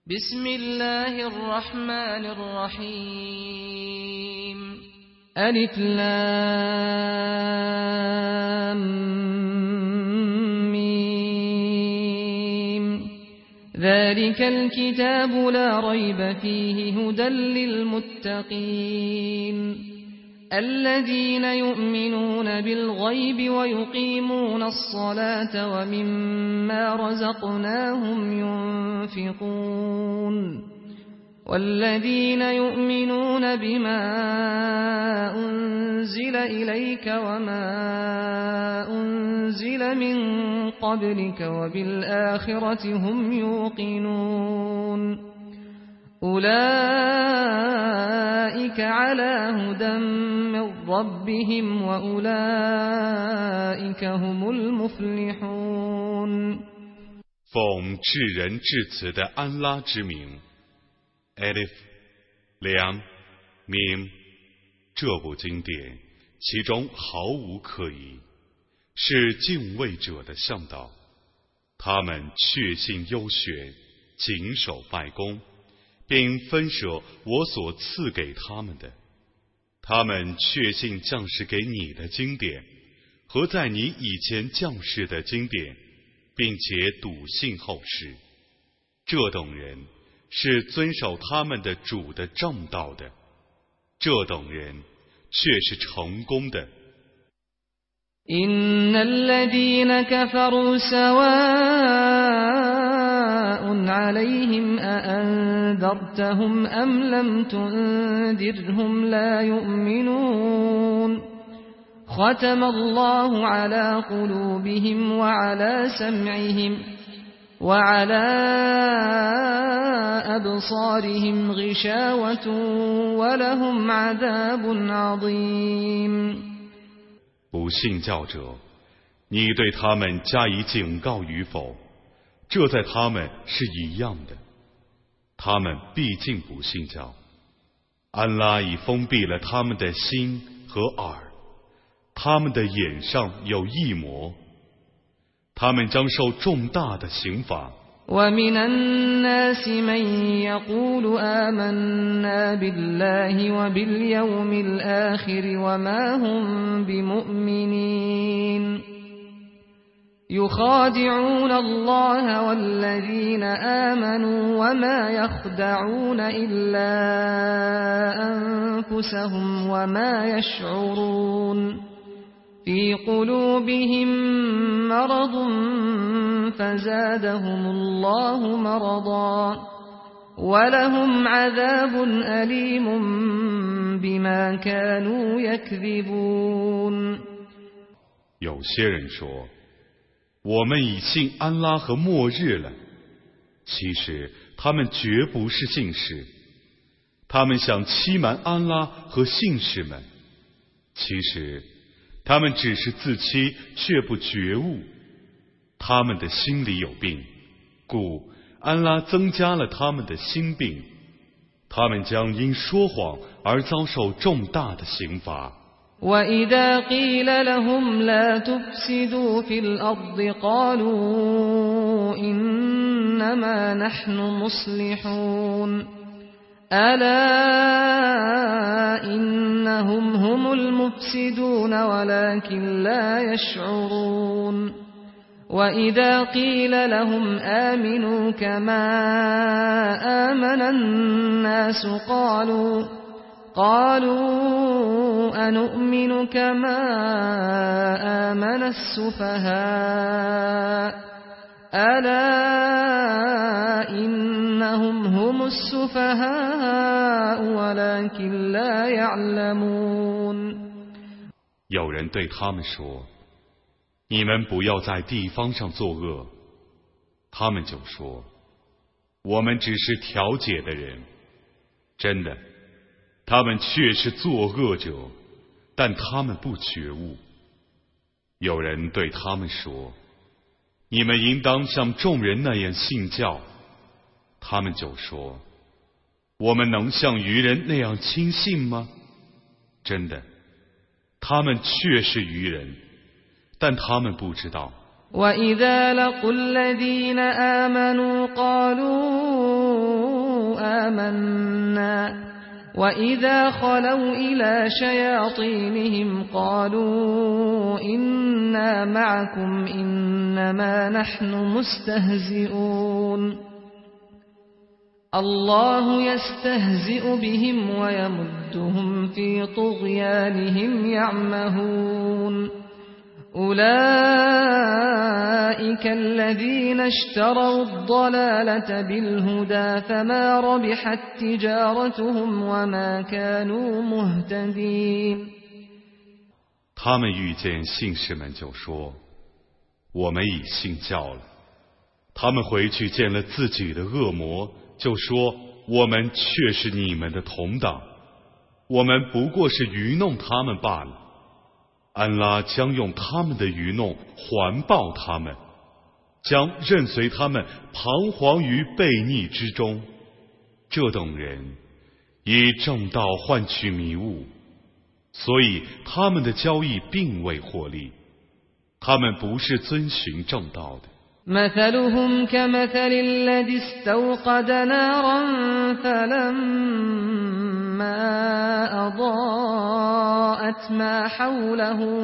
بسم الله الرحمن الرحيم ألف لام ميم ذلك الكتاب لا ريب فيه هدى للمتقين الذين يؤمنون بالغيب ويقيمون الصلاة ومما رزقناهم ينفقون والذين يؤمنون بما أنزل إليك وما أنزل من قبلك وبالآخرة هم يوقنون أولئك على هدى من ربهم وأولئك هم المفلحون 奉至仁至慈的安拉之名 Alif Lam Mim 这部经典其中毫无可疑，是敬畏者的向导，他们确信优选，谨守拜功，并分舍我所赐给他们的，他们确信降世给你的经典和在你以前降世的经典，并且笃信后世。这等人是遵守他们的主的正道的，这等人却是成功的。 إن الذين كفروا سواء عليهم أأنذرتهم أم لم تنذرهم لا يؤمنون ختم الله على قلوبهم وعلى سمعهم وعلى أبصارهم غشاوة ولهم عذاب عظيم 不信教者，你对他们加以警告与否，这在他们是一样的。他们毕竟不信教，安拉已封闭了他们的心和耳，他们的眼上有翳膜，他们将受重大的刑罚。 ومن الناس من يقول آمنا بالله وباليوم الآخر وما هم بمؤمنين يخادعون الله والذين آمنوا وما يخدعون إلا أنفسهم وما يشعرون في قلوبهم مرض فزادهم الله مرضا ولهم عذاب أليم بما كانوا يكذبون 有些人说，我们已信安拉和末日了，其实他们绝不是信士，他们想欺瞒安拉和信士们，其实他们只是自欺，却不觉悟。他们的心里有病，故安拉增加了他们的心病，他们将因说谎而遭受重大的刑罚。 وَإِذَا قِيلَ لَهُمْ لَا تُفْسِدُوا فِي الْأَرْضِ قَالُوا إِنَّمَا نَحْنُ مُصْلِحُونَ أَلَا إِنَّهُمْ هُمُ الْمُفْسِدُونَ وَلَكِنْ لَا يَشْعُرُونَ وَإِذَا قِيلَ لَهُمْ آمِنُوا كَمَا آمَنَ النَّاسُ قالوا أنؤمن كما آمن السفهاء ألا إنهم هم السفهاء ولكن لا يعلمون 有人对他们说，你们不要在地方上作恶，他们就说，我们只是调解的人。真的，他们却是作恶者，但他们不觉悟。有人对他们说，你们应当像众人那样信教，他们就说，我们能像愚人那样轻信吗？真的，他们却是愚人，但他们不知道。 وَإِذَا لَقُوا الَّذِينَ آمَنُوا قَالُوا وإذا خلوا إلى شياطينهم قالوا إنا معكم إنما نحن مستهزئون الله يستهزئ بهم ويمدهم في طغيانهم يعمهون أولئك الذين اشتروا الضلالة بالهدى فما ربحت تجارتهم وما كانوا مهتدين。 他们遇见信士们就说：“我们已信教了。”他们回去见了自己的恶魔，就说：“我们却是你们的同党，我们不过是愚弄他们罢了。”安拉将用他们的愚弄还报他们，将任随他们彷徨于悖逆之中。这等人以正道换取迷雾，所以他们的交易并未获利，他们不是遵循正道的。 مثلهم كمثل الذي استوقد نارا فلما أضاءت ما حوله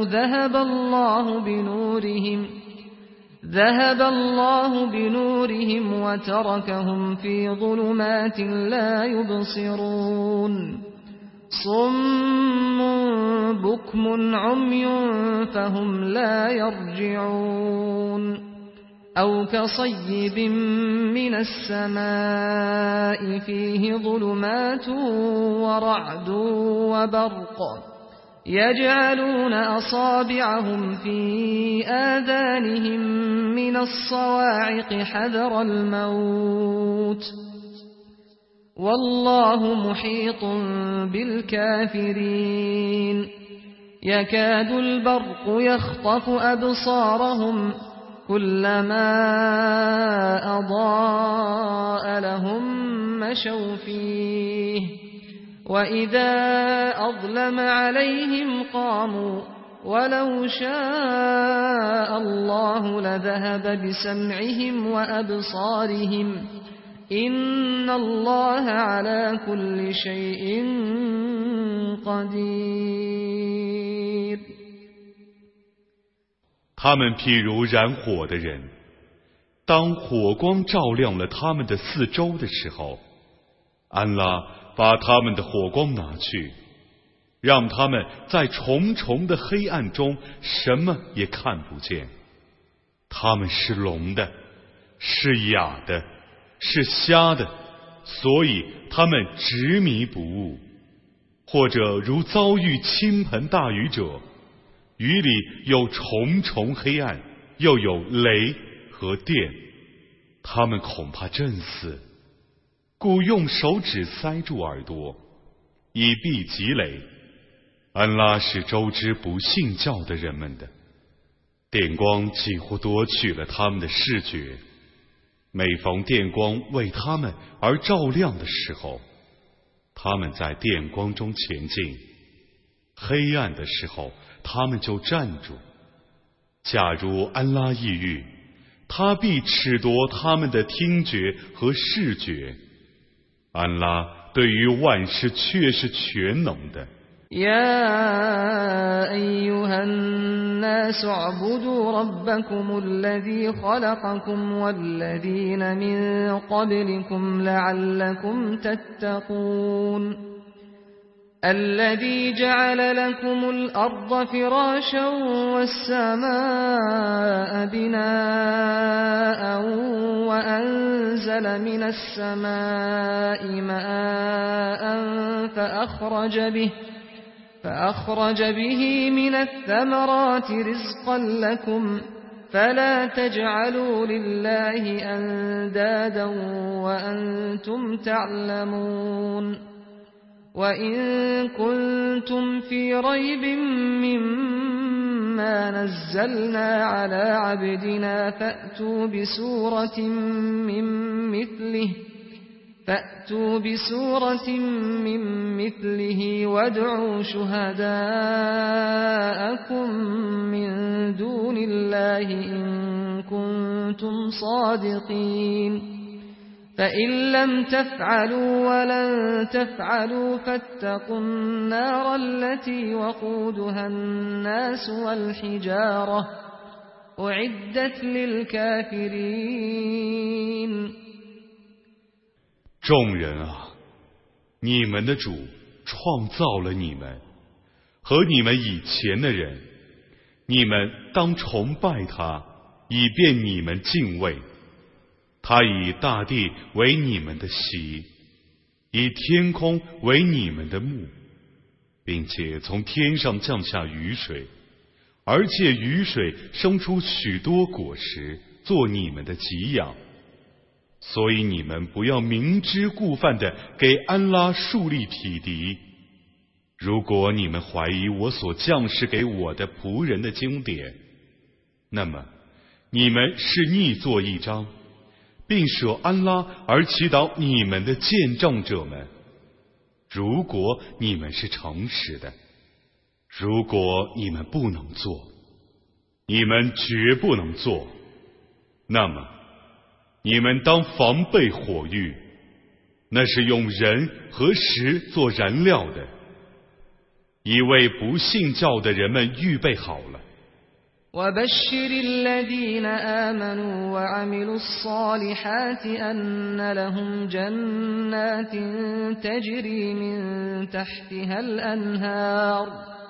ذهب الله بنورهم وتركهم في ظلمات لا يبصرون صم بكم عمي فهم لا يرجعون أو كصيب من السماء فيه ظلمات ورعد وبرق يجعلون أصابعهم في آذانهم من الصواعق حذر الموت والله محيط بالكافرين يكاد البرق يخطف أبصارهم كلما أضاء لهم مشوا فيه وإذا أظلم عليهم قاموا ولو شاء الله لذهب بسمعهم وأبصارهم إن الله على كل شيء قدير。 他们譬如燃火的人，当火光照亮了他们的四周的时候，安拉把他们的火光拿去，让他们在重重的黑暗中什么也看不见。他们是聋的，是哑的，是瞎的，所以他们执迷不悟。或者如遭遇倾盆大雨者，雨里有重重黑暗，又有雷和电，他们恐怕震死，故用手指塞住耳朵，以避疾雷。安拉是周知不信教的人们的。电光几乎夺取了他们的视觉，每逢电光为他们而照亮的时候，他们在电光中前进；黑暗的时候，他们就站住。假如安拉意欲，他必褫夺他们的听觉和视觉。安拉对于万事却是全能的。 يا أيها الناس اعبدوا ربكم الذي خلقكم والذين من قبلكم لعلكم تتقون الذي جعل لكم الأرض فراشا والسماء بناء وأنزل من السماء ماء فأخرج به من الثمرات رزقا لكم فلا تجعلوا لله أندادا وأنتم تعلمون وإن كنتم في ريب مما نزلنا على عبدنا فأتوا بسورة من مثله وادعوا شهداءكم من دون الله إن كنتم صادقين فإن لم تفعلوا ولن تفعلوا فاتقوا النار التي وقودها الناس والحجارة أعدت للكافرين。 众人啊，你们的主创造了你们和你们以前的人，你们当崇拜他，以便你们敬畏。他以大地为你们的席，以天空为你们的幕，并且从天上降下雨水，而且雨水生出许多果实，做你们的给养。所以你们不要明知故犯地给安拉树立匹敌。如果你们怀疑我所降示给我的仆人的经典，那么你们是逆作一章，并舍安拉而祈祷你们的见证者们。如果你们是诚实的，如果你们不能做，你们绝不能做，那么你们当防备火狱，那是用人和石做燃料的，已为不信教的人们预备好了。 وبشر الذين آمنوا وعملوا الصالحات أن لهم جنات تجري من تحتها الأنهار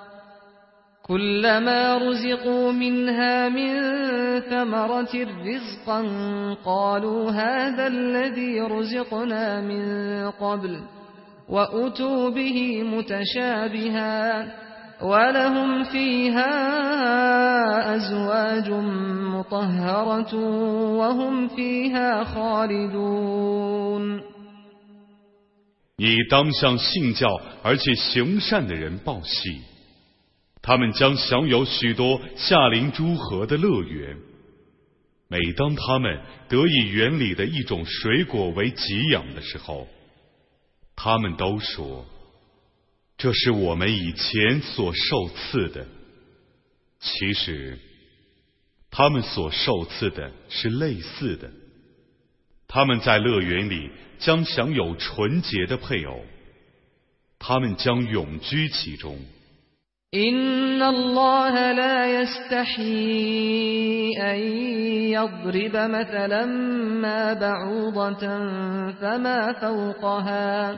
كلما رزقوا منها من ثمرة رزقا قالوا هذا الذي رزقنا من قبل وأتوا به متشابها ولهم فيها أزواج مطهرة وهم فيها خالدون。 你当向信教而且行善的人报喜，他们将享有许多夏临诸河的乐园。每当他们得以园里的一种水果为给养的时候，他们都说，这是我们以前所受赐的。其实他们所受赐的是类似的。他们在乐园里将享有纯洁的配偶，他们将永居其中。 إن الله لا يستحيي أن يضرب مثلا ما بعوضة فما فوقها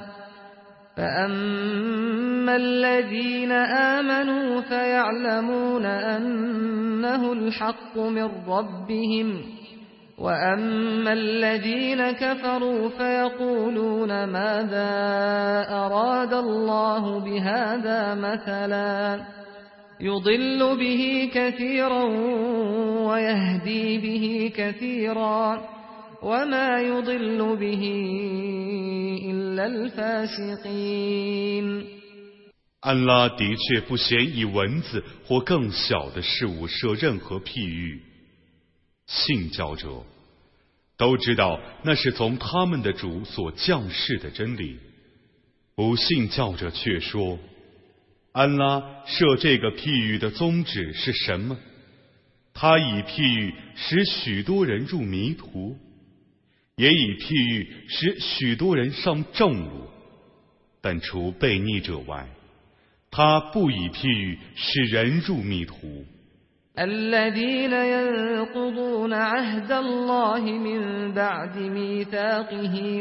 فأما الذين آمنوا فيعلمون أنه الحق من ربهم وأما الذين كفروا فيقولون ماذا أراد الله بهذا مثلا يضل به كثيرا ويهدي به كثيرا وما يضل به إلا الفاسقين。 安拉的确不嫌以蚊子或更小的事物设任何譬喻。信教者都知道那是从他们的主所降世的真理，不信教者却说，安拉设这个譬喻的宗旨是什么？他以譬喻使许多人入迷途，也以譬喻使许多人上正路，但除悖逆者外，他不以譬喻使人入迷途。 الذين ينقضون عهد الله من بعد ميثاقه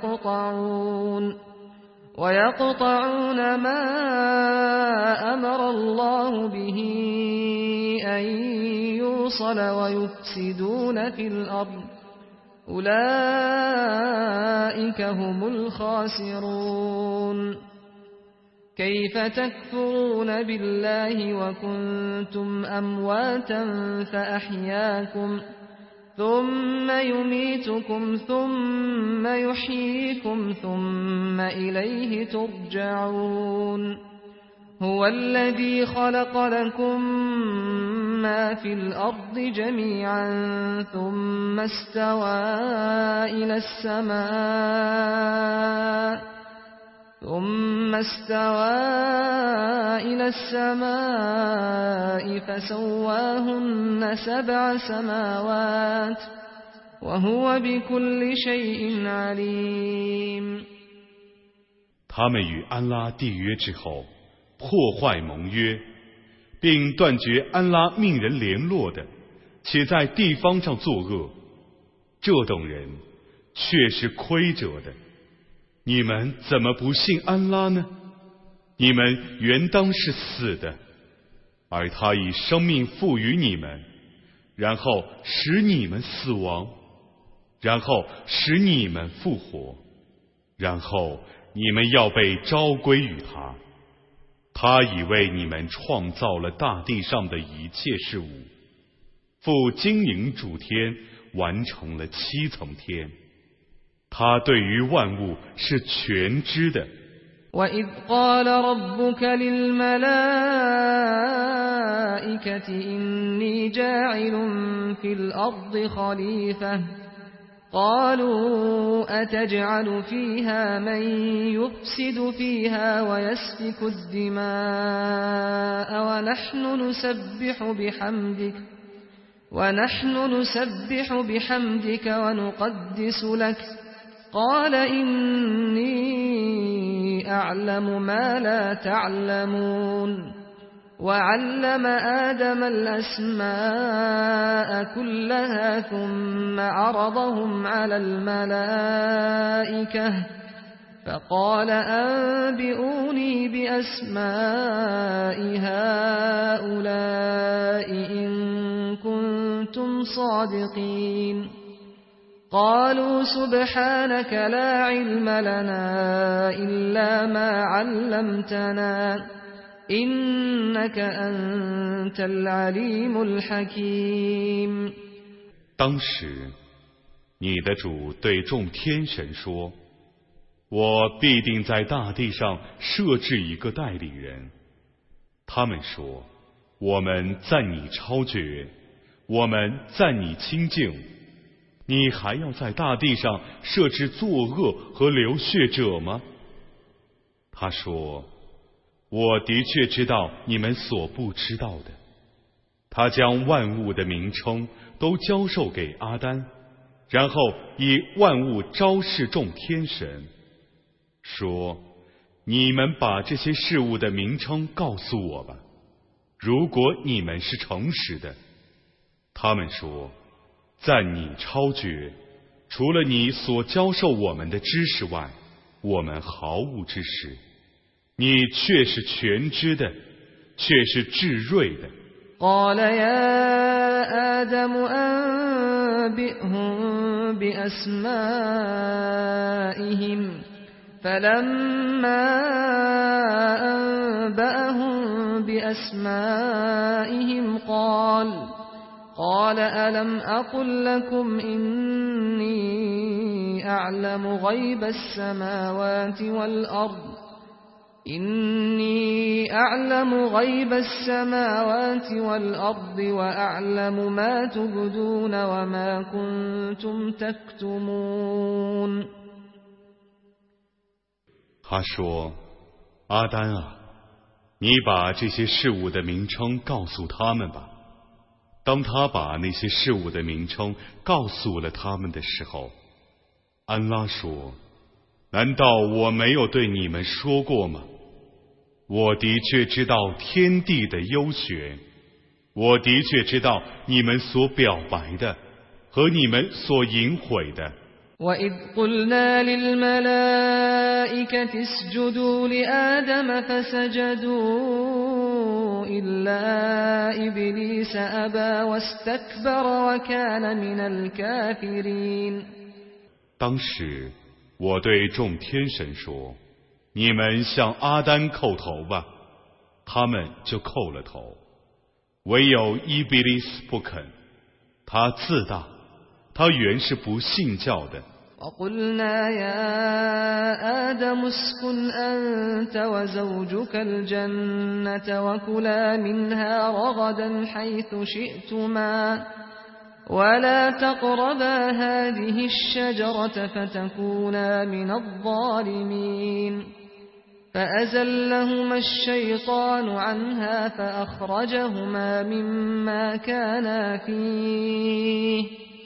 ويقطعون ما أمر الله به أن يوصل ويفسدون في الأرض أولئك هم الخاسرون。كيف تكفرون بالله وكنتم أمواتا فأحياكم ثم يميتكم ثم يحييكم ثم إليه ترجعون هو الذي خلق لكم ما في الأرض جميعا ثم استوى إلى السماء فسواهن 7 سماوات وهو بكل شيء عليم。 他们与安拉缔约之后，破坏盟约，并断绝安拉命人联络的，且在地方上作恶，这等人却是亏折的。你们怎么不信安拉呢？你们原当是死的，而他以生命赋予你们，然后使你们死亡，然后使你们复活，然后你们要被召归于他。他已为你们创造了大地上的一切事物，复经营主天，完成了7层天。他对于万物是全知的。 وَإِذْ قَالَ رَبُّكَ لِلْمَلَائِكَةِ إِنِّي جَاعِلٌ فِي الْأَرْضِ خَلِيفَةً قَالُوا أَتَجْعَلُ فِيهَا مَن يُفْسِدُ فِيهَا وَيَسْفِكُ الدِّمَاءَ ونحن نسبح بحمدك ونقدس لك قال إني أعلم ما لا تعلمون وعلم آدم الأسماء كلها ثم عرضهم على الملائكة فقال أنبئوني بأسماء هؤلاء إن كنتم صادقين قالوا سبحانك لا علم لنا إلا ما علمتنا إنك أنت العليم الحكيم。 当时，你的主对众天神说：“我必定在大地上设置一个代理人。”他们说：“我们赞你超绝，我们赞你清净。你还要在大地上设置作恶和流血者吗？”他说：“我的确知道你们所不知道的。”他将万物的名称都教授给阿丹，然后以万物昭示众天神，说：“你们把这些事物的名称告诉我吧，如果你们是诚实的。”他们说：“赞你超绝，除了你所教授我们的知识外，我们毫无知识。你却是全知的，却是至睿的。” قال يا آدم أنبئهم بأسمائهم فلما أنبأهم بأسمائهم قال ألم أقل لكم إني أعلم غيب السماوات والأرض وأعلم ما تبدون وما كنتم تكتمون。 他说：“阿丹啊，你把这些事物的名称告诉他们吧。”当他把那些事物的名称告诉了他们的时候，安拉说：“难道我没有对你们说过吗？我的确知道天地的幽玄，我的确知道你们所表白的和你们所隐晦的。” وَإِذْ قُلْنَا لِلْمَلَائِكَةِ اسْجُدُوا لِآدَمَ فَسَجَدُوا إِلَّا إِبْلِيسَ أَبَى وَاسْتَكْبَرَ وَكَانَ مِنَ الْكَافِرِينَ。 当时我对众天神说：“你们向阿丹叩头吧。”他们就叩了头，唯有伊比利斯不肯，他自大，他原是不信教的。 وَقُلْنَا يَا آدَمُ اسْكُنْ أَنْتَ وَزَوْجُكَ الْجَنَّةَ وَكُلَا مِنْهَا رَغَدًا حَيْثُ شِئْتُمَا وَلَا تَقْرَبَا هَذِهِ الشَّجَرَةَ فَتَكُونَا مِنَ الظَّالِمِينَ فَأَزَلَّهُمَا الشَّيْطَانُ عَنْهَا فَأَخْرَجَهُمَا مِمَّا كَانَا فِيهِ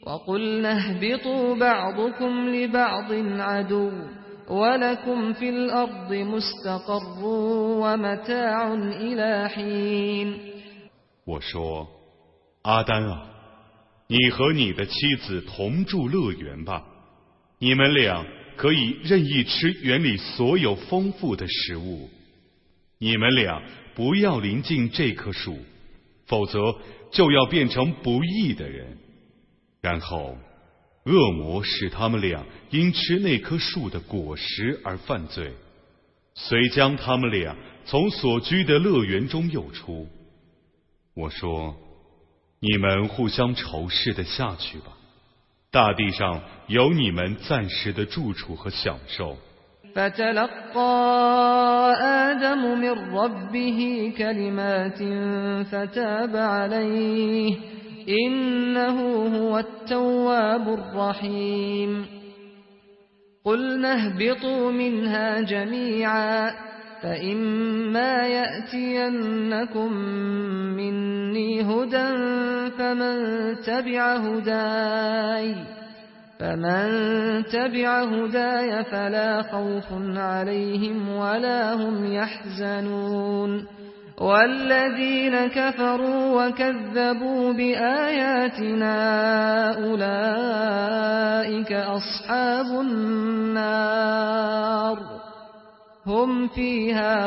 وقلنا اهبطوا بعضكم لبعض عدو ولكم في الأرض مستقر ومتاع إلى حين。 我说，阿丹啊，你和你的妻子同住乐园吧，你们俩可以任意吃园里所有丰富的食物。你们俩不要临近这棵树，否则就要变成不义的人。然后恶魔使他们俩因吃那棵树的果实而犯罪，遂将他们俩从所居的乐园中诱出。我说，你们互相仇视的下去吧，大地上有你们暂时的住处和享受。 فتلقى آدم من ربه كلمات فتاب عليه إنه هو التواب الرحيم. قلنا اهبطوا منها جميعا فإما يأتينكم مني هدى فمن تبع هداي فلا خوف عليهم ولا هم يحزنون والذين كفروا وكذبوا بآياتنا أولئك أصحاب النار هم فيها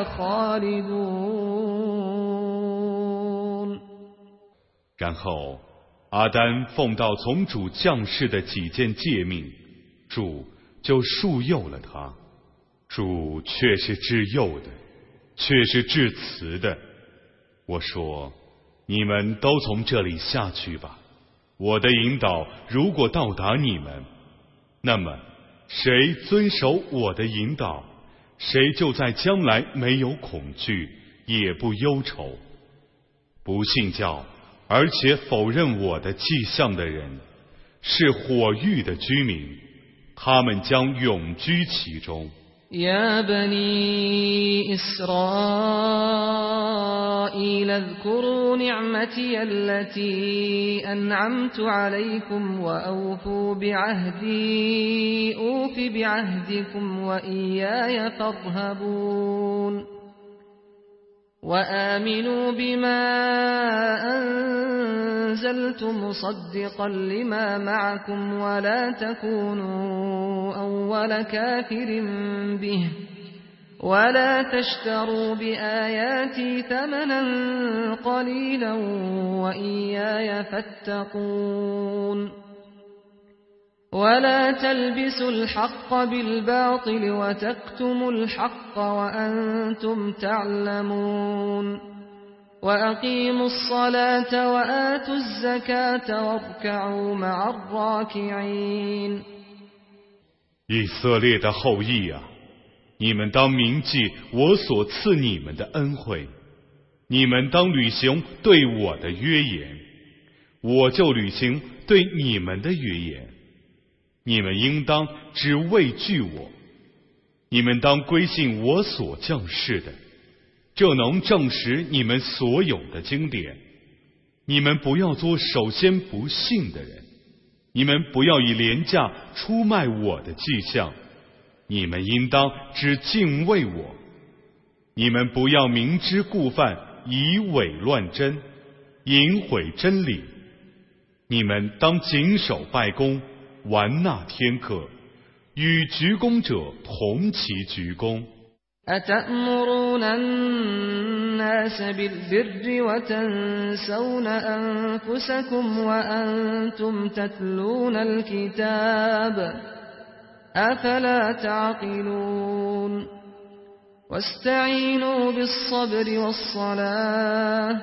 خالدون。 然后阿丹奉到从主降世的几件诫命，主就恕宥了他。主却是至幼的，却是至慈的。我说，你们都从这里下去吧。我的引导如果到达你们，那么谁遵守我的引导，谁就在将来没有恐惧，也不忧愁。不信教而且否认我的迹象的人，是火域的居民，他们将永居其中。 يا بني إسرائيل اذكروا نعمتي التي أنعمت عليكم وأوفوا بعهدي أوف بعهدكم وإياي فارهبون وآمنوا بما أنزلت مصدقا لما معكم ولا تكونوا أول كافر به ولا تشتروا بآياتي ثمنا قليلا وإياي فاتقون ولا تلبسوا الحق بالباطل وتكتموا الحق وأنتم تعلمون وأقيموا الصلاة وآتوا الزكاة واركعوا مع الراكعين。 以色列的后裔啊，你们当铭记我所赐你们的恩惠，你们当履行对我的约言，我就履行对你们的约言。你们应当只畏惧我，你们当归信我所降世的，这能证实你们所有的经典。你们不要做首先不信的人，你们不要以廉价出卖我的迹象，你们应当只敬畏我。你们不要明知故犯，以伪乱真，淫毁真理。你们当谨守拜功，玩纳天课，与鞠躬者同其鞠躬。 أتأمرون الناس بالبر وتنسون أنفسكم وأنتم تتلون الكتاب أفلا تعقلون واستعينوا بالصبر والصلاة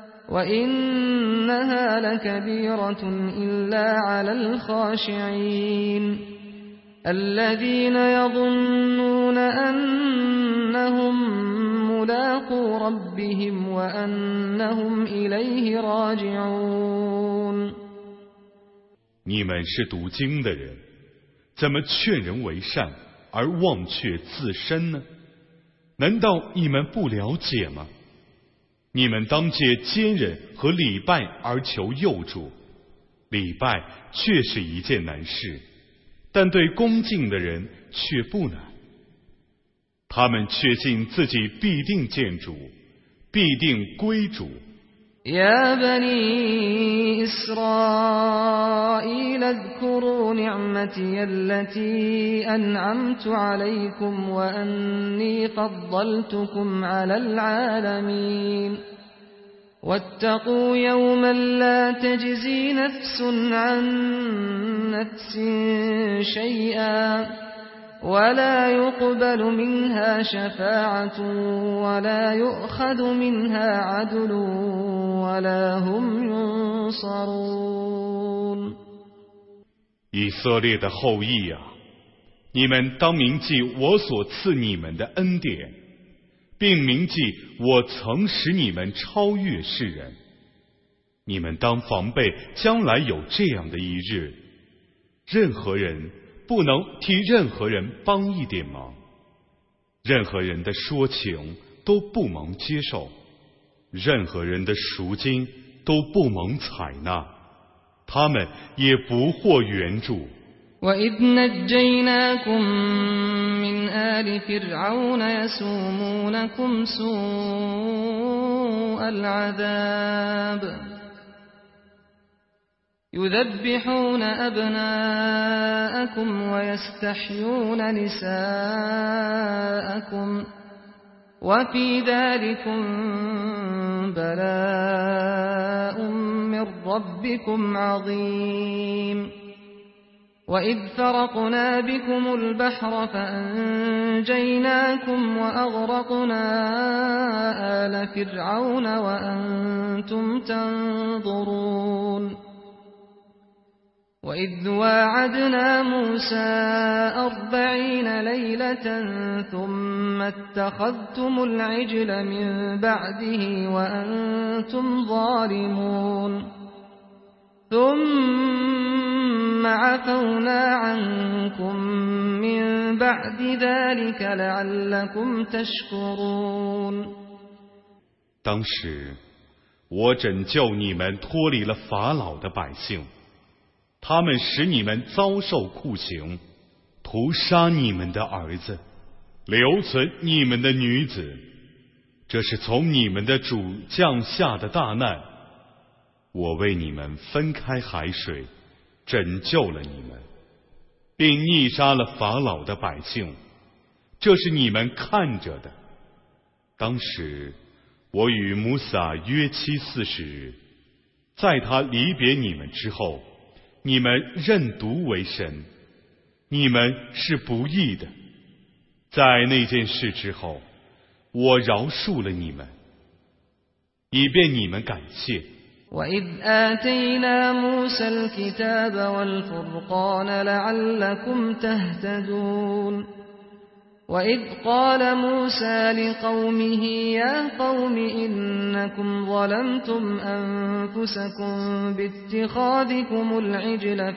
وإنها لكبيرة إلا على الخاشعين الذين يظنون أنهم ملاقو ربهم وأنهم إليه راجعون。 你们是读经的人，怎么劝人为善而忘却自身呢？难道你们不了解吗？你们当借坚忍和礼拜而求佑助， 礼拜却是一件难事，但对恭敬的人却不难。他们确信自己必定见主，必定归主。 يا بني إسرائيل اذكروا نعمتي التي أنعمت عليكم وأني فضلتكم على العالمين واتقوا يوما لا تجزي نفس عن نفس شيئا ولا يقبل منها شفاعة ولا يؤخذ منها عدل ولا هم ينصرون。 以色列的后裔啊，你们当铭记我所赐你们的恩典，并铭记我曾使你们超越世人。你们当防备将来有这样的一日，任何人不能替任何人帮一点忙，任何人的说情都不蒙接受，任何人的赎金都不蒙采纳，他们也不获援助。 وَإِذْ نَجَّيْنَاكُمْ مِنْ آلِ فِرْعَوْنَ يَسُومُونَكُمْ سُوءَ الْعَذَابِ يذبحون أبناءكم ويستحيون نساءكم وفي ذلكم بلاء من ربكم عظيم وإذ فرقنا بكم البحر فأنجيناكم وأغرقنا آل فرعون وأنتم تنظرون وإذ واعدنا موسى 40 ليلة ثم اتخذتم العجل من بعده وأنتم ظالمون ثم عفونا عنكم من بعد ذلك لعلكم تشكرون。 当时我拯救你们脱离了法老的百姓，他们使你们遭受酷刑，屠杀你们的儿子，留存你们的女子，这是从你们的主降下的大难。我为你们分开海水，拯救了你们，并逆杀了法老的百姓，这是你们看着的。当时我与摩撒约期40日，在他离别你们之后，你们认独为神，你们是不义的。在那件事之后，我饶恕了你们，以便你们感谢。 وَإِذْ آتَيْنَا مُوسَى الْكِتَابَ وَالْفُرْقَانَ لَعَلَّكُمْ تَهْتَدُونَ وَإِذْ قَالَ مُوسَى لِقَوْمِهِ يَا قَوْمِ إِنَّكُمْ ظَلَمْتُمْ أَنفُسَكُمْ بِاتِّخَاذِكُمُ الْعِجْلَ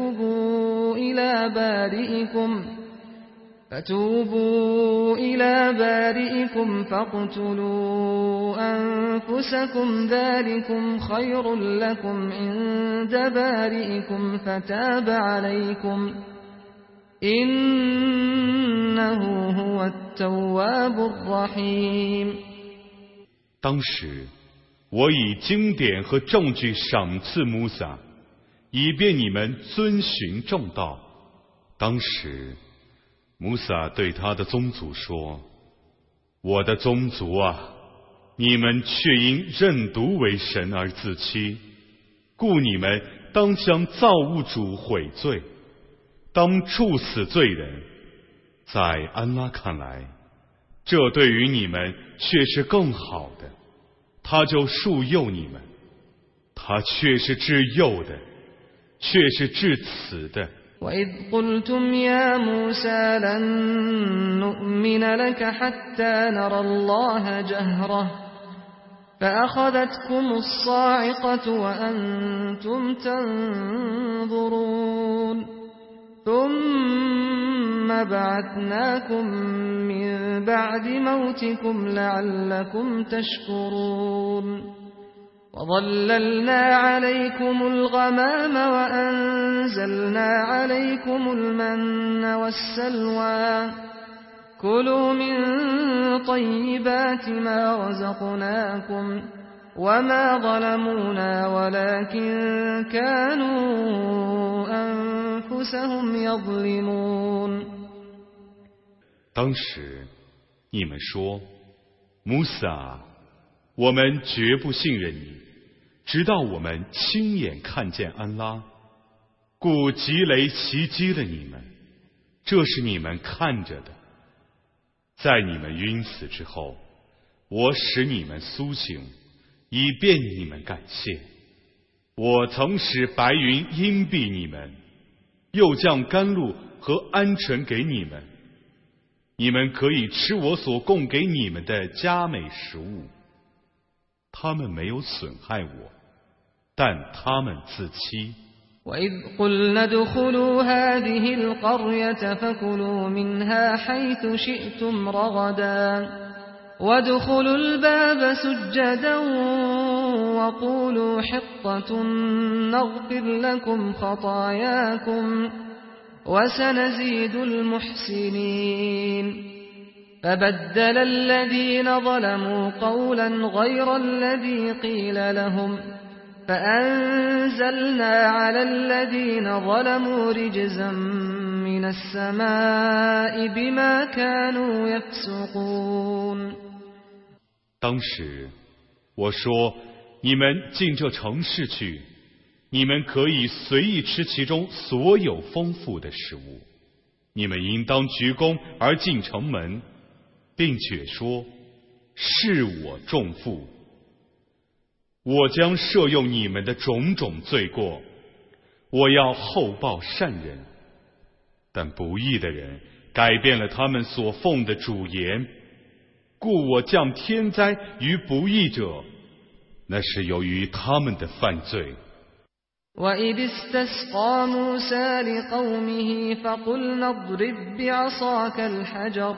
فتوبوا إلى بارئكم فاقتلوا أنفسكم ذلكم خير لكم عند بارئكم فتاب عليكم إنه هو التواب الرحيم。 当时我以经典和证据赏赐摩撒，以便你们遵循正道。当时摩撒对他的宗族说：我的宗族啊，你们却因认独为神而自欺，故你们当将造物主悔罪，当处死罪人。在安拉看来，这对于你们却是更好的，他就恕宥你们，他却是至幼的，却是至慈的。 وَإِذْ قُلْتُمْ يَا مُوسَى لَن نُّؤْمِنَ لَكَ حَتَّى نَرَى اللَّهَ جَهْرَةً فَأَخَذَتْكُمُ الصَّاعِقَةُ وَأَنْتُمْ تَنظُرُونَ ثُمَّ بَعَثْنَاكُم مِّن بَعْدِ مَوْتِكُمْ لَعَلَّكُمْ تَشْكُرُونَ وظللنا عليكم الغمام وأنزلنا عليكم المن والسلوى كلوا من طيبات ما رزقناكم وما ظلمونا ولكن كانوا أنفسهم يظلمون。 当时你们说，穆萨，我们绝不信任你，直到我们亲眼看见安拉，故急雷袭击了你们，这是你们看着的。在你们晕死之后，我使你们苏醒，以便你们感谢。我曾使白云荫蔽你们，又降甘露和鹌鹑给你们，你们可以吃我所供给你们的佳美食物。他们没有损害我，但他们自欺。 وإذ قلنا ادخلوا هذه القرية فكلوا منها حيث شئتم رغدا وادخلوا الباب سجدا وقولوا حطة نغفر لكم خطاياكم وسنزيد المحسنين فبدل الذين ظلموا قولا غير الذي قيل لهم فأنزلنا على الذين ظلموا رجزا من السماء بما كانوا يفسقون。 当时我说，你们进这城市去，你们可以随意吃其中所有丰富的食物，你们应当鞠躬而进城门，并且说，是我重负，我将赦用你们的种种罪过，我要厚报善人。但不义的人改变了他们所奉的主言，故我降天灾于不义者，那是由于他们的犯罪。 وإذ استسقى موسى لقومه فقلنا اضرب بعصاك الحجر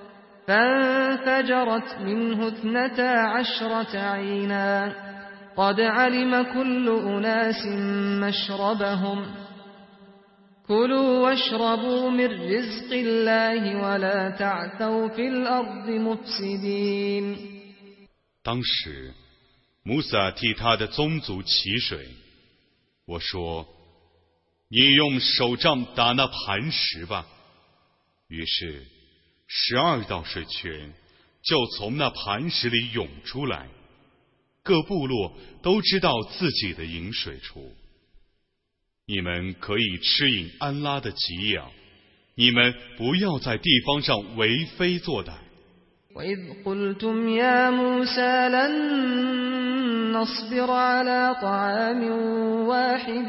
فانفجرت منه 12 عينا قد علم كل أناس مشربهم كلوا واشربوا من رزق الله ولا تعثوا في الأرض مفسدين。 当时穆萨替他的宗族起水，我说，你用手杖打那磐石吧。于是12道水泉就从那磐石里涌出来，各部落都知道自己的饮水处。你们可以吃饮安拉的给养，你们不要在地方上为非作歹。 وإذ قلتم يا موسى لن نصبر على طعام واحد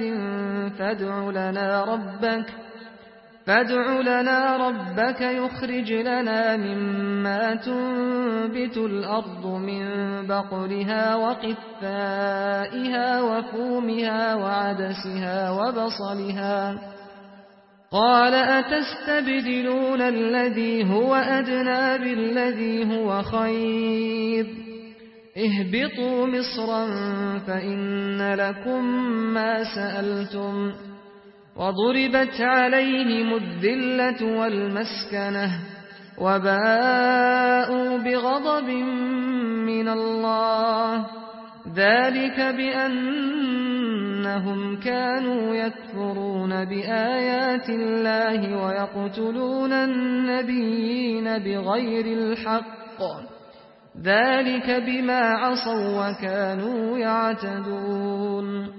فادع لنا ربك يخرج لنا مما تنبت الأرض من بقلها وقثائها وفومها وعدسها وبصلها قال أتستبدلون الذي هو أدنى بالذي هو خير اهبطوا مصرا فإن لكم ما سألتم وضربت عليهم الذلة والمسكنة وباءوا بغضب من الله ذلك بأنهم كانوا يكفرون بآيات الله ويقتلون النبيين بغير الحق ذلك بما عصوا وكانوا يعتدون。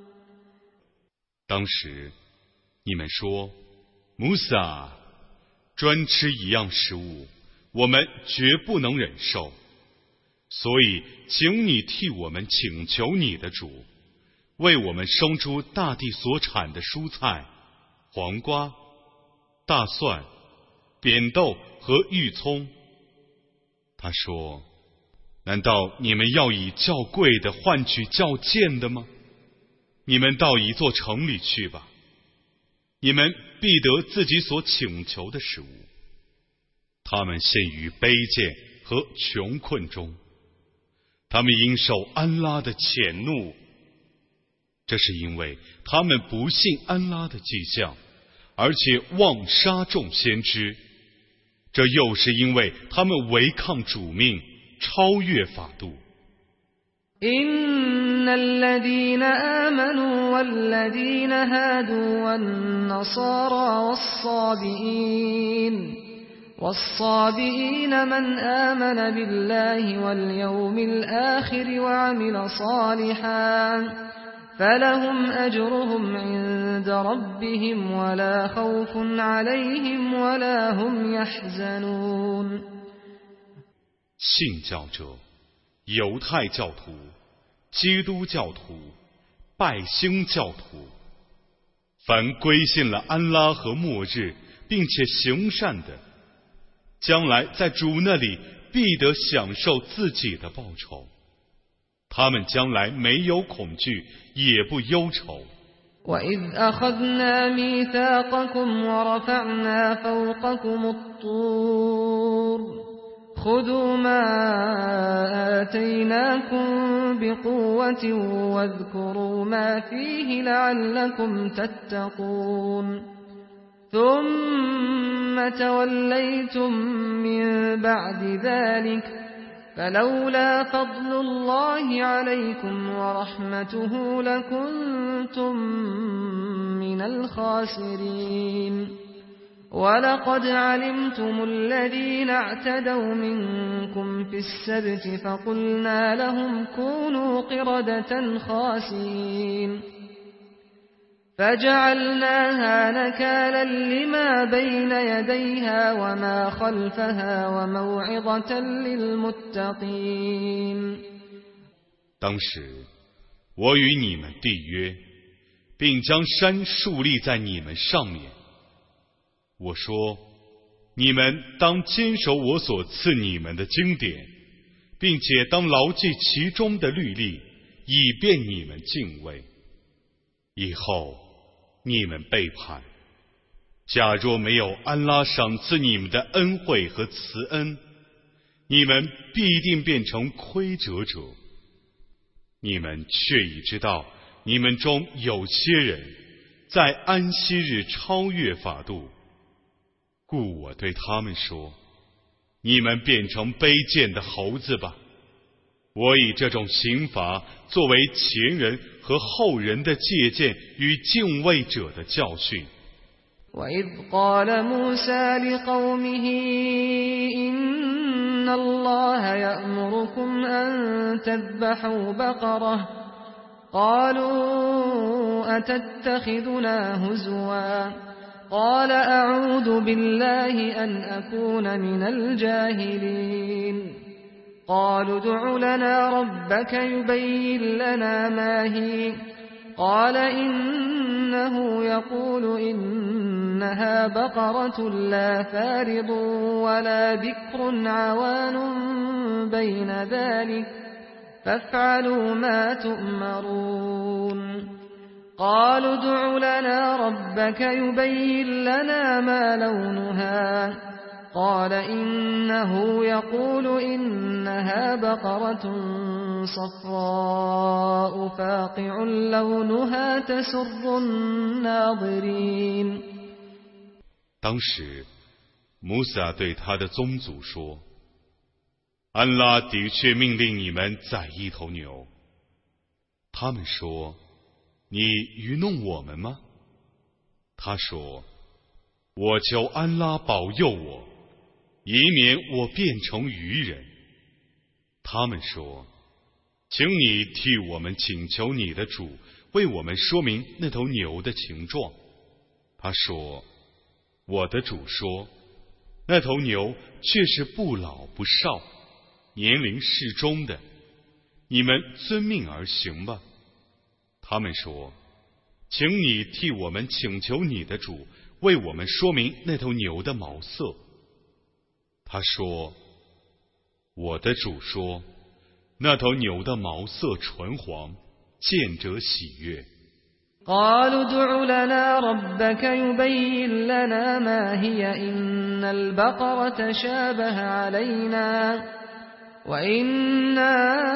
当时你们说，穆萨，专吃一样食物，我们绝不能忍受，所以请你替我们请求你的主，为我们生出大地所产的蔬菜、黄瓜、大蒜、扁豆和玉葱。他说，难道你们要以较贵的换取较贱的吗？你们到一座城里去吧，你们必得自己所请求的食物。他们陷于卑贱和穷困中， 他们应受安拉的谴怒，这是因为他们不信安拉的迹象，而且妄杀众先知，这又是因为他们违抗主命，超越法度。 إن الذين آمنوا والذين هادوا والنصارى والصابئين من آمن بالله واليوم الآخر وعمل صالحا فلهم أجرهم عند ربهم ولا خوف عليهم ولا هم يحزنون 信教者、犹太教徒、基督教徒、拜星教徒，凡归信了安拉和末日，并且行善的，将来在主那里必得享受自己的报酬。他们将来没有恐惧，也不忧愁。 وَإِذْ أَخَذْنَا مِيثَاقَكُمْ وَرَفَعْنَا فَوْقَكُمُ الطُّورَ خذوا ما آتيناكم بقوة واذكروا ما فيه لعلكم تتقون ثم توليتم من بعد ذلك فلولا فضل الله عليكم ورحمته لكنتم من الخاسرين ولقد علمتم الذين اعتدوا منكم في السبت فقلنا لهم كونوا قردة خاسئين فجعلناها نكالا لما بين يديها وما خلفها وموعظة للمتقين 当时我与你们缔约，并将山竖立在你们上面。我说，你们当坚守我所赐你们的经典，并且当牢记其中的律例，以便你们敬畏。以后你们背叛，假若没有安拉赏赐你们的恩惠和慈恩，你们必定变成亏折者。你们却已知道，你们中有些人在安息日超越法度，故我对他们说，你们变成卑贱的猴子吧。我以这种刑罚作为前人和后人的借鉴与敬畏者的教训。 وَإِذْ قَالَ مُوسَى لِقَوْمِهِ إِنَّ اللَّهَ يَأْمُرُكُمْ أَن تَذْبَحُوا بَقَرَةً قَالُوا أَتَتَّخِذُنَا هُزُوًا قَالَ أَعُوذُ بِاللَّهِ أَنْ أَكُونَ مِنَ الْجَاهِلِينَ قالوا ادع لنا ربك يبين لنا ما هي قال إنه يقول إنها بقرة لا فارض ولا بكر عوان بين ذلك فافعلوا ما تؤمرون قالوا ادع لنا ربك يبين لنا ما لونها قال إنه يقول إنها بقرة صفراء فاقع لونها تسر الناظرين 当时穆萨对他的宗族说，安拉的确命令你们宰一头牛。他们说，你愚弄我们吗？他说，我求安拉保佑我，以免我变成愚人。他们说，请你替我们请求你的主为我们说明那头牛的形状。他说，我的主说，那头牛却是不老不少，年龄适中的，你们遵命而行吧。他们说，请你替我们请求你的主为我们说明那头牛的毛色。他说，我的主说，那头牛的毛色纯黄，见者喜悦。 قالوا ادع لنا ربك يبين لنا ما هي إن البقرة شابه علينا وإنا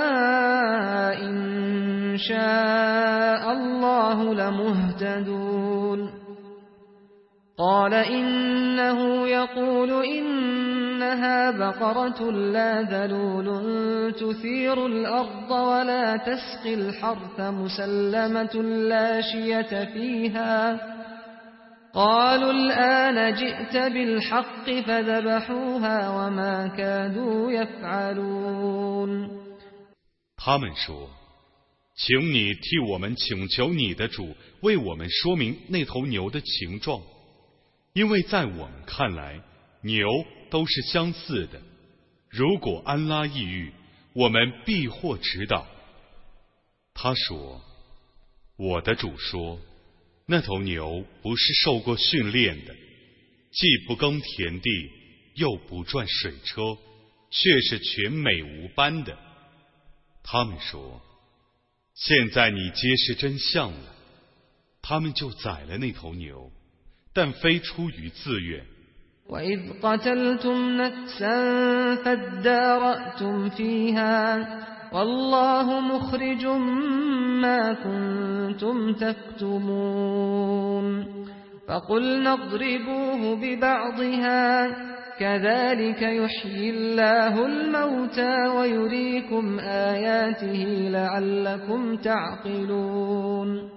إن شاء الله لمهتدون قال إنه يقول إنها بقرة لا ذلول تثير الأرض ولا تسقي الحرث مسلمة لا شية فيها قالوا الآن جئت بالحق فذبحوها وما كادوا يفعلون 他们说，请你替我们请求你的主为我们说明那头牛的形状，因为在我们看来，牛都是相似的。如果安拉抑郁，我们必获指导。他说，我的主说，那头牛不是受过训练的，既不耕田地，又不转水车，却是全美无斑的。他们说，现在你揭示真相了，他们就宰了那头牛，但非出于自愿。 وَإِذْ قَتَلْتُمْ نَفْسًا فَادَّارَأْتُمْ فِيهَا وَاللَّهُ مُخْرِجٌ مَا كُنْتُمْ تَكْتُمُونَ فَقُلْنَا اضْرِبُوهُ بِبَعْضِهَا كَذَلِكَ يُحْيِي اللَّهُ الْمَوْتَى وَيُرِيكُمْ آيَاتِهِ لَعَلَّكُمْ تَعْقِلُونَ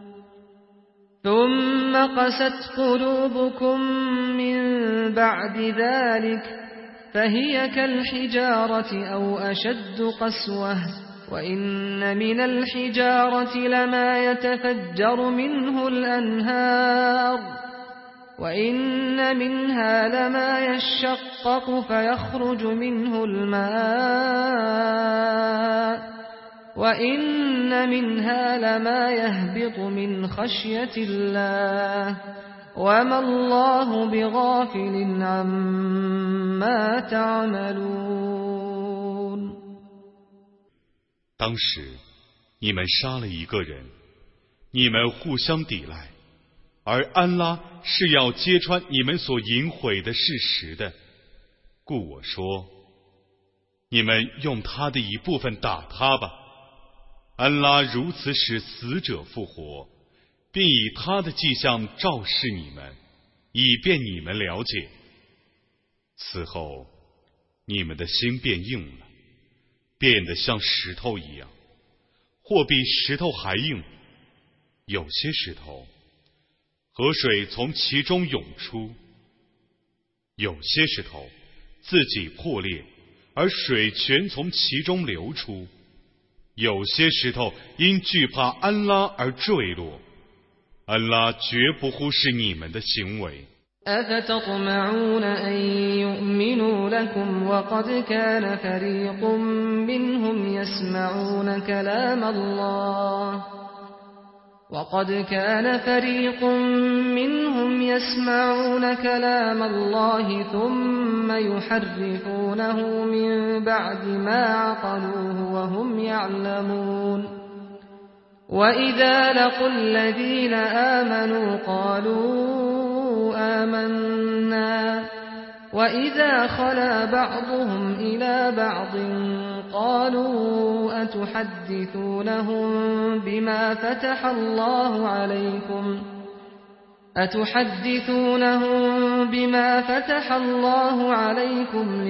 ثم قست قلوبكم من بعد ذلك فهي كالحجارة أو أشد قسوة وإن من الحجارة لما يتفجر منه الأنهار وإن منها لما يشقق فيخرج منه الماء وإن منها لما يهبط من خشية الله وما الله بغافل عما تعملون 当时你们杀了一个人，你们互相抵赖，而安拉是要揭穿你们所淫毁的事实的，故我说，你们用他的一部分打他吧。安拉如此使死者复活，并以他的迹象昭示你们，以便你们了解。此后，你们的心变硬了，变得像石头一样，或比石头还硬。有些石头，河水从其中涌出；有些石头自己破裂，而水全从其中流出。有些石头因惧怕安拉而坠落，安拉绝不忽视你们的行为。 أفتطمعون أن يؤمنوا لكم وقد كان فريق منهم يسمعون كلام الله وقد كان فريق منهم يسمعون كلام الله ثم يحرفونه من بعد ما عقلوه وهم يعلمون وإذا لقوا الذين آمنوا قالوا آمنا وإذا خلا بعضهم إلى بعض قالوا أتحدثونهم بما فتح الله عليكم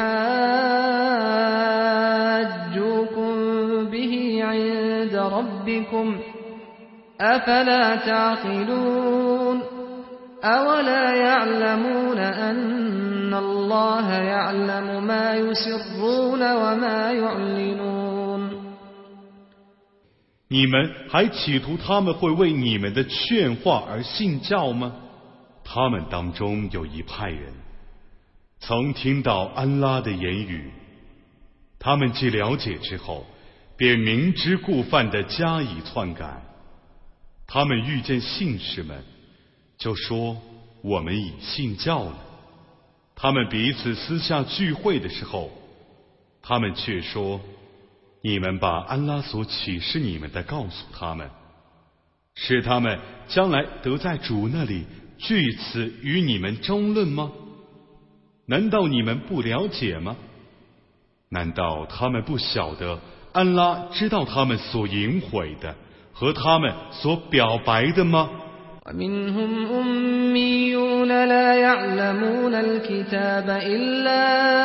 ليحاجوكم به عند ربكم أفلا تعقلون أولا يعلمون أن الله يعلم ما يسرون وما يعلنون 你们还企图他们会为你们的劝化而信教吗？他们当中有一派人曾听到安拉的言语，他们既了解之后，便明知故犯地加以篡改。他们遇见信士们，就说我们已信教了。他们彼此私下聚会的时候，他们却说，你们把安拉所启示你们的告诉他们，使他们将来得在主那里据此与你们争论吗？难道你们不了解吗？ 难道他们不晓得安拉知道他们所淫毁的和他们所表白的吗？ ومنهم أميون لا يعلمون الكتاب إلا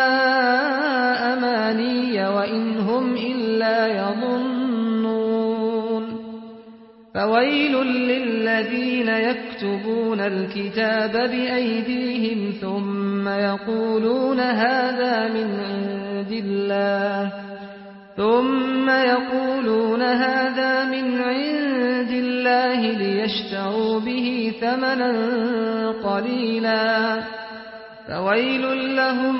أماني وإن هم إلا يظنون فويل للذين يكتبون الكتاب بأيديهم ثم يقولون هذا من عند الله ليشتروا به ثمنا قليلا فويل لهم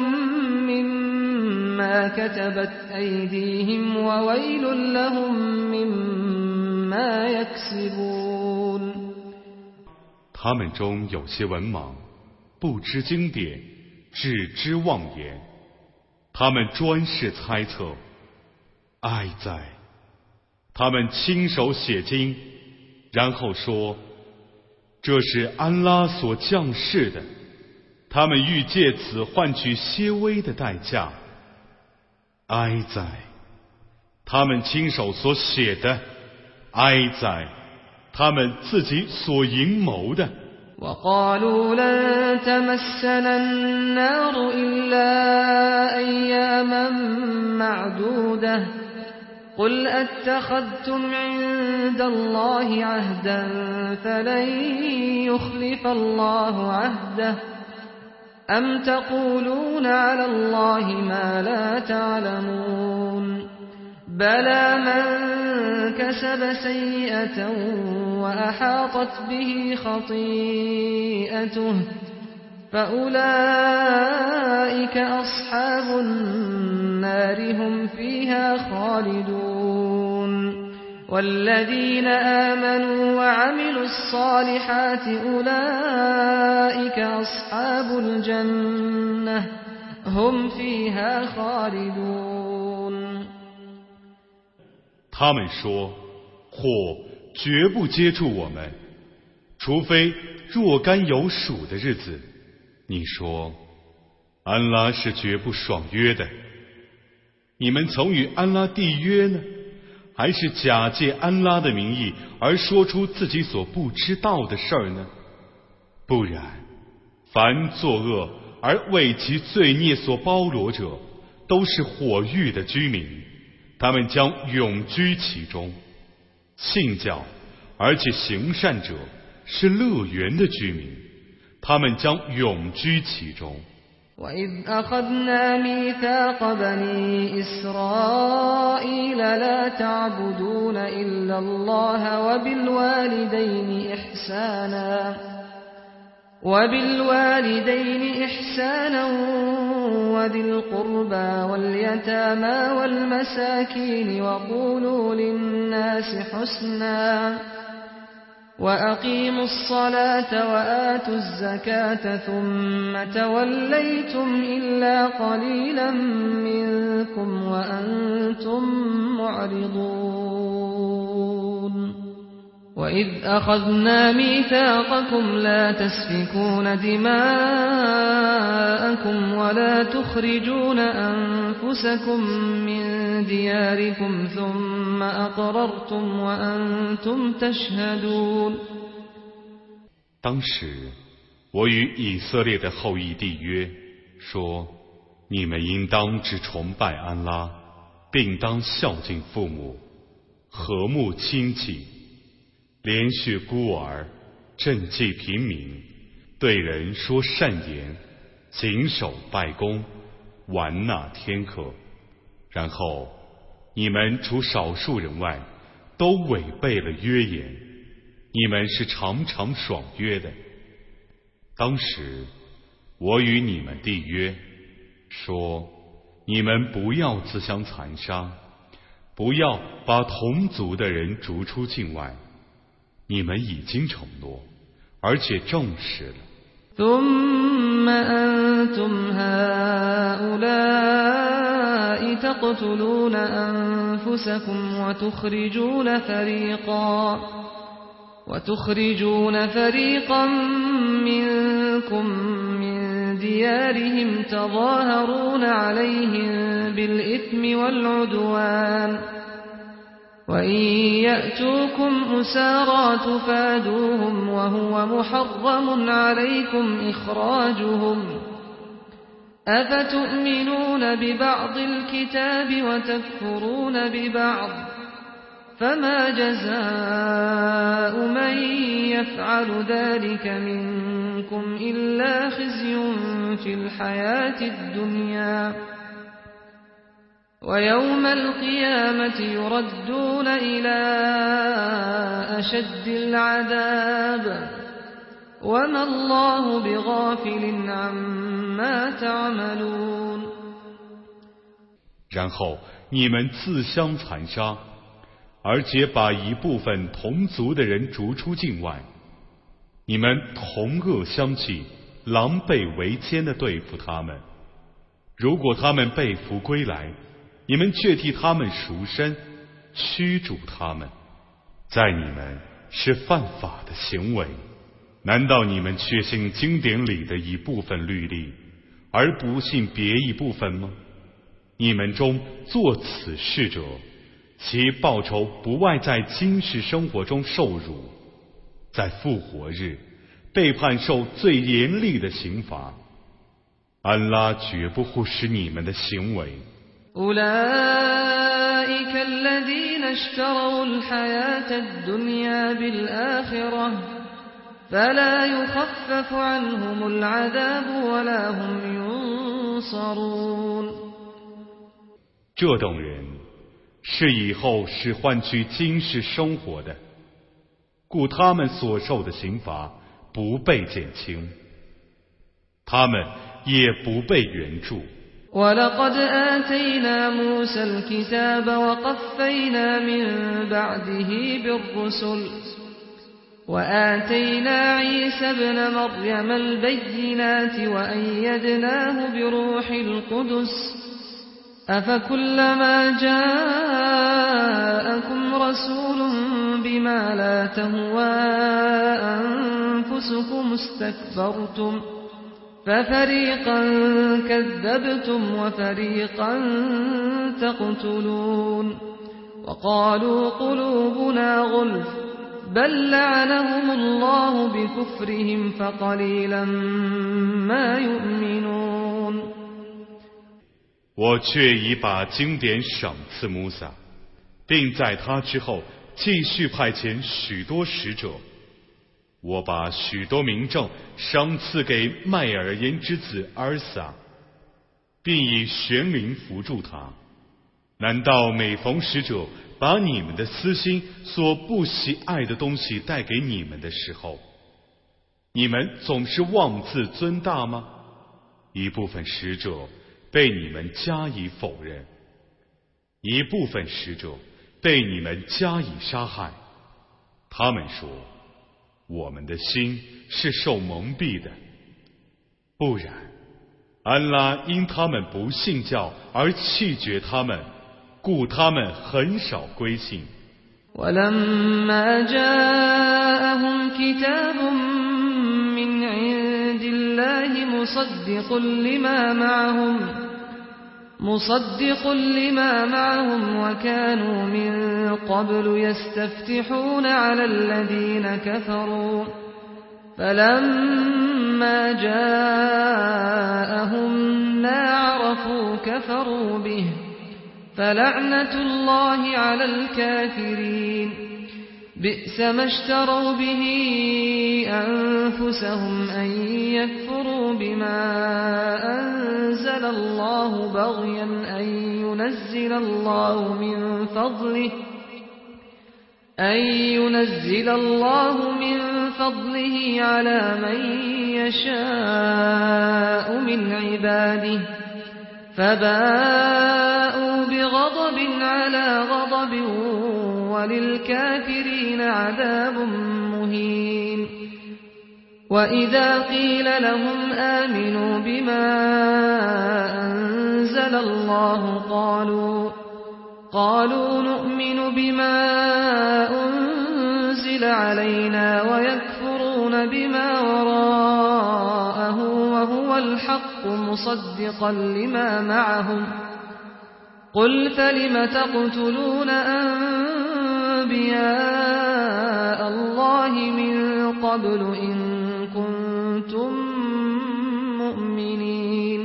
مما كتبت أيديهم وويل لهم مما يكسبون 他们中有些文盲，不知经典，只知妄言，他们专是猜测。哀哉！他们亲手写经，然后说这是安拉所降世的，他们欲借此换取些微的代价。哀哉！他们亲手所写的，哀哉！他们自己所阴谋的。 وقالوا لن تمسنا النار إلا أياما معدودة قل أتخذتم عند الله عهدا فلن يخلف الله عهده أم تقولون على الله ما لا تعلمون بلى من كسب سيئة وأحاطت به خطيئته فأولئك أصحاب النار هم فيها خالدون والذين آمنوا وعملوا الصالحات أولئك أصحاب الجنة هم فيها خالدون 他们说，火绝不接触我们，除非若干有数的日子。你说，安拉是绝不爽约的。你们曾与安拉缔约呢，还是假借安拉的名义而说出自己所不知道的事儿呢？不然，凡作恶而为其罪孽所包罗者，都是火狱的居民，他们将永居其中。信教而且行善者是乐园的居民，他们将永居其中。 وَإِذْ أَخَذْنَا مِيثَاقَ بَنِي إِسْرَائِيلَ لَا تَعْبُدُونَ إِلَّا اللَّهَ وَبِالْوَالِدَيْنِ إِحْسَانًا وَذِي الْقُرْبَى وَالْيَتَامَى وَالْمَسَاكِينِ وَقُولُوا لِلنَّاسِ حُسْنًا وَأَقِيمُوا الصَّلَاةَ وَآتُوا الزَّكَاةَ ثُمَّ تَوَلَّيْتُمْ إِلَّا قَلِيلًا مِّنكُمْ وَأَنتُم مُّعْرِضُونَ وَإِذْ أَخَذْنَا مِيثَاقَكُمْ لَا تَسْفِكُونَ دِمَاءَكُمْ وَلَا تُخْرِجُونَ أَنفُسَكُم مِّن دِيَارِكُمْ ثُمَّ أَقْرَرْتُمْ وَأَنتُمْ تَشْهَدُونَ 当时，我与以色列的后裔缔约，说：你们应当只崇拜安拉，并当孝敬父母，和睦亲戚，连续孤儿，赈济贫民，对人说善言，谨守拜功，完纳天课。然后你们除少数人外，都违背了约言，你们是常常爽约的。当时我与你们缔约，说：你们不要自相残杀，不要把同族的人逐出境外。你们已经承诺，而且证实了。 ثم أنتم هؤلاء تقتلون أنفسكم وتخرجون فريقا منكم من ديارهم تظاهرون عليهم بالإثم والعدوان وإن يأتوكم أسارى تفادوهم وهو محرم عليكم إخراجهم أفتؤمنون ببعض الكتاب وتكفرون ببعض فما جزاء من يفعل ذلك منكم إلا خزي في الحياة الدنيا ويوم القيامة يردون إلى أشد العذاب وما الله بغافل عما تعملون。 然后你们自相残杀，而且把一部分同族的人逐出境外，你们同恶相济，狼狈为奸地对付他们。如果他们被俘归来，你们却替他们赎身，驱逐他们，在你们是犯法的行为。难道你们确信经典里的一部分律例，而不信别一部分吗？你们中做此事者，其报酬不外在今世生活中受辱，在复活日被判受最严厉的刑罚。安拉绝不忽视你们的行为。 أولئك الذين اشتروا الحياة الدنيا بالآخرة فلا يخفف عنهم العذاب ولا هم ينصرون。 这等人是以后是换取今世生活的，故他们所受的刑罚不被减轻，他们也不被援助。 ولقد آتينا موسى الكتاب وقفينا من بعده بالرسل وآتينا عيسى ابن مريم البينات وأيدناه بروح القدس أفكلما جاءكم رسول بما لا تهوى أنفسكم استكبرتم ففريقا كذبتم وفريقا تقتلون وقالوا قلوبنا غلف بل لعنهم الله بكفرهم فقليلا ما يؤمنون。 我却已把经典赏赐穆萨，并在他之后继续派遣许多使者。我把许多明证赏赐给麦尔因之子尔撒，并以玄灵扶助他。难道每逢使者把你们的私心所不喜爱的东西带给你们的时候，你们总是妄自尊大吗？一部分使者被你们加以否认，一部分使者被你们加以杀害。他们说，我们的心是受蒙蔽的，不然，安拉因他们不信教而弃绝他们，故他们很少归信。 ولما جاءهم كتاب من عند الله مصدق لما معهم وكانوا من قبل يستفتحون على الذين كفروا فلما جاءهم ما عرفوا كفروا به فلعنة الله على الكافرين بئس ما اشتروا به أنفسهم أن يكفروا بما أنزل الله بغيا أن ينزل الله من فضله على من يشاء من عباده فباءوا بغضب على غضب وللكافرين عذاب مهين. وإذا قيل لهم آمنوا بما أنزل الله قالوا نؤمن بما أنزل علينا ويكفرون بما وراءه وهو الحق الحق مصدقا لما معهم قل فلم تقتلون أنبياء الله من قبل إن كنتم مؤمنين。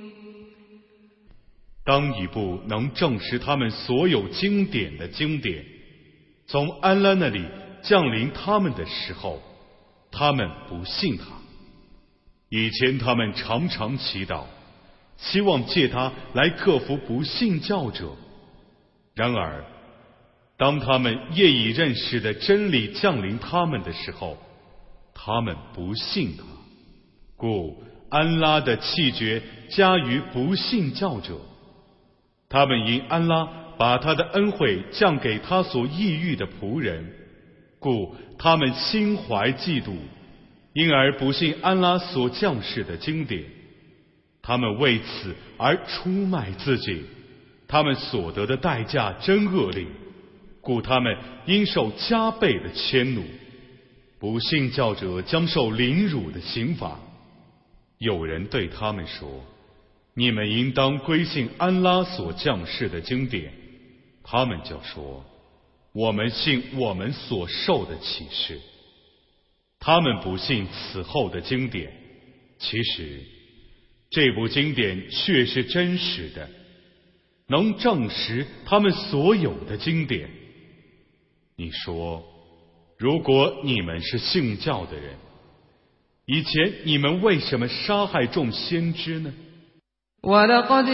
当一部能证实他们所有经典的经典从安拉那里降临他们的时候，他们不信他。以前他们常常祈祷，希望借他来克服不信教者。然而，当他们业已认识的真理降临他们的时候，他们不信他。故安拉的气绝加于不信教者。他们因安拉把他的恩惠降给他所抑郁的仆人，故他们心怀嫉妒，因而不信安拉所降世的经典。他们为此而出卖自己，他们所得的代价真恶劣，故他们应受加倍的迁怒。不信教者将受凌辱的刑罚。有人对他们说，你们应当归信安拉所降世的经典。他们就说，我们信我们所受的启示。他们不信此后的经典，其实这部经典却是真实的，能证实他们所有的经典。你说，如果你们是信教的人，以前你们为什么杀害众先知呢 وَلَقَدْ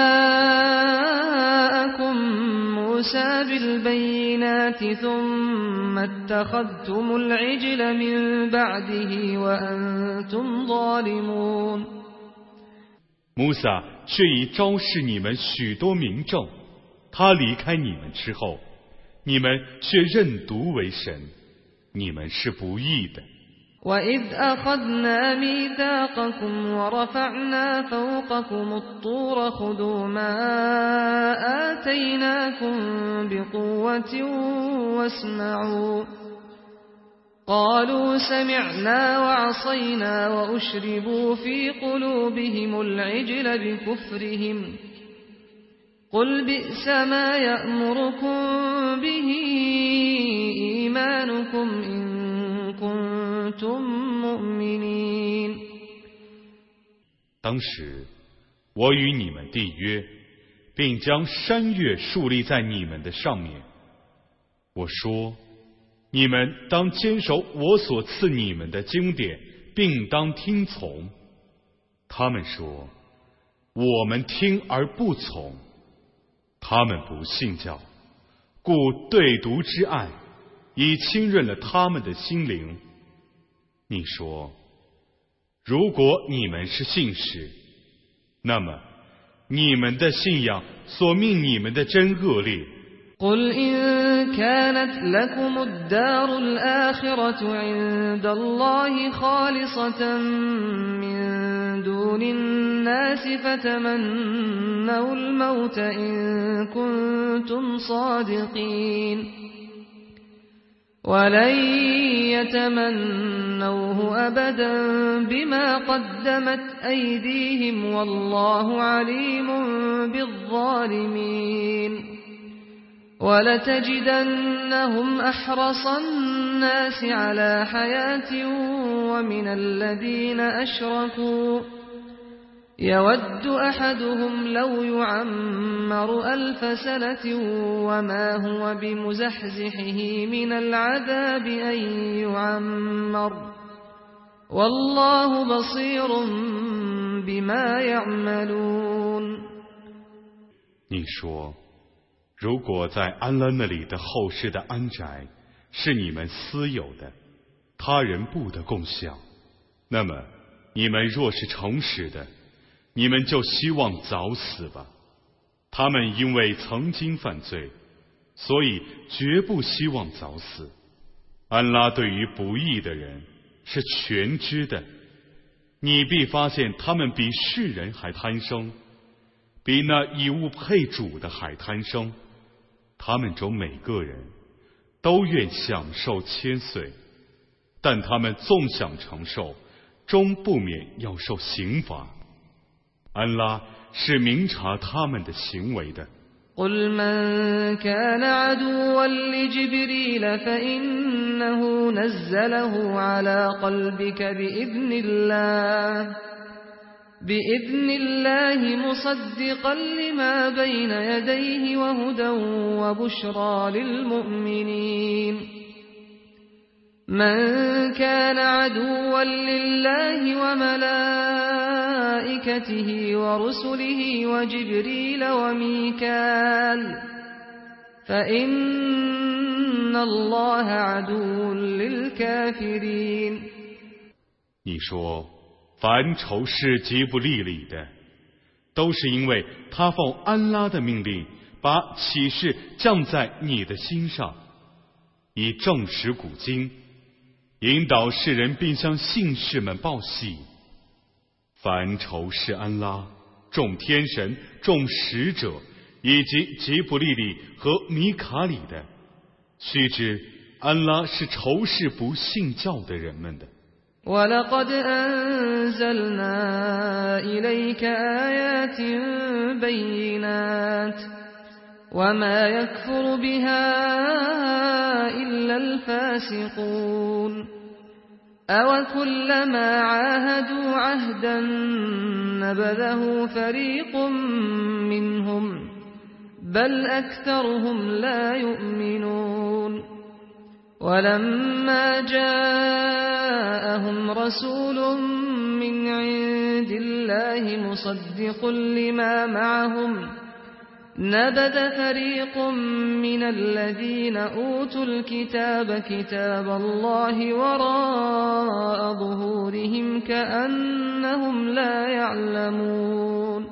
جَاءَكُم مُوسَى بِالْبَيِّنَاتِ ثُمَّ اتَّخَذْتُمُ الْعِجْلَ مِن بَعْدِهِ وَأَنْتُمْ ظَالِمُونَ。 穆萨却已昭示你们许多明证，他离开你们之后，你们却认犊为神，你们是不义的。 وَإِذْ أَخَذْنَا مِيثَاقَكُمْ وَرَفَعْنَا فَوْقَكُمُ الطُّورَ خُذُوا مَا آتَيْنَاكُمْ بِقُوَّةٍ وَاسْمَعُوا قَالُوا سَمِعْنَا وَعَصَيْنَا وَأُشْرِبُوا فِي قُلُوبِهِمُ الْعِجْلَ بِكُفْرِهِمْ قُلْ بِئْسَ مَا يَأْمُرُكُمْ بِهِ إِيمَانُكُمْ إِن كنتم مؤمنين。 当时我与你们缔约，并将山岳树立在你们的上面。我说，你们当坚守我所赐你们的经典，并当听从。他们说，我们听而不从。他们不信教，故对毒之爱已侵润了他们的心灵。你说，如果你们是信使，那么你们的信仰所命你们的真恶劣。 قل إن كانت لكم الدار الآخرة عند الله خالصة من دون الناس فتمنوا الموت إن كنتم صادقين ولن يتمنوه أبدا بما قدمت أيديهم والله عليم بالظالمين ولتجدنهم أحرص الناس على حياة ومن الذين أشركوا يود أحدهم لو يعمر 1000 سنة وما هو بمزحزحه من العذاب أن يعمر والله بصير بما يعملون。 你说，如果在安拉那里的后世的安宅是你们私有的，他人不得共享，那么你们若是诚实的，你们就希望早死吧。他们因为曾经犯罪，所以绝不希望早死。安拉对于不义的人是全知的，你必发现他们比世人还贪生，比那以物配主的还贪生。他们中每个人都愿享受千岁，但他们纵享承受，终不免要受刑罚。 安拉是明察他们的行为的。 قل من كان عدوا لجبريل فإنه نزله على قلبك بإذن الله مصدقا لما بين يديه وهدى وبشرى للمؤمنين من كان عدوا لله وملائكته ورسله وجبريل وميكال فإن الله عدو للكافرين 你说，凡仇视吉布利里的，都是因为他奉安拉的命令，把启示降在你的心上，以证实古经，引导世人，并向信士们报喜。凡仇视安拉、众天神、众使者以及吉布利里和米卡里的，须知安拉是仇视不信教的人们的。 وَلَقَدْ أَنزَلْنَا إِلَيْكَ آيَاتٍ بَيِّنَاتٍ وَمَا يَكْفُرُ بِهَا إِلَّا الْفَاسِقُونَ أَوَكُلَّمَا عَاهَدُوا عَهْدًا نَبَذَهُ فَرِيقٌ مِّنْهُمْ بَلْ أَكْثَرُهُمْ لَا يُؤْمِنُونَ ولما جاءهم رسول من عند الله مصدق لما معهم نبذ فريق من الذين أوتوا الكتاب كتاب الله وراء ظهورهم كأنهم لا يعلمون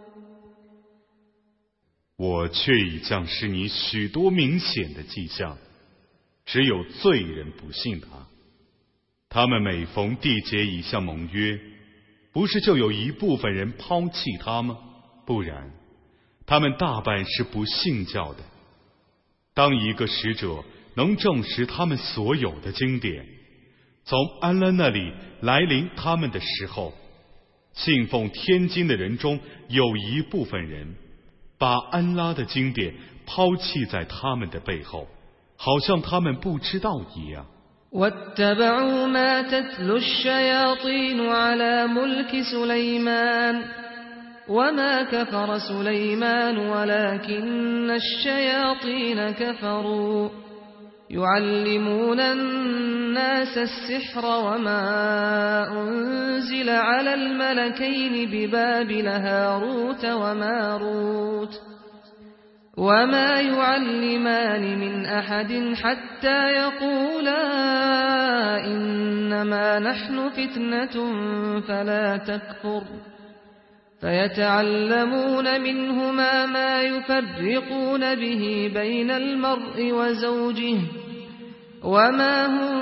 我却已降示你许多明显的迹象，只有罪人不信他。他们每逢缔结一项盟约，不是就有一部分人抛弃他吗？不然，他们大半是不信教的。当一个使者能证实他们所有的经典，从安拉那里来临他们的时候，信奉天经的人中有一部分人把安拉的经典抛弃在他们的背后，好像他们不知道一样。 واتبعوا ما تتلو الشياطين على ملك سليمان وما كفر سليمان ولكن الشياطين كفروا يعلمون الناس السحر وما أنزل على الملكين ببابل هاروت وماروت وما يعلمان من أحد حتى يقولا إنما نحن فتنة فلا تكفر فيتعلمون منهما ما يفرقون به بين المرء وزوجه وما هم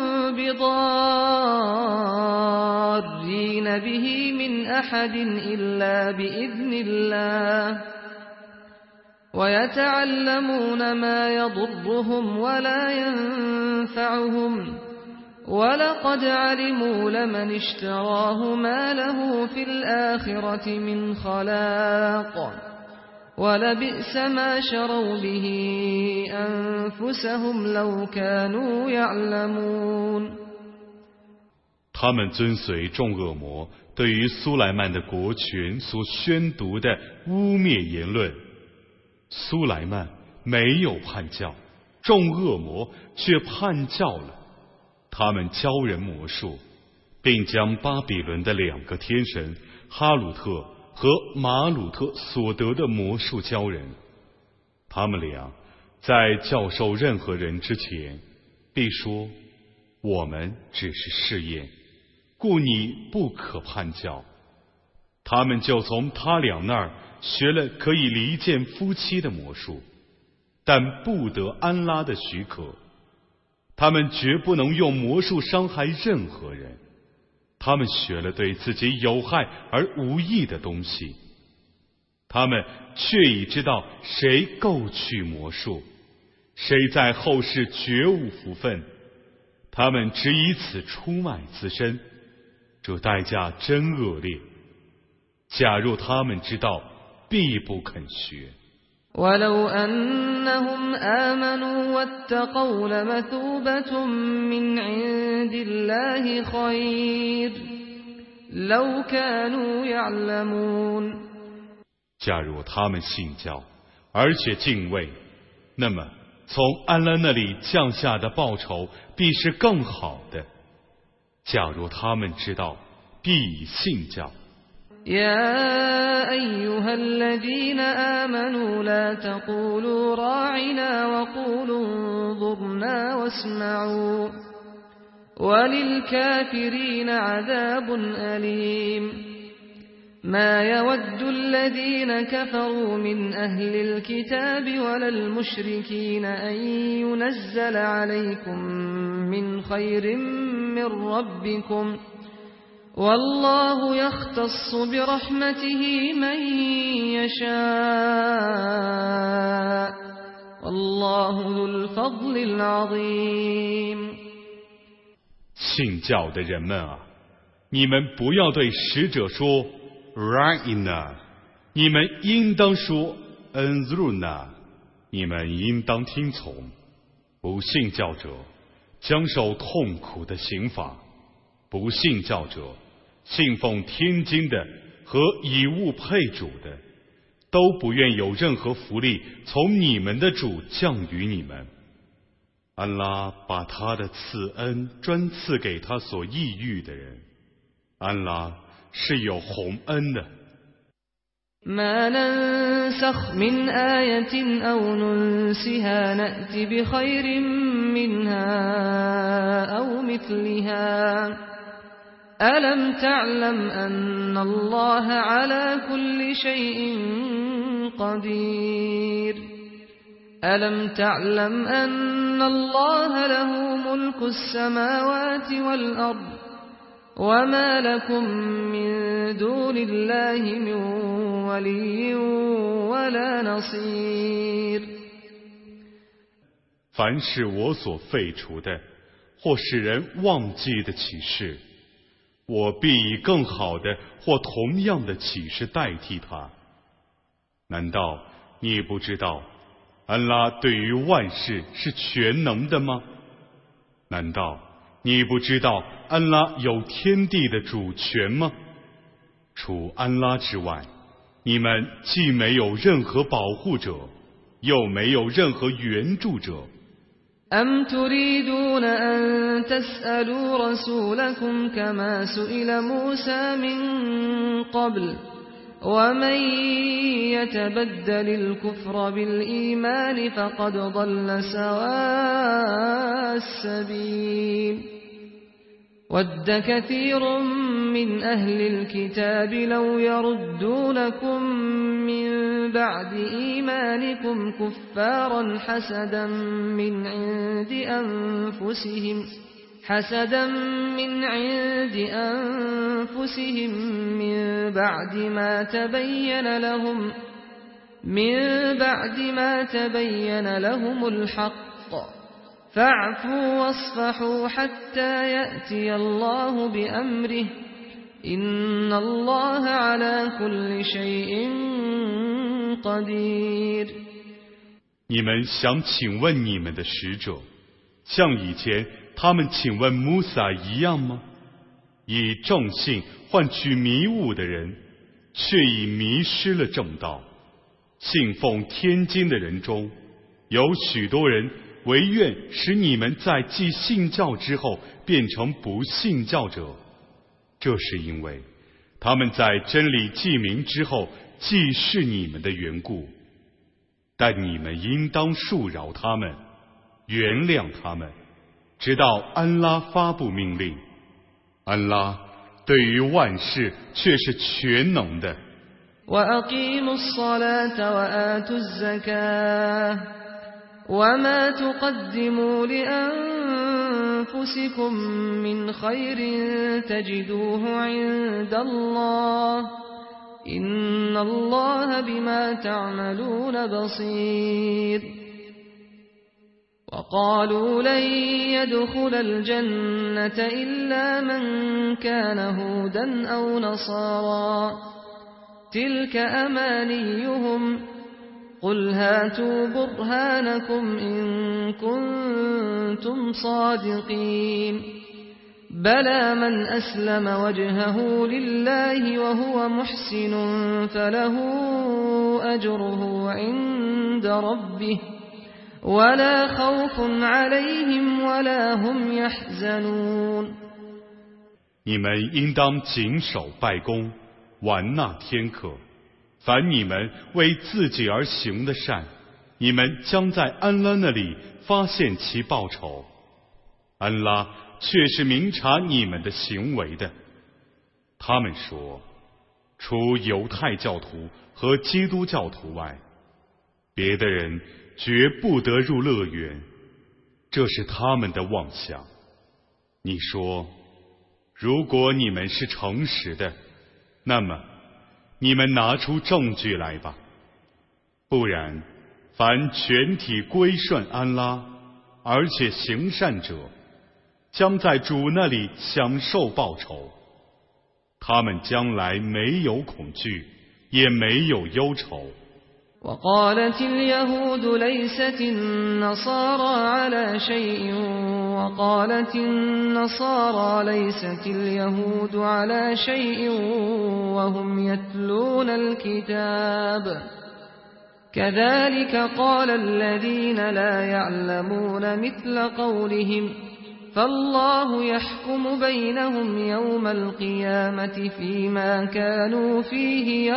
بضارين به من أحد إلا بإذن الله ويتعلمون ما يضرهم ولا ينفعهم ولقد علموا لمن اشتراه ما له في الآخرة من خلاق ولبئس ما شروا به أنفسهم لو كانوا يعلمون 他们遵随众恶魔对于苏莱曼的国权所宣读的污蔑言论。苏莱曼没有叛教，众恶魔却叛教了。他们教人魔术，并将巴比伦的两个天神哈鲁特和马鲁特所得的魔术教人。他们俩在教授任何人之前，必说：“我们只是试验，故你不可叛教。”他们就从他俩那儿学了可以离间夫妻的魔术，但不得安拉的许可。他们绝不能用魔术伤害任何人。他们学了对自己有害而无益的东西。他们却已知道谁构去魔术，谁在后世绝无福分。他们只以此出卖自身，这代价真恶劣。 假若他们知道，必不肯学。 ولو أنهم آمنوا واتقوا لمثوبة من عند الله خير لو كانوا يعلمون。 假如他们信教，而且敬畏，那么从安拉那里降下的报酬必是更好的。假如他们知道，必已信教。 يا أيها الذين آمنوا لا تقولوا راعنا وقولوا انظرنا واسمعوا وللكافرين عذاب أليم ما يود الذين كفروا من أهل الكتاب ولا المشركين أن ينزل عليكم من خير من ربكم والله يختص برحمته من يشاء والله ذو الفضل العظيم。 信教的人们啊，你们不要对使者说 Ra'ina， 你们应当说 Anzurna， 你们应当听从。不信教者将受痛苦的刑罚。不信教者，信奉天经的和以物配主的，都不愿有任何福利从你们的主降于你们。安拉把他的赐恩专赐给他所抑郁的人，安拉是有宏恩的。 ما ننسخ من آية أو ننسها نأت بخير منها أو مثلها ألم تعلم أن الله على كل شيء قدير ألم تعلم أن الله له ملك السماوات والأرض وما لكم من دون الله من ولي ولا نصير。 凡是我所废除的或使人忘记的启示，我必以更好的或同样的启示代替它。难道你不知道安拉对于万事是全能的吗？难道你不知道安拉有天地的主权吗？除安拉之外，你们既没有任何保护者，又没有任何援助者。 أم تريدون أن تسألوا رسولكم كما سئل موسى من قبل ومن يتبدل الكفر بالإيمان فقد ضل سواء السبيل ود كثير من أهل الكتاب لو يردونكم من بعد إيمانكم كفارا حسدا من عند أنفسهم من بعد ما تبين لهم الحق فاعفوا واصفحوا حتى يأتي الله بأمره إن الله على كل شيء قدير。 你们想请问你们的使者，像以前他们请问穆萨一样吗？以正信换取迷雾的人，却已迷失了正道。信奉天经的人中，有许多人唯愿使你们在既信教之后变成不信教者，这是因为他们在真理记明之后既是你们的缘故。但你们应当恕饶他们，原谅他们，直到安拉发布命令。安拉对于万事却是全能的。 وأقيموا الصلاة وآتوا الزكاة وما تقدموا لأنفسكم من خير تجدوه عند الله إن الله بما تعملون بصير وقالوا لن يدخل الجنة إلا من كان هودا أو نصارى تلك أمانيهم قل هاتوا برهانكم إن كنتم صادقين بلى من أسلم وجهه لله وهو محسن فله أجره عند ربه ولا خوف عليهم ولا هم يحزنون 你们应当谨守拜功，玩纳天课。凡你们为自己而行的善，你们将在安拉那里发现其报酬。安拉却是明察你们的行为的。他们说，除犹太教徒和基督教徒外，别的人绝不得入乐园，这是他们的妄想。你说，如果你们是诚实的，那么你们拿出证据来吧，不然凡全体归顺安拉而且行善者，将在主那里享受报酬。他们将来没有恐惧，也没有忧愁。 وقالت اليهود ليست النصارى على شيء وقالت النصارى ليست اليهود على شيء وهم يتلون الكتاب كذلك قال الذين لا يعلمون مثل قولهم فالله يحكم بينهم يوم القيامة فيما كانوا فيه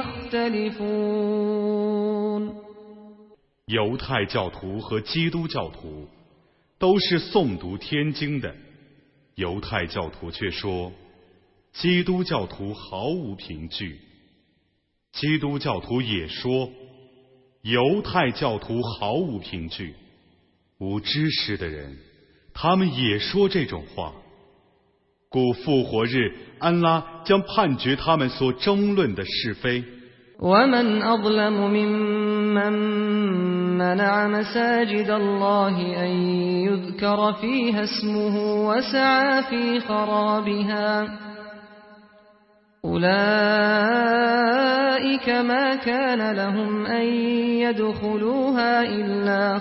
يختلفون 犹太教徒和基督教徒都是诵读天经的，犹太教徒却说基督教徒毫无凭据，基督教徒也说犹太教徒毫无凭据。无知识的人他们也说这种话，故复活日安拉将判决他们所争论的是非。 ومن أظلم ممن منع مساجد الله أن يذكر فيها اسمه وسعى في خرابها أولئك ما كان لهم أن يدخلوها إلا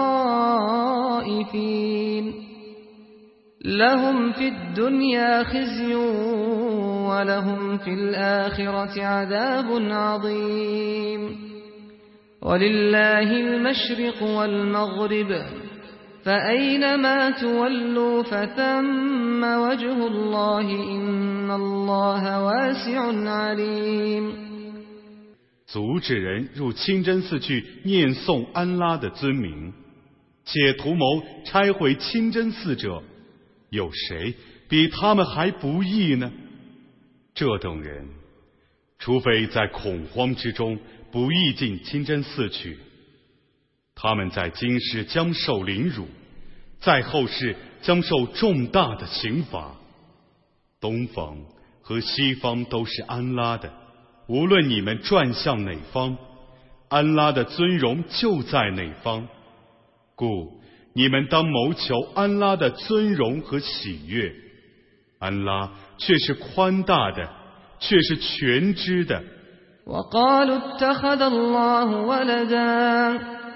خائفين لهم في الدنيا خزي ولهم في الآخرة عذاب عظيم ولله المشرق والمغرب فأينما تولوا فثم وجه الله إن الله واسع عليم 阻止人入清真寺去念诵安拉的尊名，且图谋拆毁清真寺者，有谁比他们还不义呢？这等人，除非在恐慌之中不义进清真寺去，他们在今世将受凌辱，在后世将受重大的刑罚。东方和西方都是安拉的，无论你们转向哪方，安拉的尊荣就在哪方，故你们当谋求安拉的尊荣和喜悦。安拉却是宽大的，却是全知的。 وقالوا اتخذ الله ولدا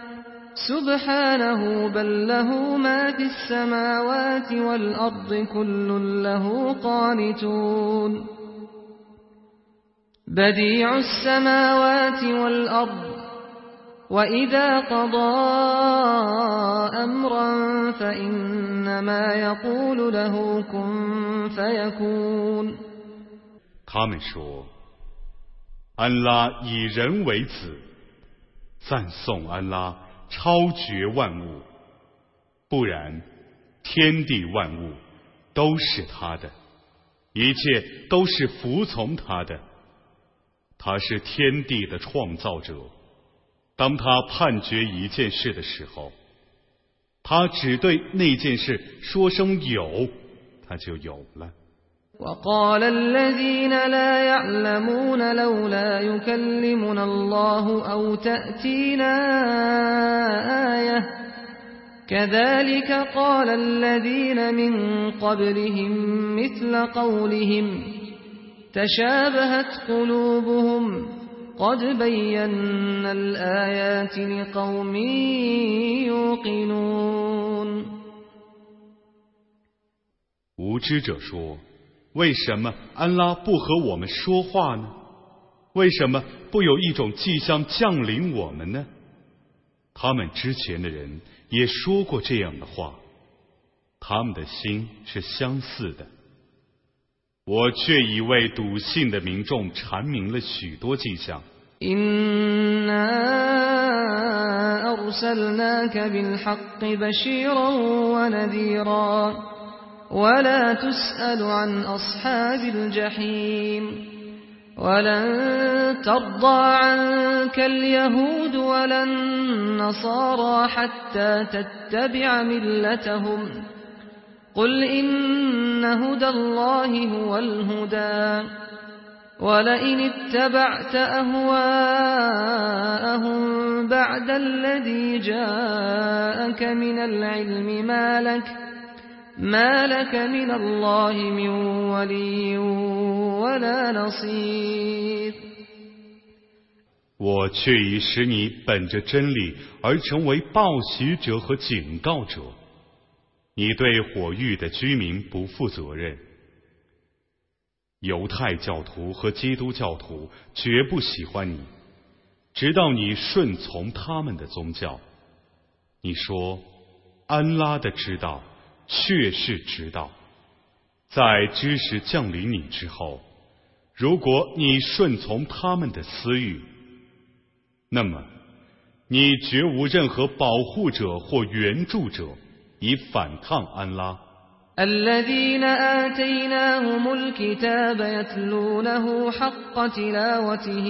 سبحانه بل له ما في السماوات والأرض كل له قانتون بديع السماوات والأرض وإذا قضى أمرا فإنما يقول له كن فيكون 他们说，安拉以人为子，赞颂安拉超绝万物，不然天地万物都是他的，一切都是服从他的。他是天地的创造者，当他判决一件事的时候，他只对那件事说声有，他就有了。 وقال الذين لا يعلمون لولا يكلمنا الله أو تأتينا آية كذلك قال الذين من قبلهم مثل قولهم تشابهت قلوبهم قد بينا الآيات لقوم يوقنون。 无知者说，为什么安拉不和我们说话呢？为什么不有一种迹象降临我们呢？他们之前的人也说过这样的话，他们的心是相似的。我却已为笃信的民众阐明了许多迹象。 إنا أرسلناك بالحق بشيرا ونذيرا ولا تسأل عن أصحاب الجحيم ولن ترضى عنك اليهود ولا النصارى حتى تتبع ملتهم قل إن هدى الله هو الهدى ولئن اتبعت أهواءهم بعد الذي جاءك من العلم ما لك من الله من ولي ولا نصير。 我却已使你本着真理而成为报喜者和警告者，你对火域的居民不负责任。犹太教徒和基督教徒绝不喜欢你，直到你顺从他们的宗教。你说，安拉的知道确是知道，在知识降临你之后，如果你顺从他们的私欲，那么你绝无任何保护者或援助者以反抗安拉。 الذين آتيناهم الكتاب يتلونه حق تلاوته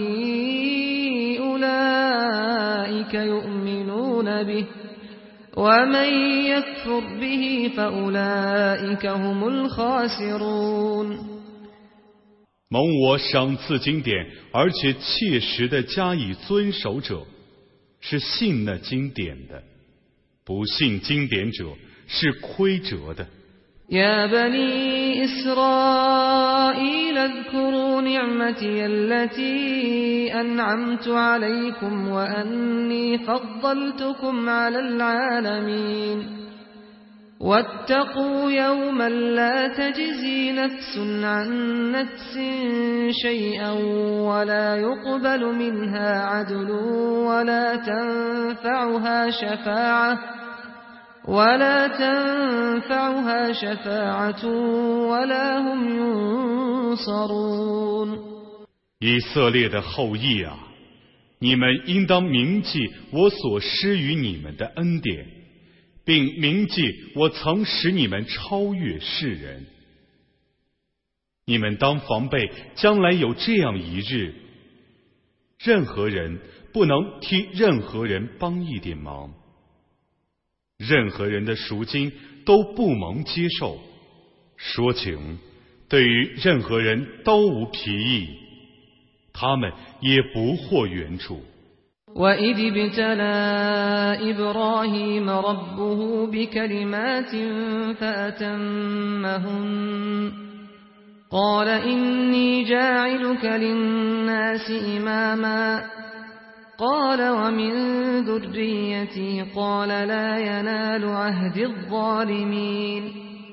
أولئك يؤمنون به ومن يكفر به فأولئك هم الخاسرون。 蒙我赏赐经典，而且切实地加以遵守者，是信那经典的；不信经典者，是亏折的。 يا بني إسرائيل اذكروا نعمتي التي أنعمت عليكم وأني فضلتكم على العالمين واتقوا يوما لا تجزي نفس عن نفس شيئا ولا يقبل منها عدل ولا تنفعها شفاعة ولا هم ينصرون。 以色列的后裔啊，你们应当铭记我所施于你们的恩典，并铭记我曾使你们超越世人。你们当防备将来有这样一日，任何人不能替任何人帮一点忙，任何人的赎金都不蒙接受，说情对于任何人都无裨益，他们也不获援助。 وَإِذِ ابْتَلَى إِبْرَاهِيمَ رَبُّهُ بِكَلِمَاتٍ فَأَتَمَّهُنَّ قَالَ إِنِّي جَاعِلُكَ لِلنَّاسِ إِمَامًا قال ومن ذريتي قال لا ينال عهد الظالمين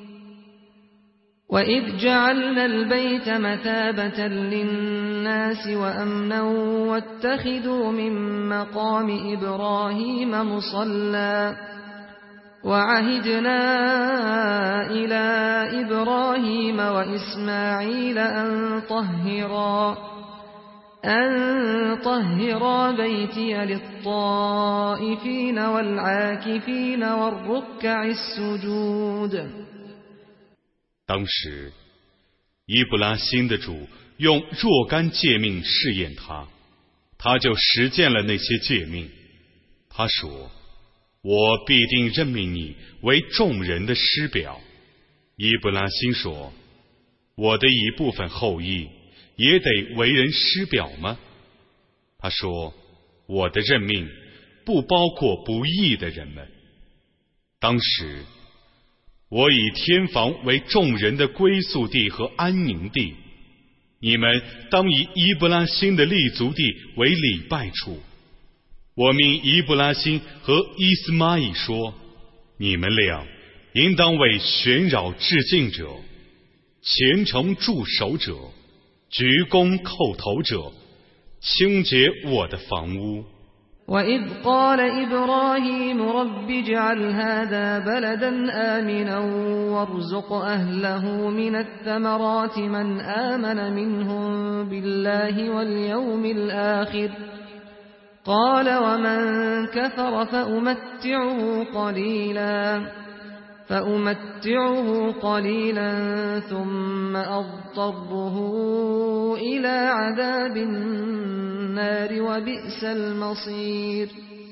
وإذ جعلنا البيت مثابة للناس وأمنا واتخذوا من مقام إبراهيم مصلى وعهدنا إلى إبراهيم وإسماعيل أن طهرا بيتي للطائفين والعاكفين والركع السجود。 当时，伊布拉欣的主用若干诫命试验他，他就实践了那些诫命。他说：“我必定任命你为众人的师表。”伊布拉欣说：“我的一部分后裔也得为人师表吗？”他说：“我的任命不包括不义的人们。”当时，我以天房为众人的归宿地和安宁地， 你们当以伊布拉欣的立足地为礼拜处。我命伊布拉欣和伊斯玛仪说，你们俩应当为旋扰致敬者、虔诚驻守者、鞠躬叩头者清洁我的房屋。 وَإِذْ قَالَ إِبْرَاهِيمُ رَبِّ اجْعَلْ هَذَا بَلَدًا آمِنًا وَارْزُقْ أَهْلَهُ مِنَ الثَّمَرَاتِ مَنْ آمَنَ مِنْهُمْ بِاللَّهِ وَالْيَوْمِ الْآخِرِ قَالَ وَمَنْ كَفَرَ فَأُمَتِّعُهُ قَلِيلًا ثُمَّ أَضْطَرُّهُ إِلَى عَذَابِ النَّارِ وَبِئْسَ الْمَصِيرُ。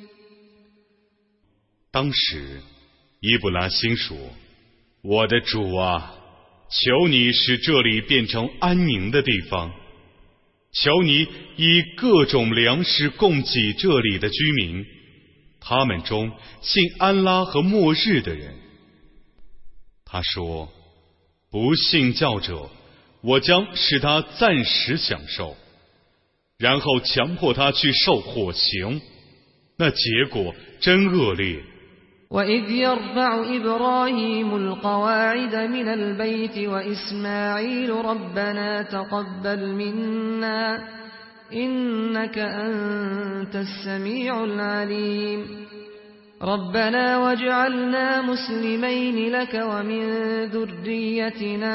当时，伊布拉欣说：“我的主啊，求你使这里变成安宁的地方，求你以各种粮食供给这里的居民，他们中信安拉和末日的人。”他说：“不信教者，我将使他暂时享受，然后强迫他去受火刑，那结果真恶劣。” وَإِذْ يَرْفَعُ إِبْرَاهِيمُ الْقَوَاعِدَ مِنَ الْبَيْتِ وَإِسْمَاعِيلُ رَبَّنَا تَقَبَّلْ مِنَّا إِنَّكَ أَنْتَ السَّمِيعُ الْعَلِيمُ رَبَّنَا وَاجْعَلْنَا مُسْلِمَيْنِ لَكَ وَمِنْ ذُرِّيَّتِنَا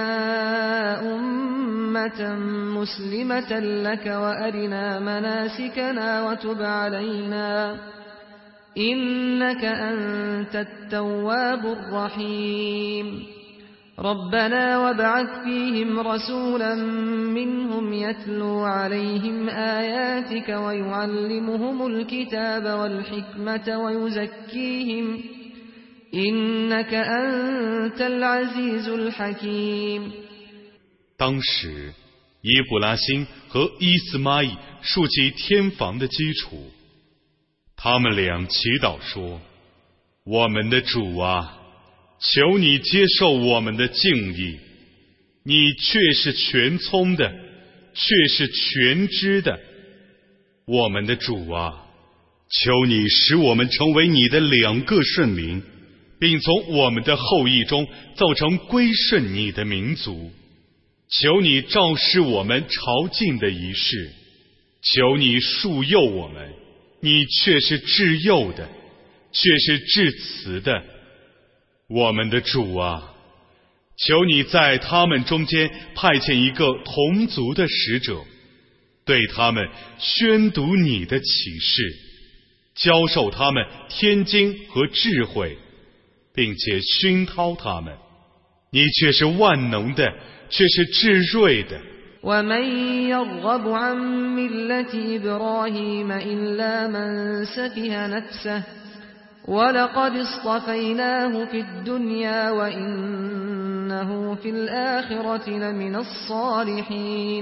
أُمَّةً مُسْلِمَةً لَكَ وَأَرِنَا مَنَاسِكَنَا وَتُبْ عَلَيْنَا إِنَّكَ أَنْتَ التَّوَّابُ الرَّحِيمُ رَبَّنَا وَابْعَثْ فِيهِمْ رَسُولًا مِّنْهُمْ يَتْلُو عَلَيْهِمْ آيَاتِكَ وَيُعَلِّمُهُمُ الْكِتَابَ وَالْحِكْمَةَ وَيُزَكِّيهِمْ إِنَّكَ أَنْتَ الْعَزِيزُ الْحَكِيمُ。 当时，伊布拉欣和伊斯玛仪竖起天房的基础，他们俩祈祷说：“我们的主啊，求你接受我们的敬意，你却是全聪的，却是全知的。我们的主啊，求你使我们成为你的2个圣民，并从我们的后裔中造成归顺你的民族。求你照示我们朝觐的仪式，求你恕宥我们，你却是至幼的，却是至慈的。我们的主啊，求你在他们中间派遣一个同族的使者，对他们宣读你的启示，教授他们天经和智慧，并且熏陶他们。你却是万能的，却是至睿的。 وَمَنْ يَرْغَبُ عَنْ مِلَّةِ إِبْرَاهِيمَ إِلَّا مَنْ سَفِهَ نَفْسَهُ وَلَقَدِ اصْطَفَيْنَاهُ فِي الدُّنْيَا وَإِنَّهُ فِي الْآخِرَةِ لَمِنَ الصَّالِحِينَ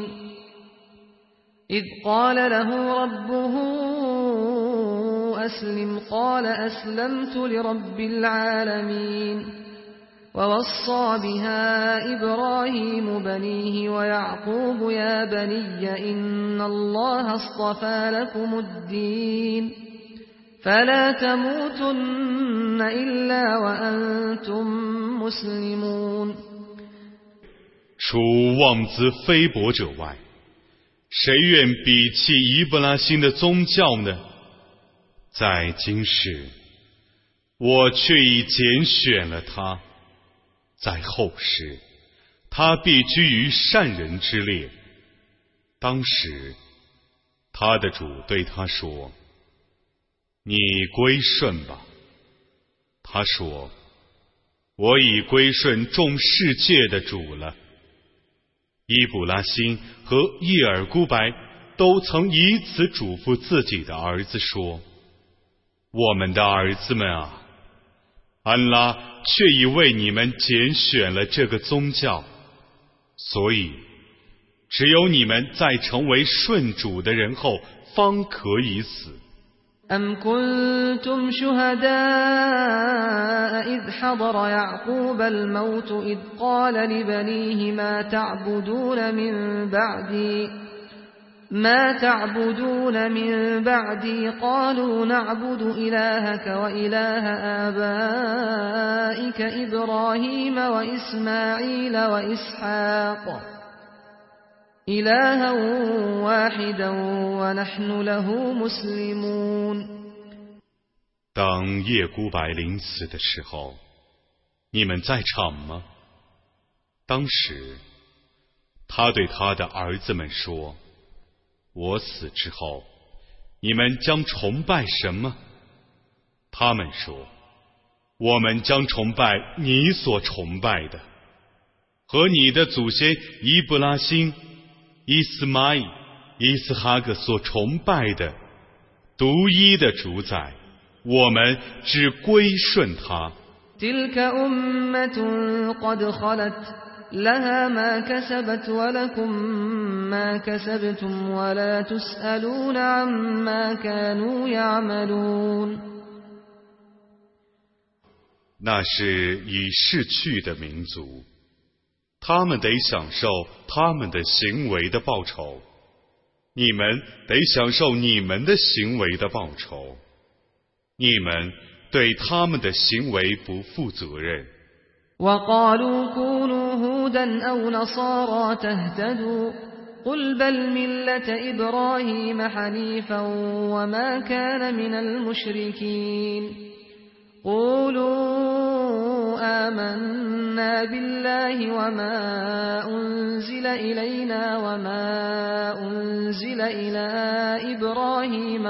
إِذْ قَالَ لَهُ رَبُّهُ أَسْلِمْ قَالَ أَسْلَمْتُ لِرَبِّ الْعَالَمِينَ وَوَصَّى بِهَا إِبْرَاهِيمُ بَنِيهِ وَيَعْقُوبُ يَا بَنِيَّ إِنَّ اللَّهَ اصْطَفَى لَكُمُ الدِّينَ فَلَا تَمُوتُنَّ إِلَّا وَأَنْتُمْ مُسْلِمُونَ。 除妄自菲薄者外，谁愿鄙弃伊布拉欣的宗教呢？在今世，我却已拣选了他。在后世，他必居于善人之列。当时，他的主对他说：“你归顺吧。”他说：“我已归顺众世界的主了。”伊布拉欣和叶尔孤白都曾以此嘱咐自己的儿子说：“我们的儿子们啊，安拉却已为你们拣选了这个宗教，所以只有你们在成为顺主的人后方可以死。 أم كنتم شهداء إذ حضر يعقوب الموت إذ قال لبنيه ما تعبدون من بعدي قالوا نعبد إلهك وإله آبائك إبراهيم وإسماعيل وإسحاق إلها واحدا ونحن له مسلمون。 当叶孤白临死的时候，你们在场吗？当时，他对他的儿子们说：“我死之后，你们将崇拜什么？”他们说：“我们将崇拜你所崇拜的，和你的祖先伊布拉辛、伊斯玛仪、伊斯哈格所崇拜的独一的主宰，我们只归顺他。” تلك أمة قد خلت لها ما كسبت ولكم ما كسبتم ولا تسألون عما كانوا يعملون。 那是已逝去的民族，他们得享受他们的行为的报酬，你们得享受你们的行为的报酬，你们对他们的行为不负责任。 وقالوا كونوا هودا أو نصارى تهتدوا قل بل ملة إبراهيم حنيفا وما كان من المشركين قولوا آمنا بالله وما أنزل إلينا وما أنزل إلى إبراهيم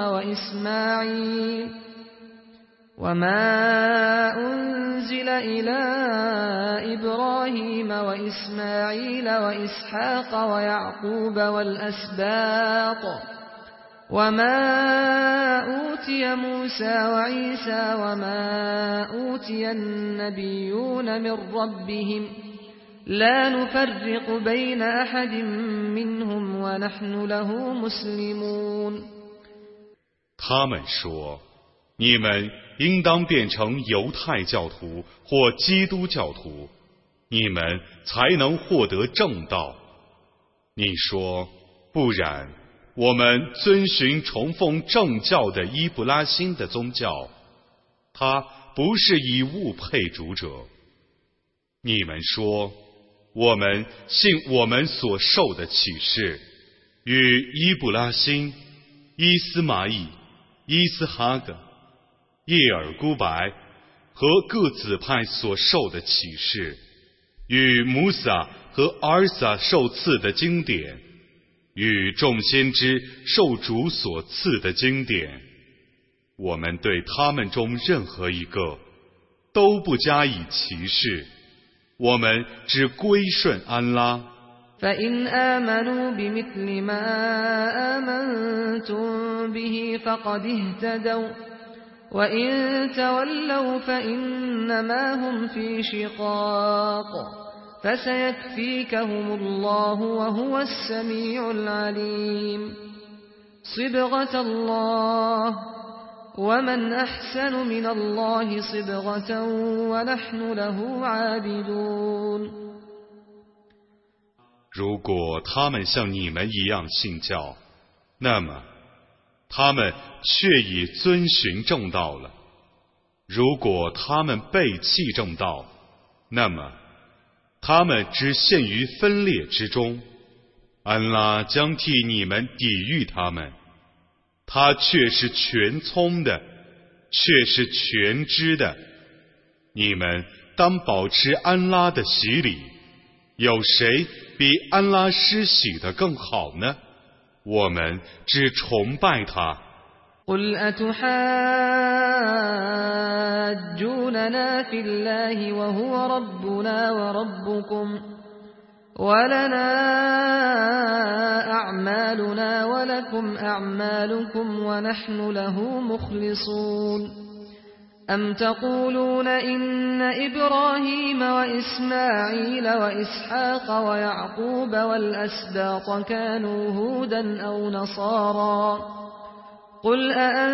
وإسماعيل وإسحاق ويعقوب والأسباط وما أوتي موسى وعيسى وما أوتي النبيون من ربهم لا نفرق بين أحد منهم ونحن له مسلمون。 他们说，你们应当变成犹太教徒或基督教徒，你们才能获得正道。你说，不然，我们遵循崇奉正教的伊布拉辛的宗教，他不是以物配主者。你们说，我们信我们所受的启示，与伊布拉辛、伊斯玛仪、伊斯哈格、叶尔孤白和各子派所受的启示，与穆萨和阿尔撒受赐的经典，与众先知受主所赐的经典，我们对他们中任何一个都不加以歧视，我们只归顺安拉。 فإن آمنوا بمثل ما آمنتم به فقد اهتدوا وإن تولوا فإنما هم في شقاق فسيكفيكهم الله وهو السميع العليم صبغة الله ومن أحسن من الله صبغة ونحن له عابدون。 如果他们像你们一样信教，那么他们确已遵循正道了；如果他们背弃正道，那么他们只陷于分裂之中。安拉将替你们抵御他们，他却是全聪的，却是全知的。你们当保持安拉的洗礼，有谁比安拉施洗的更好呢？我们只崇拜他。 قل أتحاجوننا في الله وهو ربنا وربكم ولنا أعمالنا ولكم أعمالكم ونحن له مخلصون أم تقولون إن إبراهيم وإسماعيل وإسحاق ويعقوب والأسباط كانوا هودا أو نصارى قل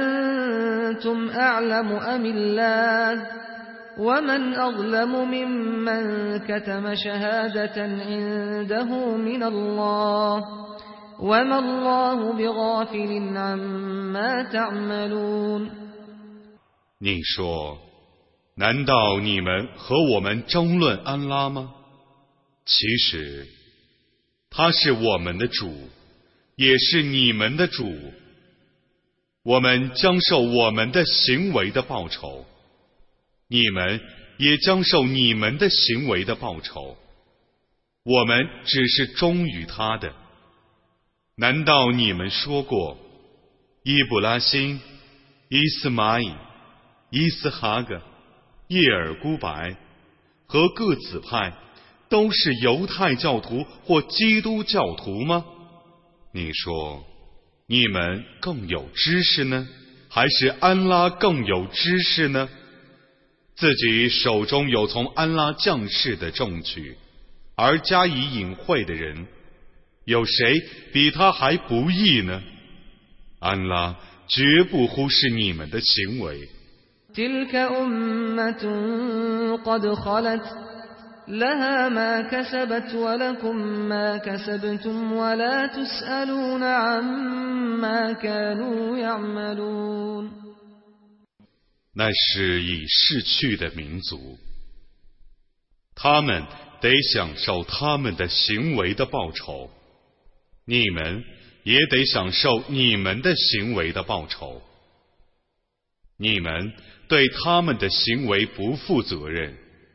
أأنتم أعلم أم الله ومن أظلم ممن كتم شهادة عنده من الله وما الله بغافل عما تعملون 你说，难道你们和我们争论安拉吗？其实，他是我们的主，也是你们的主。我们将受我们的行为的报酬，你们也将受你们的行为的报酬。我们只是忠于他的。难道你们说过，伊布拉辛、伊斯玛仪、伊斯哈格、叶尔孤白和各子派都是犹太教徒或基督教徒吗？你说，你们更有知识呢，还是安拉更有知识呢？自己手中有从安拉降世的证据，而加以隐晦的人，有谁比他还不义呢？安拉绝不忽视你们的行为。 تلك أمة قد خلت لها ما كسبت ولكم ما كسبتم ولا تسألون عما كانوا يعملون 那是已逝去的民族，他们得享受他们的行为的报酬，你们也得享受你们的行为的报酬。你们对他们的行为不负责任。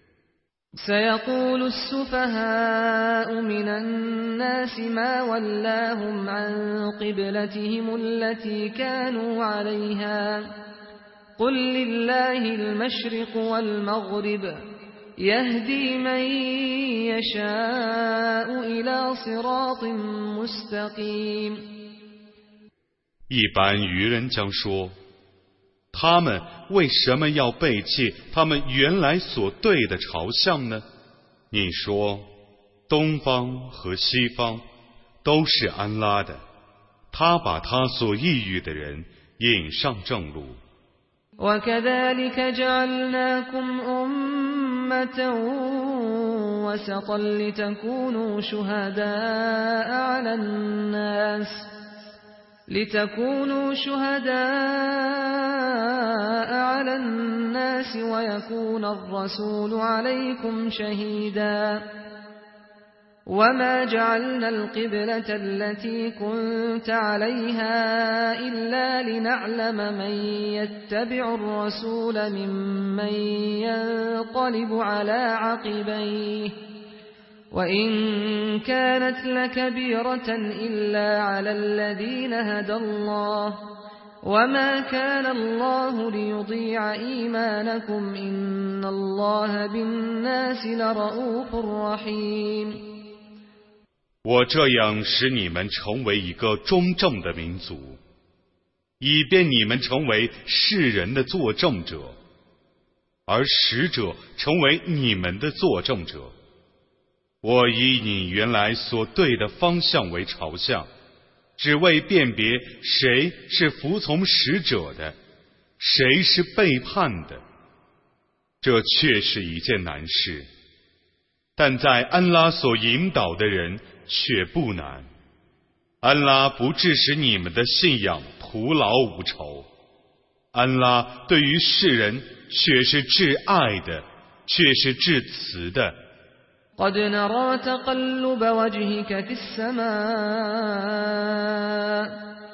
سيقول السفهاء من الناس ما ولاهم عن قبلتهم التي كانوا عليها قل لله المشرق والمغرب يهدي من يشاء إلى صراط مستقيم 一般愚人将说，他们为什么要背弃他们原来所对的朝向呢？你说，东方和西方都是安拉的，他把他所抑郁的人引上正路。 وكذلك جعلناكم أمة وسطا لتكونوا شهداء على الناس ويكون الرسول عليكم شهيدا وما جعلنا القبلة التي كنت عليها إلا لنعلم من يتبع الرسول ممن ينقلب على عقبيه وإن كانت لكبيرة إلا على الذين هدى الله وما كان الله ليضيع إيمانكم إن الله بالناس لرؤوف رحيم 我这样使你们成为一个忠正的民族，以便你们成为世人的作证者，而使者成为你们的作证者。我以你原来所对的方向为朝向，只为辨别谁是服从使者的，谁是背叛的。这确是一件难事，但在安拉所引导的人却不难。安拉不致使你们的信仰徒劳无酬，安拉对于世人却是至爱的，却是至慈的。 قد نرى تقلب وجهك في السماء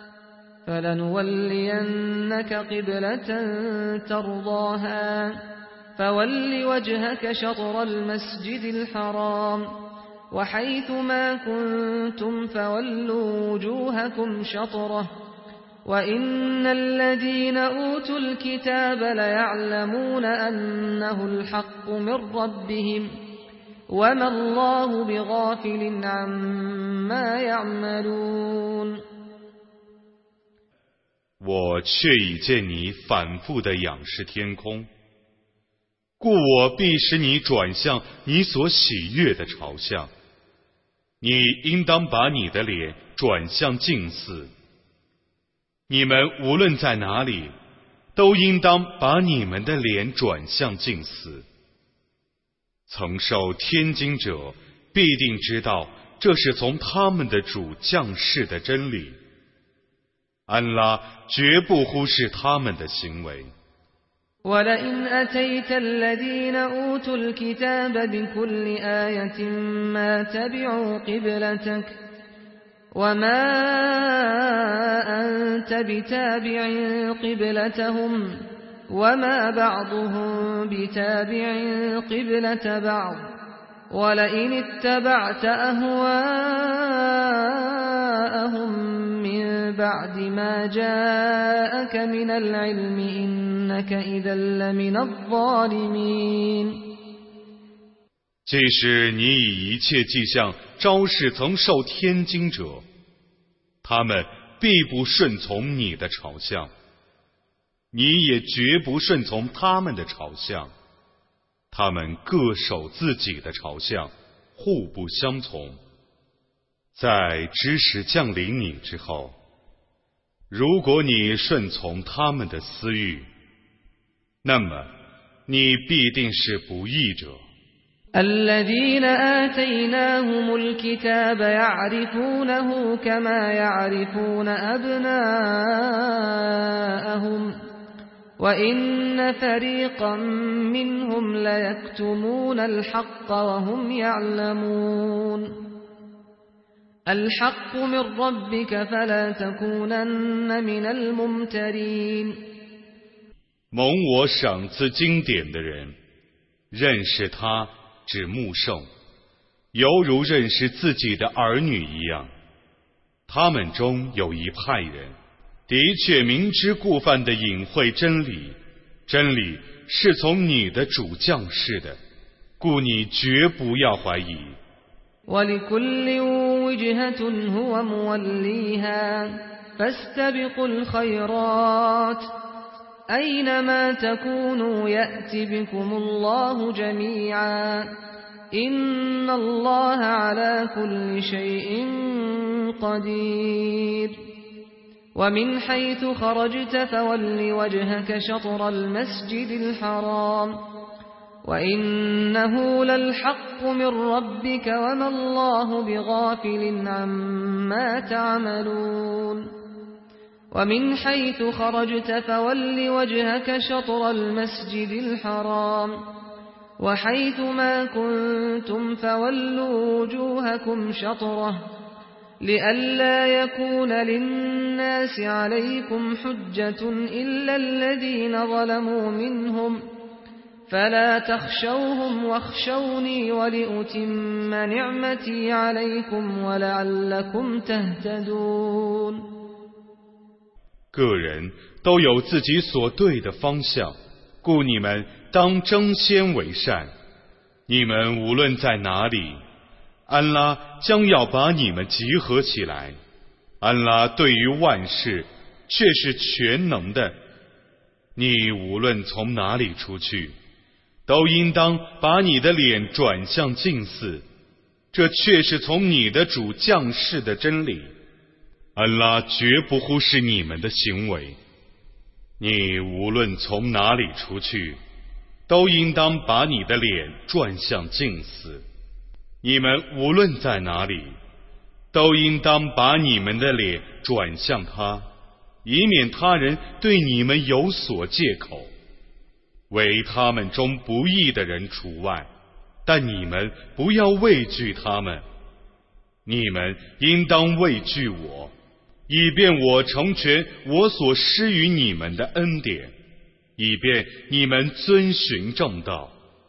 فلنولينك قبلة ترضاها فول وجهك شطر المسجد الحرام وحيث ما كنتم فولوا وجوهكم شطره وإن الذين أوتوا الكتاب ليعلمون أنه الحق من ربهم وما الله بغافل عما يعملون 我却已见你反复地仰视天空，故我必使你转向你所喜悦的朝向。你应当把你的脸转向近寺。 你们无论在哪里，都应当把你们的脸转向近寺。曾受天经者必定知道，这是从他们的主降世的真理。安拉绝不忽视他们的行为。 ولئن أتيت الذين أوتوا الكتاب بكل آية ما تبعوا قبلتك وما أنت بتابع قبلتهم وما بعضهم بتابع قبلة بعض ولئن اتبعت أهواءهم من بعد ما جاءك من العلم إنك إذا لمن الظالمين。 即使你以一切迹象昭示曾受天经者，他们必不顺从你的朝向，你也绝不顺从他们的朝向。他们各守自己的朝向，互不相从。在知识降临你之后，如果你顺从他们的私欲，那么你必定是不义者。 الذين آتيناهم الكتاب يعرفونه كما يعرفون أبناءهم وإن فريقا منهم ليكتمون الحق وهم يعلمون الحق من ربك فلا تكونن من الممترين。 蒙我赏赐经典的人，认识他指目圣，犹如认识自己的儿女一样。他们中有一派人，的确明知故犯地隐晦真理，真理是从你的主降世的，故你绝不要怀疑。 ولكل وجهة هو موليها فاستبقوا الخيرات أينما تكونوا يأت بكم الله جميعا إن الله على كل شيء قدير ومن حيث خرجت فول وجهك شطر المسجد الحرام وإنه للحق من ربك وما الله بغافل عما تعملون ومن حيث خرجت فول وجهك شطر المسجد الحرام وحيث ما كنتم فولوا وجوهكم شطره لئلا يكون للناس عليكم حجة إلا الذين ظلموا منهم فلا تخشوهم واخشوني ولأتم نعمتي عليكم ولعلكم تهتدون。 个人都有自己所对的方向，故你们当争先为善。你们无论在哪里，安拉将要把你们集合起来。安拉对于万事却是全能的。你无论从哪里出去，都应当把你的脸转向近寺，这却是从你的主降世的真理。安拉绝不忽视你们的行为。你无论从哪里出去，都应当把你的脸转向近寺。你们无论在哪里，都应当把你们的脸转向他，以免他人对你们有所借口，唯他们中不义的人除外。但你们不要畏惧他们，你们应当畏惧我，以便我成全我所施于你们的恩典，以便你们遵循正道。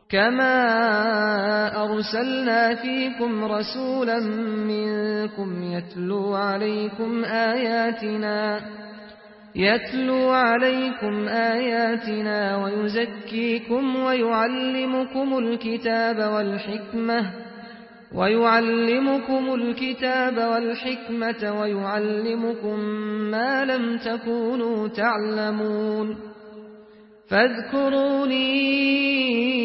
كما أرسلنا فيكم رسولا منكم يتلو عليكم آياتنا ويزكيكم ويعلمكم الكتاب والحكمة ويعلمكم ما لم تكونوا تعلمون فاذكروني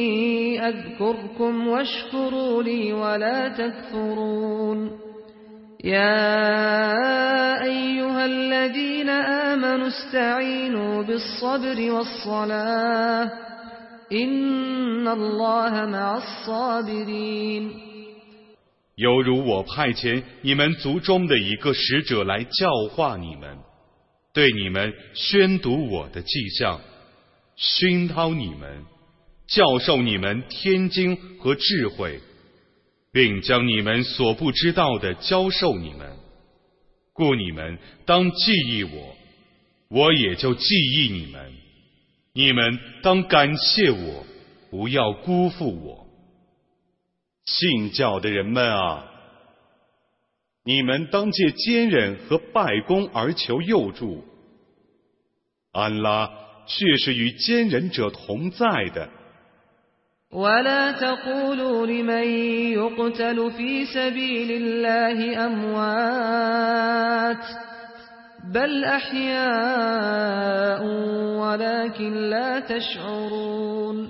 أذكركم واشكروا لي ولا تكفرون يا أيها الذين آمنوا استعينوا بالصبر والصلاة إن الله مع الصابرين 犹如我派遣你们族中的一个使者来教化你们，对你们宣读我的迹象，熏陶你们，教授你们天经和智慧，并将你们所不知道的教授你们。故你们当记忆我，我也就记忆你们。你们当感谢我，不要辜负我。信教的人们啊，你们当借坚忍和拜功而求佑助。安拉却是与坚忍者同在的。 ولا تقولوا لمن يقتل في سبيل الله أموات بل أحياء ولكن لا تشعرون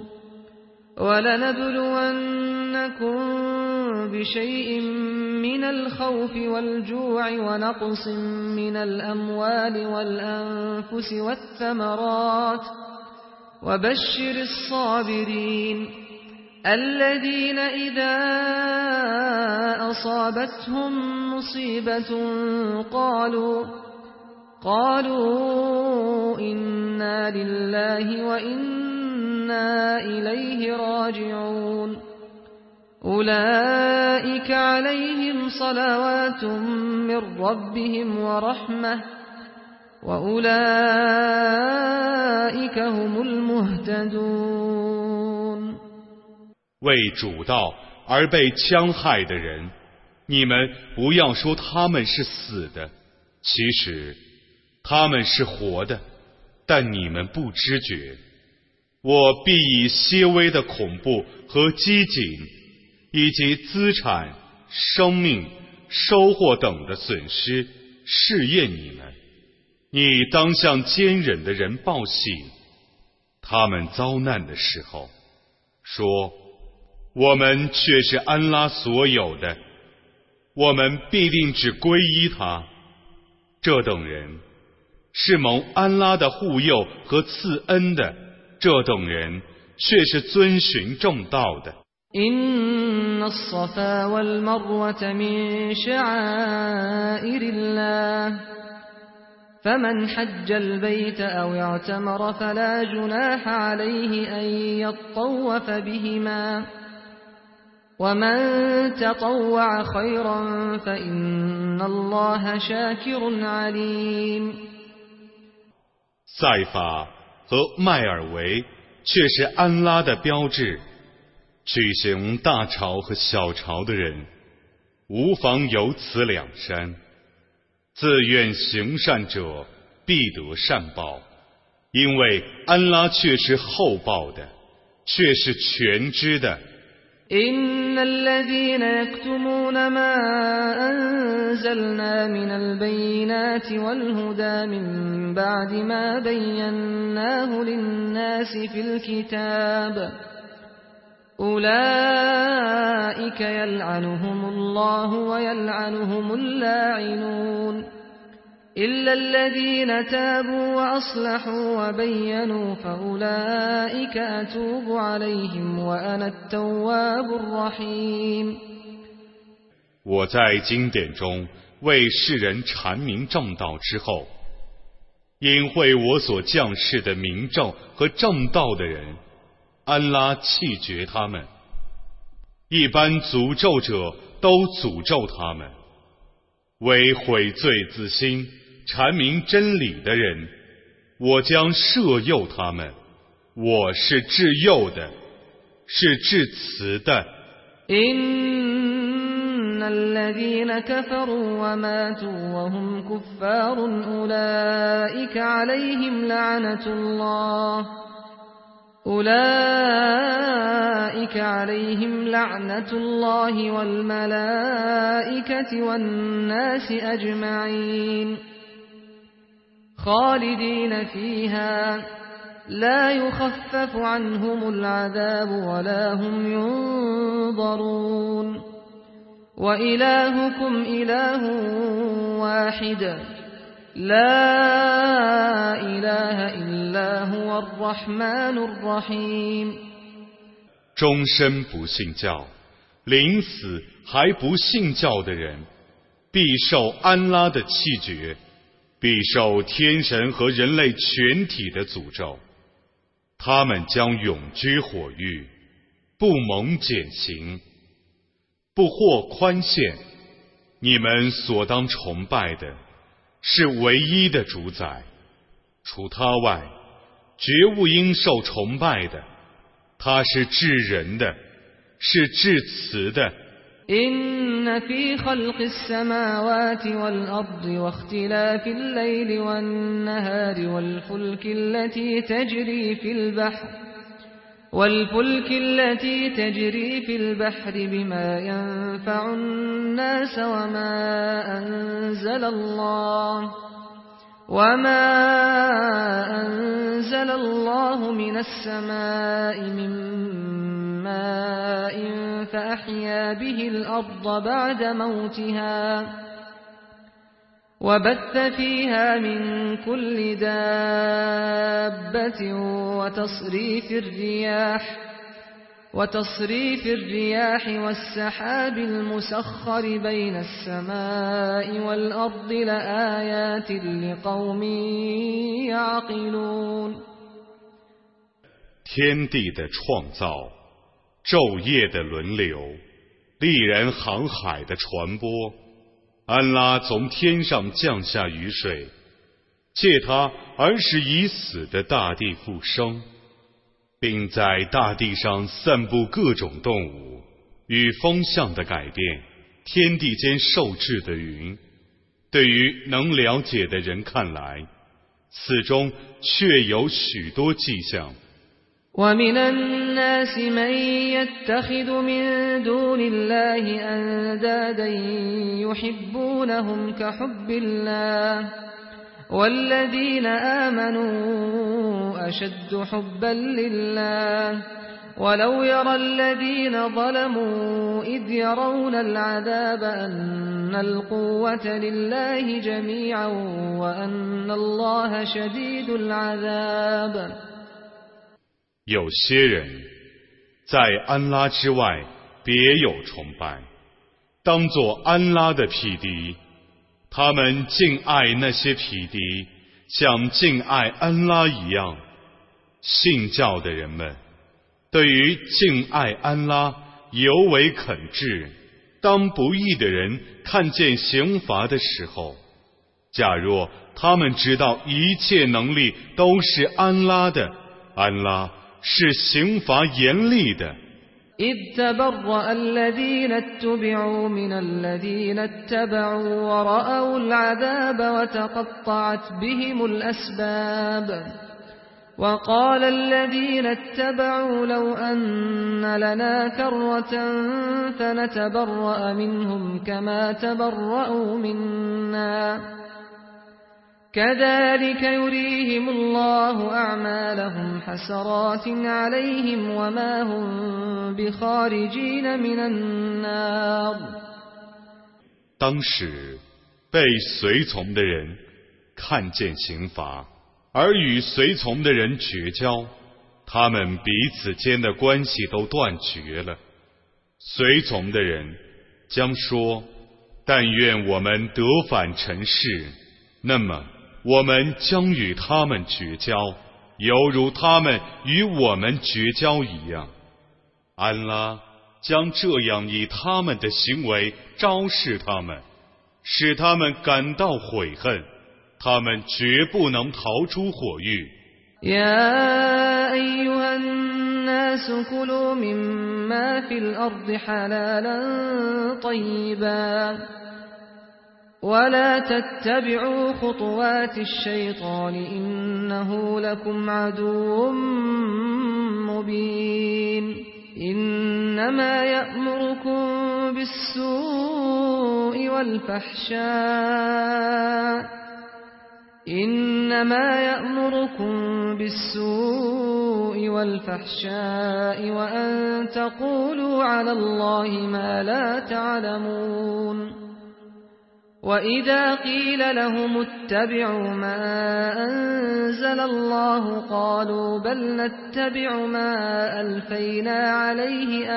ولنبلونكم بشيء من الخوف والجوع ونقص من الأموال والأنفس والثمرات وبشر الصابرين الذين إذا أصابتهم مصيبة قالوا إنا لله وإنا إليه راجعون أولئك عليهم صلوات من ربهم ورحمة وأولئك هم المهتدون 为主道而被戕害的人，你们不要说他们是死的，其实他们是活的，但你们不知觉。我必以些微的恐怖和饥馑，以及资产、生命、收获等的损失试验你们。你当向坚忍的人报喜，他们遭难的时候说，我们却是安拉所有的，我们必定只皈依他。这等人是蒙安拉的护佑和赐恩的，这等人却是遵循正道的。 إن الصفا والمروة من شعائر الله فمن حج البيت أو اعتمر فلا جناح عليه أن يطوف بهما ومن تطوع خيرا فإن الله شاكر عليم 赛法和迈尔维却是安拉的标志，举行大朝和小朝的人无妨有此两山，自愿行善者必得善报，因为安拉却是厚报的，却是全知的。 إن الذين يكتمون ما أنزلنا من البينات والهدى من بعد ما بيناه للناس في الكتاب أولئك يلعنهم الله ويلعنهم اللاعنون إلا الذين تابوا وأصلحوا وبينوا فأولئك أتوب عليهم وأنا التواب الرحيم 我在经典中为世人阐明正道之后，因会我所降世的明证和正道的人，安拉弃绝他们，一般诅咒者都诅咒他们，为悔罪自新阐明真理的人，我将赦宥他们，我是至幼的，是至慈的。 إن الذين كفروا وماتوا وهم كفار أولئك عليهم لعنة الله والملائكة والناس أجمعين خالدين فيها لا يخفف عنهم العذاب ولا هم ينظرون وإلهكم إله واحد لا إله إلا هو الرحمن الرحيم。 终身不信教，临死还不信教的人，必受安拉的弃绝，必受天神和人类全体的诅咒。他们将永居火狱，不蒙减刑，不获宽限。你们所当崇拜的是唯一的主宰，除他外，绝无应受崇拜的。他是至仁的，是至慈的。 إن في خلق السماوات والأرض واختلاف الليل والنهار والفلك التي تجري في البحر بما ينفع الناس وما أنزل الله من السماء من ماء فأحيا به الأرض بعد موتها وبث فيها من كل دابة وتصريف الرياح والسحاب المسخر بين السماء والأرض لآيات لقوم يعقلون。 天地的创造，昼夜的轮流，利人航海的传播。安拉从天上降下雨水，借它而使已死的大地复生，并在大地上散布各种动物，与风向的改变，天地间受制的云。对于能了解的人看来，此中确有许多迹象。 ومن الناس من يتخذ من دون الله أندادا يحبونهم كحب الله والذين آمنوا أشد حبا لله ولو يرى الذين ظلموا إذ يرون العذاب أن القوة لله جميعا وأن الله شديد العذاب。 有些人在安拉之外别有崇拜，当作安拉的匹敌。他们敬爱那些匹敌，像敬爱安拉一样。信教的人们对于敬爱安拉尤为恳挚。当不义的人看见刑罚的时候，假若他们知道一切能力都是安拉的，安拉是刑罚严厉的。 إذ تبرأ الذين اتبعوا من الذين اتبعوا ورأوا العذاب وتقطعت بهم الأسباب وقال الذين اتبعوا لو أن لنا كرة فنتبرأ منهم كما تبرأوا منا كذلك يريهم الله أعمالهم حسرات عليهم وما هم بخارجين من النار。 当时被随从的人看见刑罚，而与随从的人绝交，他们彼此间的关系都断绝了。随从的人将说：但愿我们得返尘世，那么我们将与他们绝交，犹如他们与我们绝交一样。安拉将这样以他们的行为昭示他们，使他们感到悔恨，他们绝不能逃出火狱。 يا أيها الناس كلوا مما في الأرض حلالا طيبا ولا تتبعوا خطوات الشيطان إنه لكم عدو مبين إنما يأمركم بالسوء إنما يأمركم بالسوء والفحشاء وأن تقولوا على الله ما لا تعلمون وإذا قيل لهم اتبعوا ما أنزل الله قالوا بل نتبع ما ألفينا عليه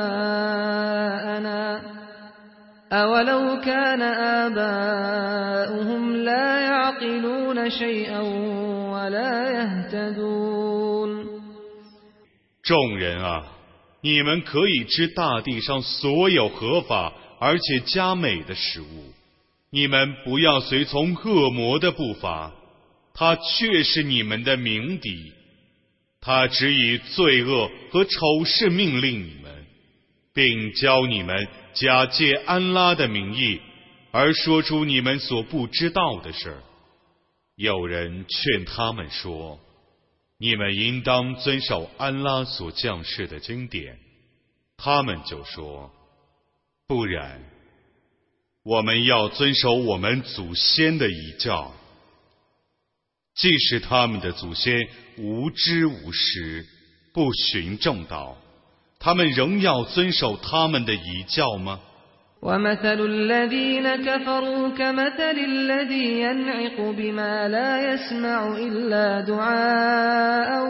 آباءنا أولو كان آباؤهم لا يعقلون شيئا ولا يهتدون。 众人啊，你们可以吃大地上所有合法而且佳美的食物，你们不要随从恶魔的步伐，他却是你们的鸣笛，他只以罪恶和丑事命令你们，并教你们假借安拉的名义而说出你们所不知道的事。有人劝他们说，你们应当遵守安拉所降世的经典，他们就说，不然我们要遵守我们祖先的遗教，即使他们的祖先无知无识，不循正道，他们仍要遵守他们的遗教吗？ وَمَثَلُ الَّذِينَ كَفَرُوا كَمَثَلِ الَّذِي يَنْعِقُ بِمَا لَا يَسْمَعُ إِلَّا دُعَاءً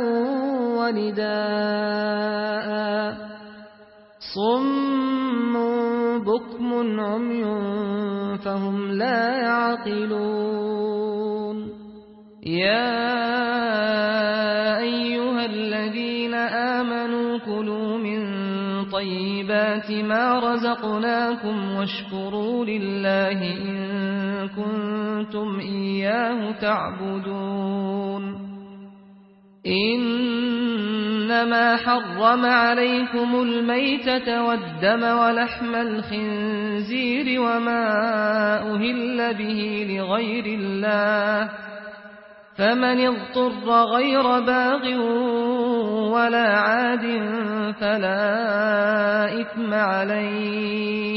وَنِدَاءً صُمٌّ بُكْمٌ عُمْيٌ فَهُمْ لَا يَعْقِلُونَ يَا أَيُّهَا الَّذِينَ آمَنُوا كُلُوا مِن طيبات ما رزقناكم واشكروا لله إن كنتم إياه تعبدون إنما حرم عليكم الميتة والدم ولحم الخنزير وما أهل به لغير الله فمن اضطر غير باغ ولا عاد فلا إثم عليه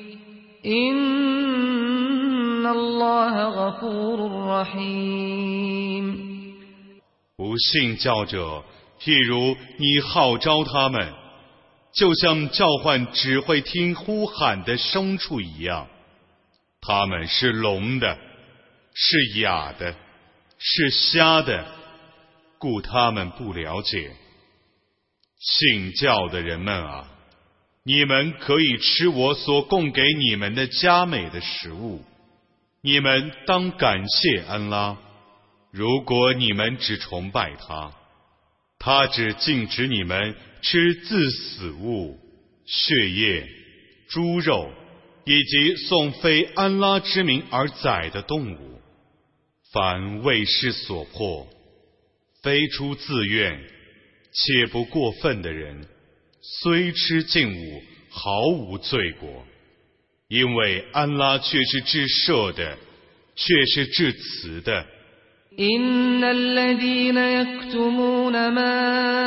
إن الله غفور رحيم。 不信教者，譬如你号召他们，就像召唤只会听呼喊的牲畜一样，他们是聋的，是哑的，是瞎的，故他们不了解。信教的人们啊，你们可以吃我所供给你们的佳美的食物，你们当感谢安拉。如果你们只崇拜他，他只禁止你们吃自死物、血液、猪肉，以及送非安拉之名而宰的动物。凡为事所迫，非出自愿且不过分的人，虽吃禁物，毫无罪过，因为安拉却是至赦的，却是至慈的。 إن الذين يكتمون ما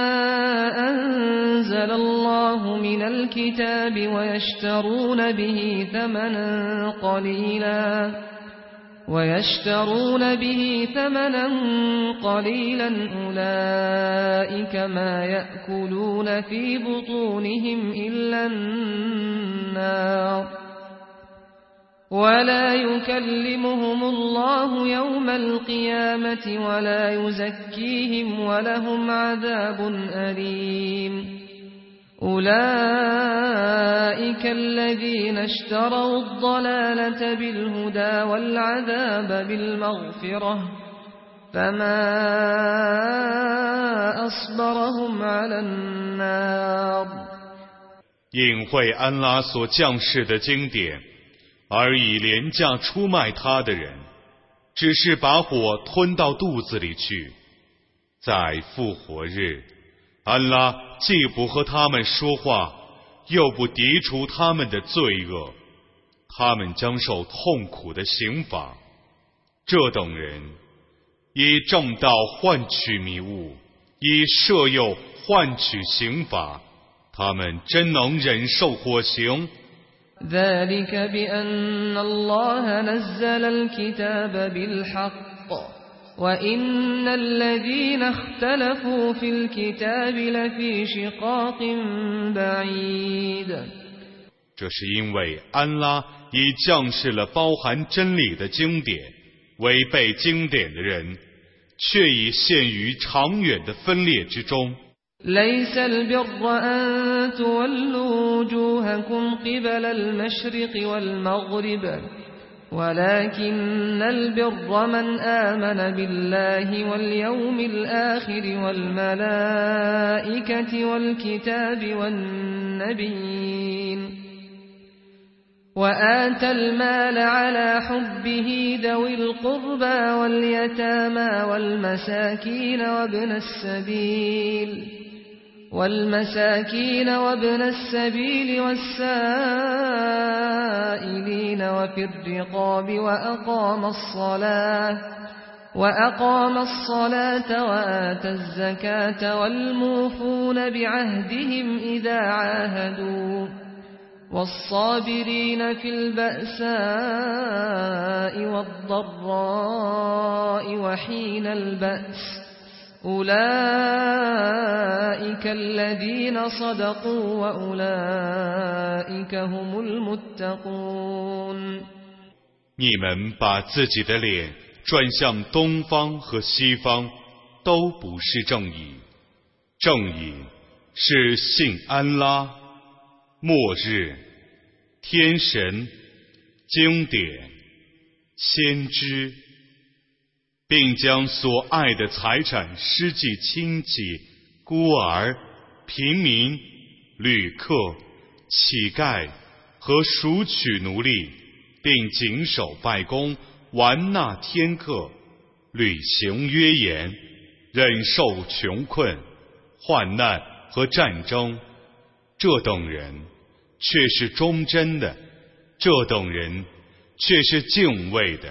أنزل الله من الكتاب ويشترون به ثمنا قليلا أولئك ما يأكلون في بطونهم إلا النار ولا يكلمهم الله يوم القيامة ولا يزكيهم ولهم عذاب أليم أولئك الذين اشتروا الضلالة بالهدى والعذاب بالمغفرة فما أصبرهم على النار 隐晦安拉所降世的经典，而以廉价出卖他的人，只是把火吞到肚子里去。在复活日，安拉既不和他们说话，又不涤除他们的罪恶，他们将受痛苦的刑罚。这等人以正道换取迷雾，以赦宥换取刑罚，他们真能忍受火刑。 ذلك بأن الله نزل الكتاب بالحق وإن الذين اختلفوا في الكتاب لفي شقاق بعيد。 这是因为安拉已降示了包含真理的经典，违背经典的人却已陷于长远的分裂之中。 ليس البر أن تولوا وجوهكم قبل المشرق والمغرب ولكن البر من آمن بالله واليوم الآخر والملائكة والكتاب والنبيين وآتى المال على حبه ذوي القربى واليتامى والمساكين وابن السبيل والسائلين وفي الرقاب وأقام الصلاة وآتى الزكاة والموفون بعهدهم إذا عاهدوا والصابرين في البأساء والضراء وحين البأس أولئك الذين صدقوا وأولئك هم المتقون。 你们把自己的脸转向东方和西方，都不是正义。正义是信安拉、末日、天神、经典、先知，并将所爱的财产施济亲戚、孤儿、平民、旅客、乞丐和赎取奴隶，并谨守拜功，完纳天课，履行约言，忍受穷困、患难和战争。这等人却是忠贞的，这等人却是敬畏的。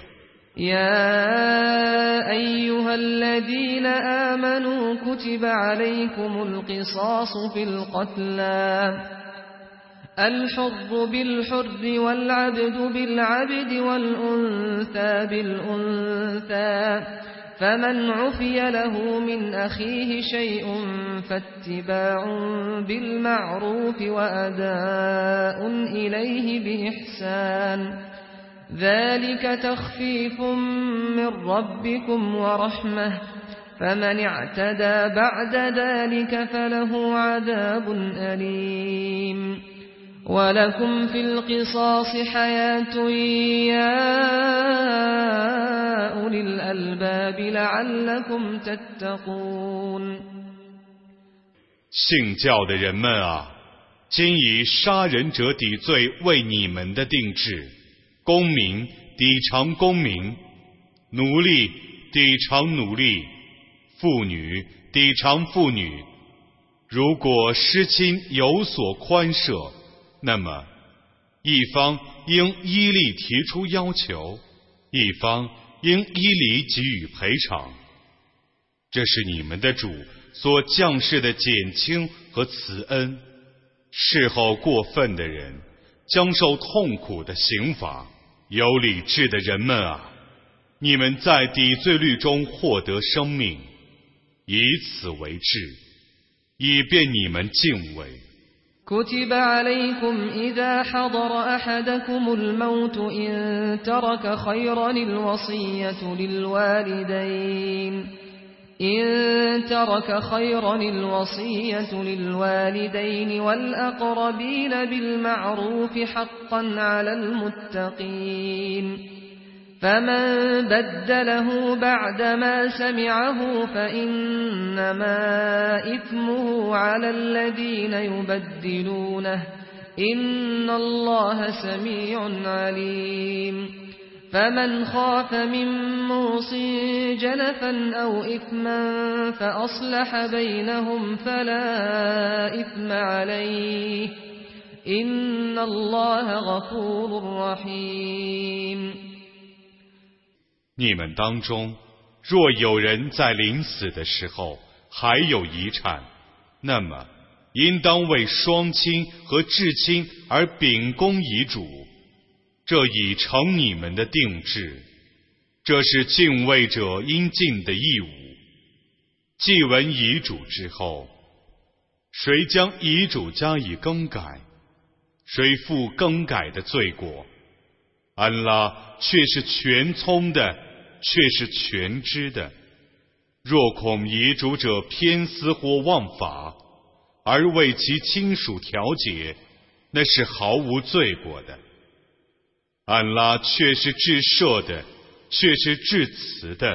يا أيها الذين آمنوا كتب عليكم القصاص في القتلى الحر بالحر والعبد بالعبد والأنثى بالأنثى فمن عفي له من أخيه شيء فاتباع بالمعروف وأداء إليه بإحسان ذلك تخفيف من ربكم ورحمة فمن اعتدى بعد ذلك فله عذاب أليم ولكم في القصاص حياة يا أولي الألباب لعلكم تتقون。 信教的人们啊，今以杀人者抵罪为你们的定制，公民抵偿公民，奴隶抵偿奴隶，妇女抵偿妇女。如果失亲有所宽赦，那么一方应依例提出要求，一方应依理给予赔偿。这是你们的主所降示的减轻和慈恩。事后过分的人将受痛苦的刑罚。有理智的人们啊，你们在抵罪律中获得生命，以此为治，以便你们敬畏。 كتب عليكم إذا حضر أحدكم الموت إن ترك خيرا الوصية للوالدين والأقربين بالمعروف حقا على المتقين فمن بدله بعدما سمعه فإنما إثمه على الذين يبدلونه إن الله سميع عليم فمن خاف من موص جنفا أو إثما فأصلح بينهم فلا إثم عليه إن الله غفور رحيم。 你们当中若有人在临死的时候还有遗产，那么应当为双亲和至亲而秉公遗嘱，这已成你们的定制。 这是敬畏者应尽的义务。既闻遗嘱之后，谁将遗嘱加以更改，谁负更改的罪过。安拉却是全聪的，却是全知的。若恐遗嘱者偏私或忘法，而为其亲属调解，那是毫无罪过的。安拉却是至赦的，却是至慈的。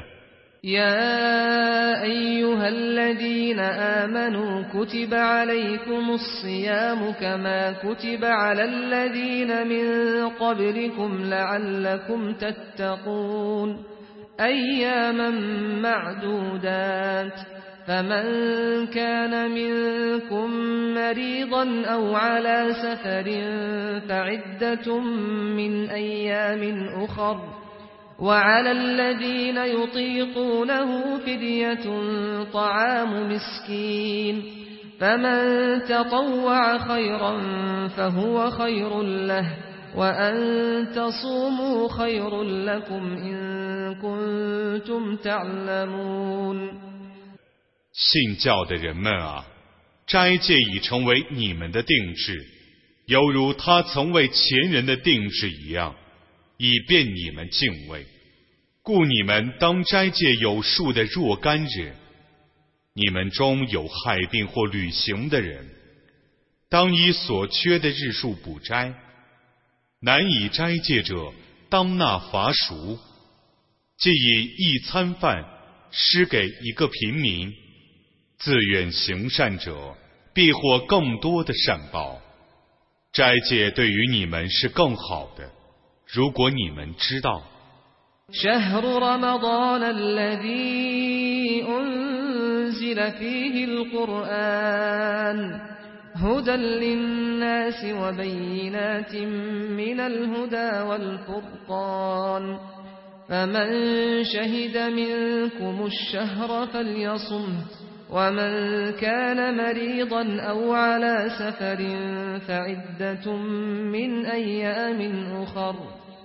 يا أيها الذين آمنوا كتب عليكم الصيام كما كتب على الذين من قبلكم لعلكم تتقون أياما معدودات فمن كان منكم مريضا أو على سفر فعدة من أيام أخر وعلى الذين يطيقونه فدية طعام مسكين فمن تطوع خيرا فهو خير له وأن تصوموا خير لكم إن كنتم تعلمون 信教的人们啊，斋戒已成为你们的定制，犹如他曾为前人的定制一样，以便你们敬畏。故你们当斋戒有数的若干日。你们中有害病或旅行的人，当以所缺的日数补斋。难以斋戒者，当纳罚赎，即以一餐饭施给一个平民。自愿行善者，必获更多的善报。斋戒对于你们是更好的，如果你们知道。 شهر رمضان الذي أنزل فيه القرآن هدى للناس وبينات من الهدى والفرقان فمن شهد منكم الشهر فليصمه ومن كان مريضا أو على سفر فعدة من أيام أخر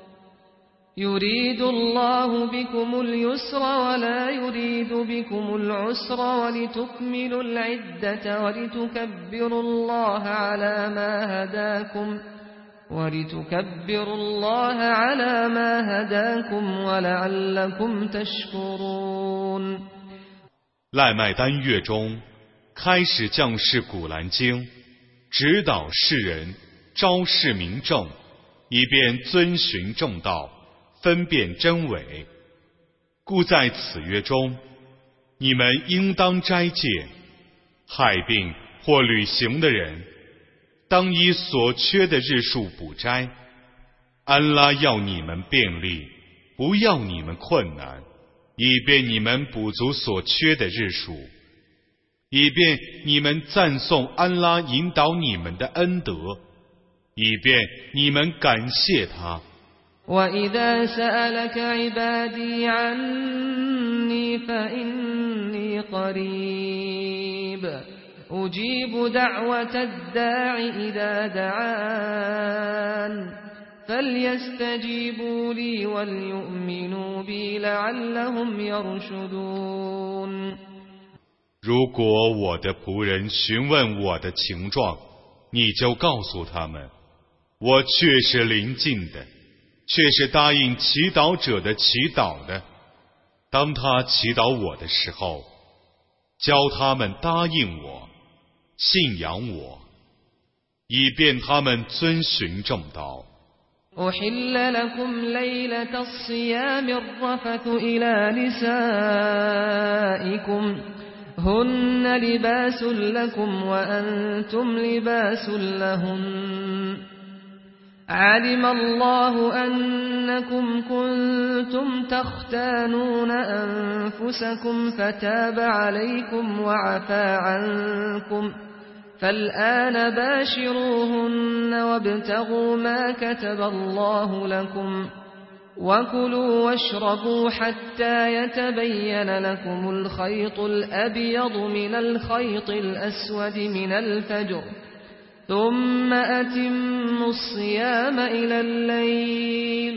يريد الله بكم اليسر ولا يريد بكم العسر ولتكملوا العدة ولتكبروا الله على ما هداكم ولعلكم تشكرون 赖麦丹月中开始降示古兰经，指导世人，昭示明正，以便遵循正道，分辨真伪。故在此月中，你们应当斋戒。害病或旅行的人，当依所缺的日数补斋。安拉要你们便利，不要你们困难，以便你们补足所缺的日数，以便你们赞颂安拉引导你们的恩德，以便你们感谢他。 وَإِذَا سَأَلَكَ عِبَادِي عَنِّي فَإِنِّي قَرِيبٌ أُجِيبُ دَعْوَةَ الدَّاعِ إِذَا دَعَانِ فَلْيَسْتَجِيبُوا لِي وَلْيُؤْمِنُوا بِي لَعَلَّهُمْ يَرْشُدُونَ 如果我的仆人询问我的情状，你就告诉他们，我确是临近的，却是答应祈祷者的祈祷的。当他祈祷我的时候，教他们答应我，信仰我，以便他们遵循正道。 أحل لكم ليلة الصيام الرفث إلى نسائكم هن لباس لكم وأنتم لباس لهن علم الله أنكم كنتم تختانون أنفسكم فتاب عليكم وعفى عنكم فالآن باشروهن وابتغوا ما كتب الله لكم وكلوا واشربوا حتى يتبين لكم الخيط الأبيض من الخيط الأسود من الفجر ثم أتموا الصيام إلى الليل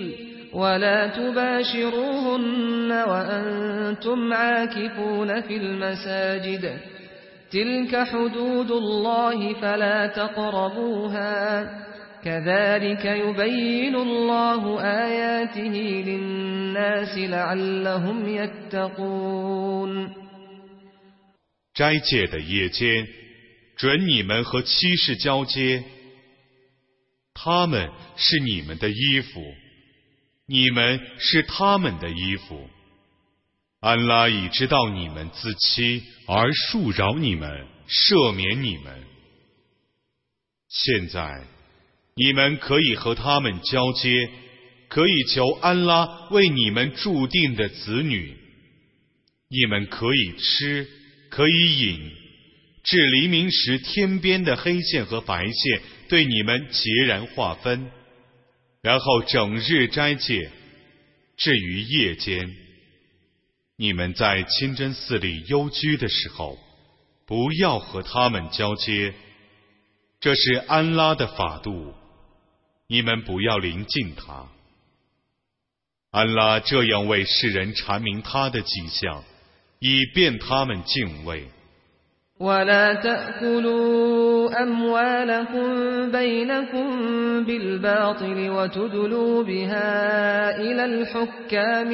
ولا تباشروهن وأنتم عاكفون في المساجد تلك حدود الله فلا تقربوها كذلك يبين الله آياته للناس لعلهم يتقون。 斋戒的夜间，准你们和妻室交接，他们是你们的衣服，你们是他们的衣服。安拉已知道你们自欺，而恕饶你们，赦免你们。现在你们可以和他们交接，可以求安拉为你们注定的子女，你们可以吃，可以饮，至黎明时天边的黑线和白线对你们截然划分，然后整日斋戒。至于夜间，你们在清真寺里幽居的时候，不要和他们交接，这是安拉的法度，你们不要临近他。安拉这样为世人阐明他的迹象，以便他们敬畏。 ولا تأكلوا أموالكم بينكم بالباطل وتدلوا بها إلى الحكام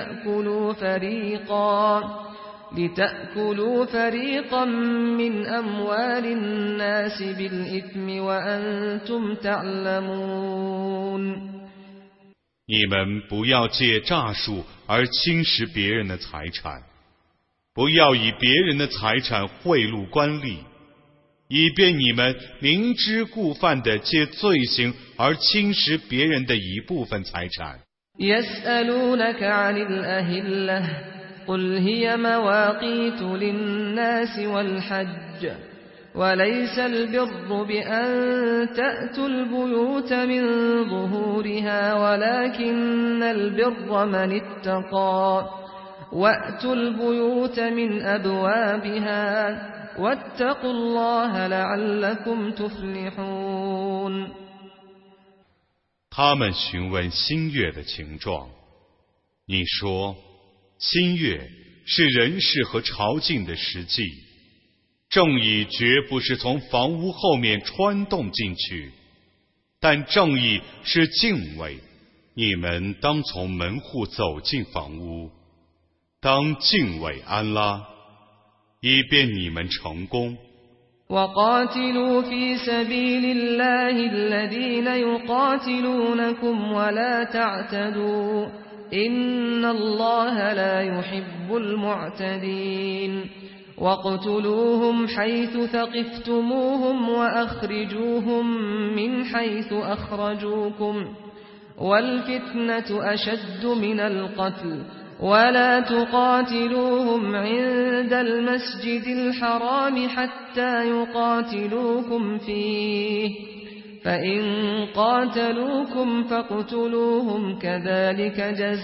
لتأكلوا فريقا من أموال الناس بالإثم وأنتم تعلمون。 你们不要借诈术而侵蚀别人的财产，不要以别人的财产贿赂官吏，以便你们明知故犯地借罪行而侵蚀别人的一部分财产。 يسألونك عن الأهلة قل هي مواقيت للناس والحج وليس البر بأن تأتوا البيوت من ظهورها ولكن البر من اتقى وأتوا البيوت من أبوابها واتقوا الله لعلكم تفلحون。 他们询问新月的情状，你说，新月是人事和朝觐的实际，正义绝不是从房屋后面穿洞进去，但正义是敬畏，你们当从门户走进房屋，当敬畏安拉，以便你们成功。 وقاتلوا في سبيل الله الذين يقاتلونكم ولا تعتدوا إن الله لا يحب المعتدين واقتلوهم حيث ثقفتموهم وأخرجوهم من حيث أخرجوكم والفتنة أشد من القتل ولا تقاتلوهم عند المسجد الحرام حتى يقاتلوكم فيه فإن قاتلوكم فاقتلوهم كذلك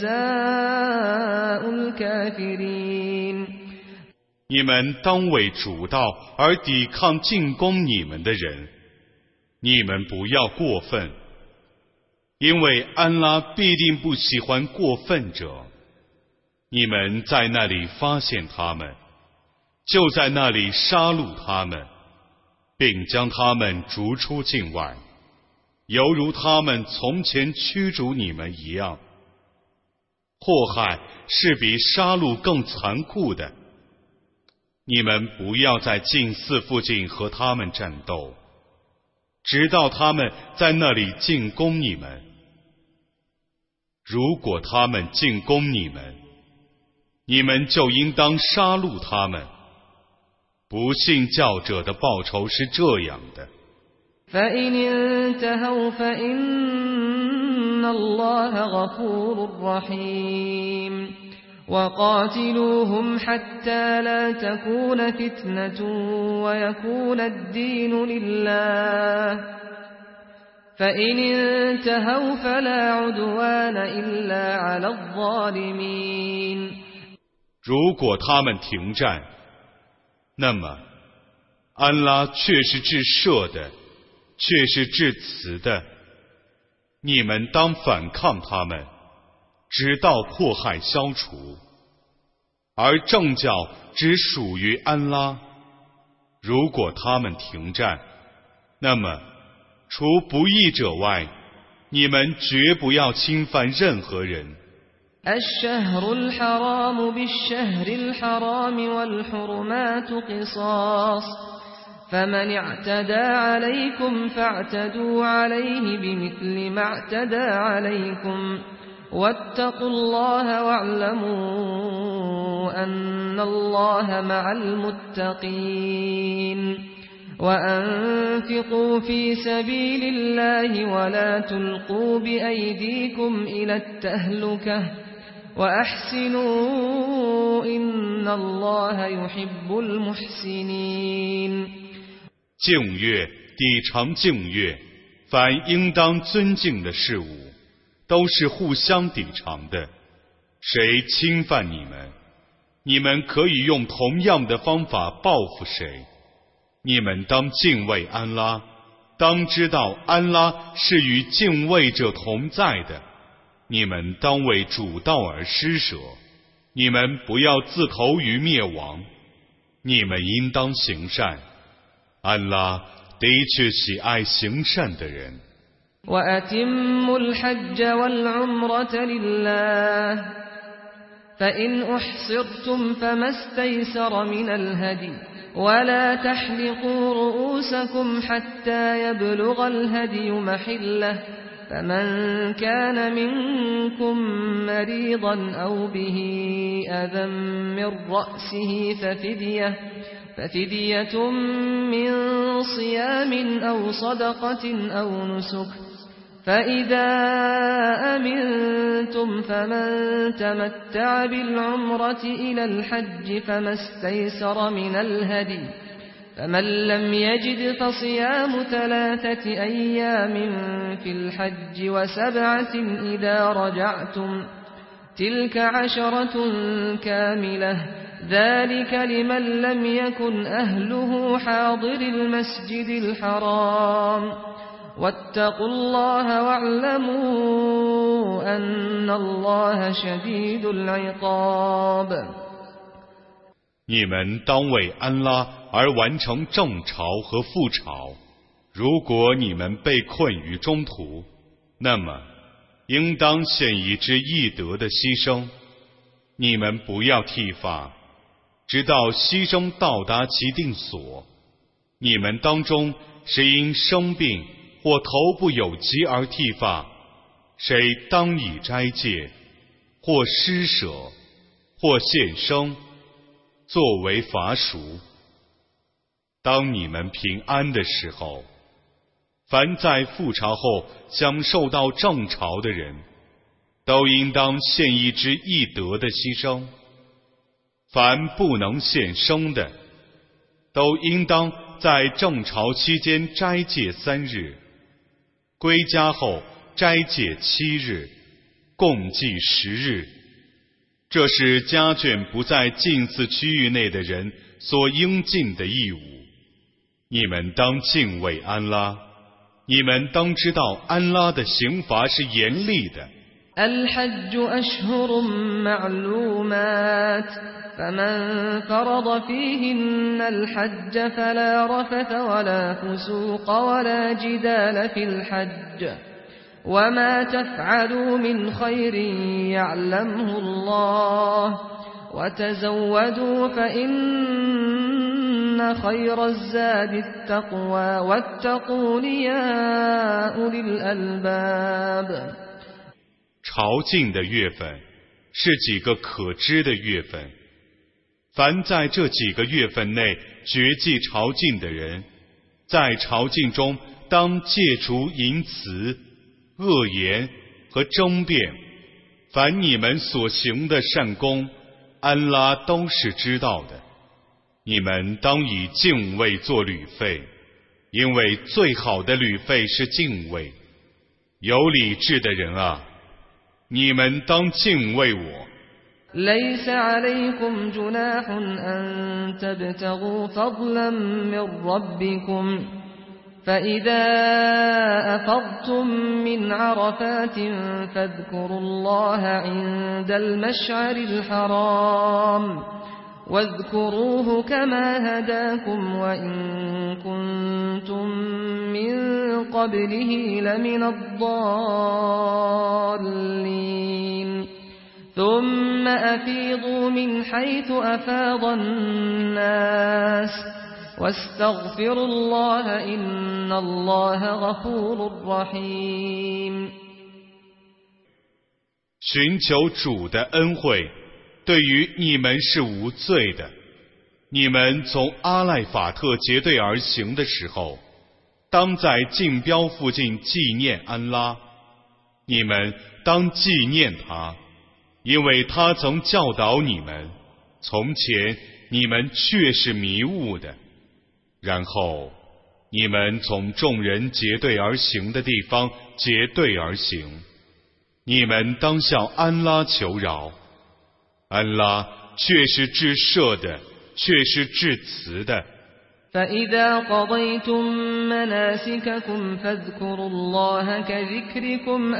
جزاء الكافرين。 你们当为主道而抵抗进攻你们的人，你们不要过分，因为安拉必定不喜欢过分者。你们在那里发现他们，就在那里杀戮他们，并将他们逐出境外，犹如他们从前驱逐你们一样。祸害是比杀戮更残酷的。你们不要在禁寺附近和他们战斗，直到他们在那里进攻你们。如果他们进攻你们，你们就应当杀戮他们。不信教者的报酬是这样的。 فإن انتهوا فإن الله غفور رحيم وقاتلوهم حتى لا تكون فتنة ويكون الدين لله فإن انتهوا فلا عدوان إلا على الظالمين。 如果他们停战，那么安拉却是至赦的，却是至慈的。你们当反抗他们， 直到迫害消除，而正教只属于安拉。如果他们停战，那么除不义者外，你们绝不要侵犯任何人。 الشهر الحرام بالشهر الحرام والحرمات قصاص فمن اعتدى عليكم فاعتدوا عليه بمثل ما اعتدى عليكم واتقوا الله واعلموا أن الله مع المتقين وأنفقوا في سبيل الله ولا تلقوا بأيديكم إلى التهلكة وأحسنوا إن الله يحب المحسنين 敬月抵偿敬月，凡应当尊敬的事物，都是互相抵偿的。谁侵犯你们，你们可以用同样的方法报复谁。你们当敬畏安拉，当知道安拉是与敬畏者同在的。你们当为主道而施舍，你们不要自投于灭亡。你们应当行善，安拉的确喜爱行善的人。 وأتموا الحج والعمرة لله فإن أحصرتم فما استيسر من الهدي ولا تحلقوا رؤوسكم حتى يبلغ الهدي محله فمن كان منكم مريضا أو به أذى من رأسه ففدية من صيام أو صدقة أو نسك فإذا أمنتم فمن تمتع بالعمرة إلى الحج فما استيسر من الهدي فمن لم يجد فصيام 3 أيام في الحج و7 إذا رجعتم تلك 10 كاملة ذلك لمن لم يكن أهله حاضر المسجد الحرام واتقوا الله واعلموا أن الله شديد العقاب 你们当为安拉而完成正朝和副朝。如果你们被困于中途，那么应当献一只易得的牺牲。你们不要剃发，直到牺牲到达其定所。你们当中谁因生病或头部有疾而剃发，谁当以斋戒，或施舍，或献生，作为罚赎。当你们平安的时候，凡在复朝后享受到正朝的人，都应当献一只易得的牺牲。凡不能献生的，都应当在正朝期间斋戒3日，归家后斋戒7日，共计10日。这是家眷不在近似区域内的人所应尽的义务。你们当敬畏安拉，你们当知道安拉的刑罚是严厉的。 الحج أشهر معلومات فمن فرض فيهن الحج فلا رفث ولا فسوق ولا جدال في الحج وما تفعلوا من خير يعلمه الله وتزودوا فإن خير الزاد التقوى واتقون يا أولي الألباب 朝觐的月份是几个可知的月份，凡在这几个月份内绝迹朝觐的人，在朝觐中当戒除淫词、恶言和争辩。凡你们所行的善功，安拉都是知道的。你们当以敬畏做旅费，因为最好的旅费是敬畏。有理智的人啊，你们当敬畏我。 ليس عليكم جناح أن تبتغوا فضلا من ربكم فإذا أفضتم من عرفات فاذكروا الله عند المشعر الحرام واذكروه كما هداكم وإن كنتم من قبله لمن الضالين ثم أفيضوا من حيث أفاض الناس واستغفروا الله إن الله غفور رحيم。 寻求主的恩惠，对于你们是无罪的。你们从阿赖法特结队而行的时候，当在竞标附近纪念安拉。你们当纪念他，因为他曾教导你们，从前你们却是迷雾的。然后你们从众人结队而行的地方结队而行，你们当向安拉求饶，安拉却是至赦的，却是至慈的。 فإذا قضيتم مناسككم فاذكروا الله كذكركم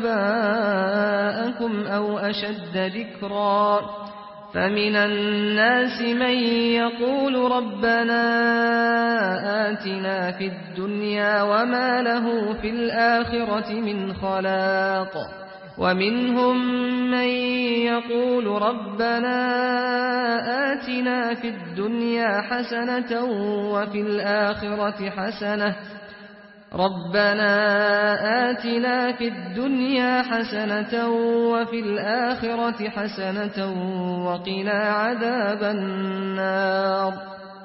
آباءكم أو أشد ذكرا فمن الناس من يقول ربنا آتنا في الدنيا وما له في الآخرة من خلاق ومنهم من يقول ربنا آتنا في الدنيا حسنة وفي الآخرة حسنة ربنا آتنا في الدنيا حسنة وفي الآخرة حسنة وقنا عذاب النار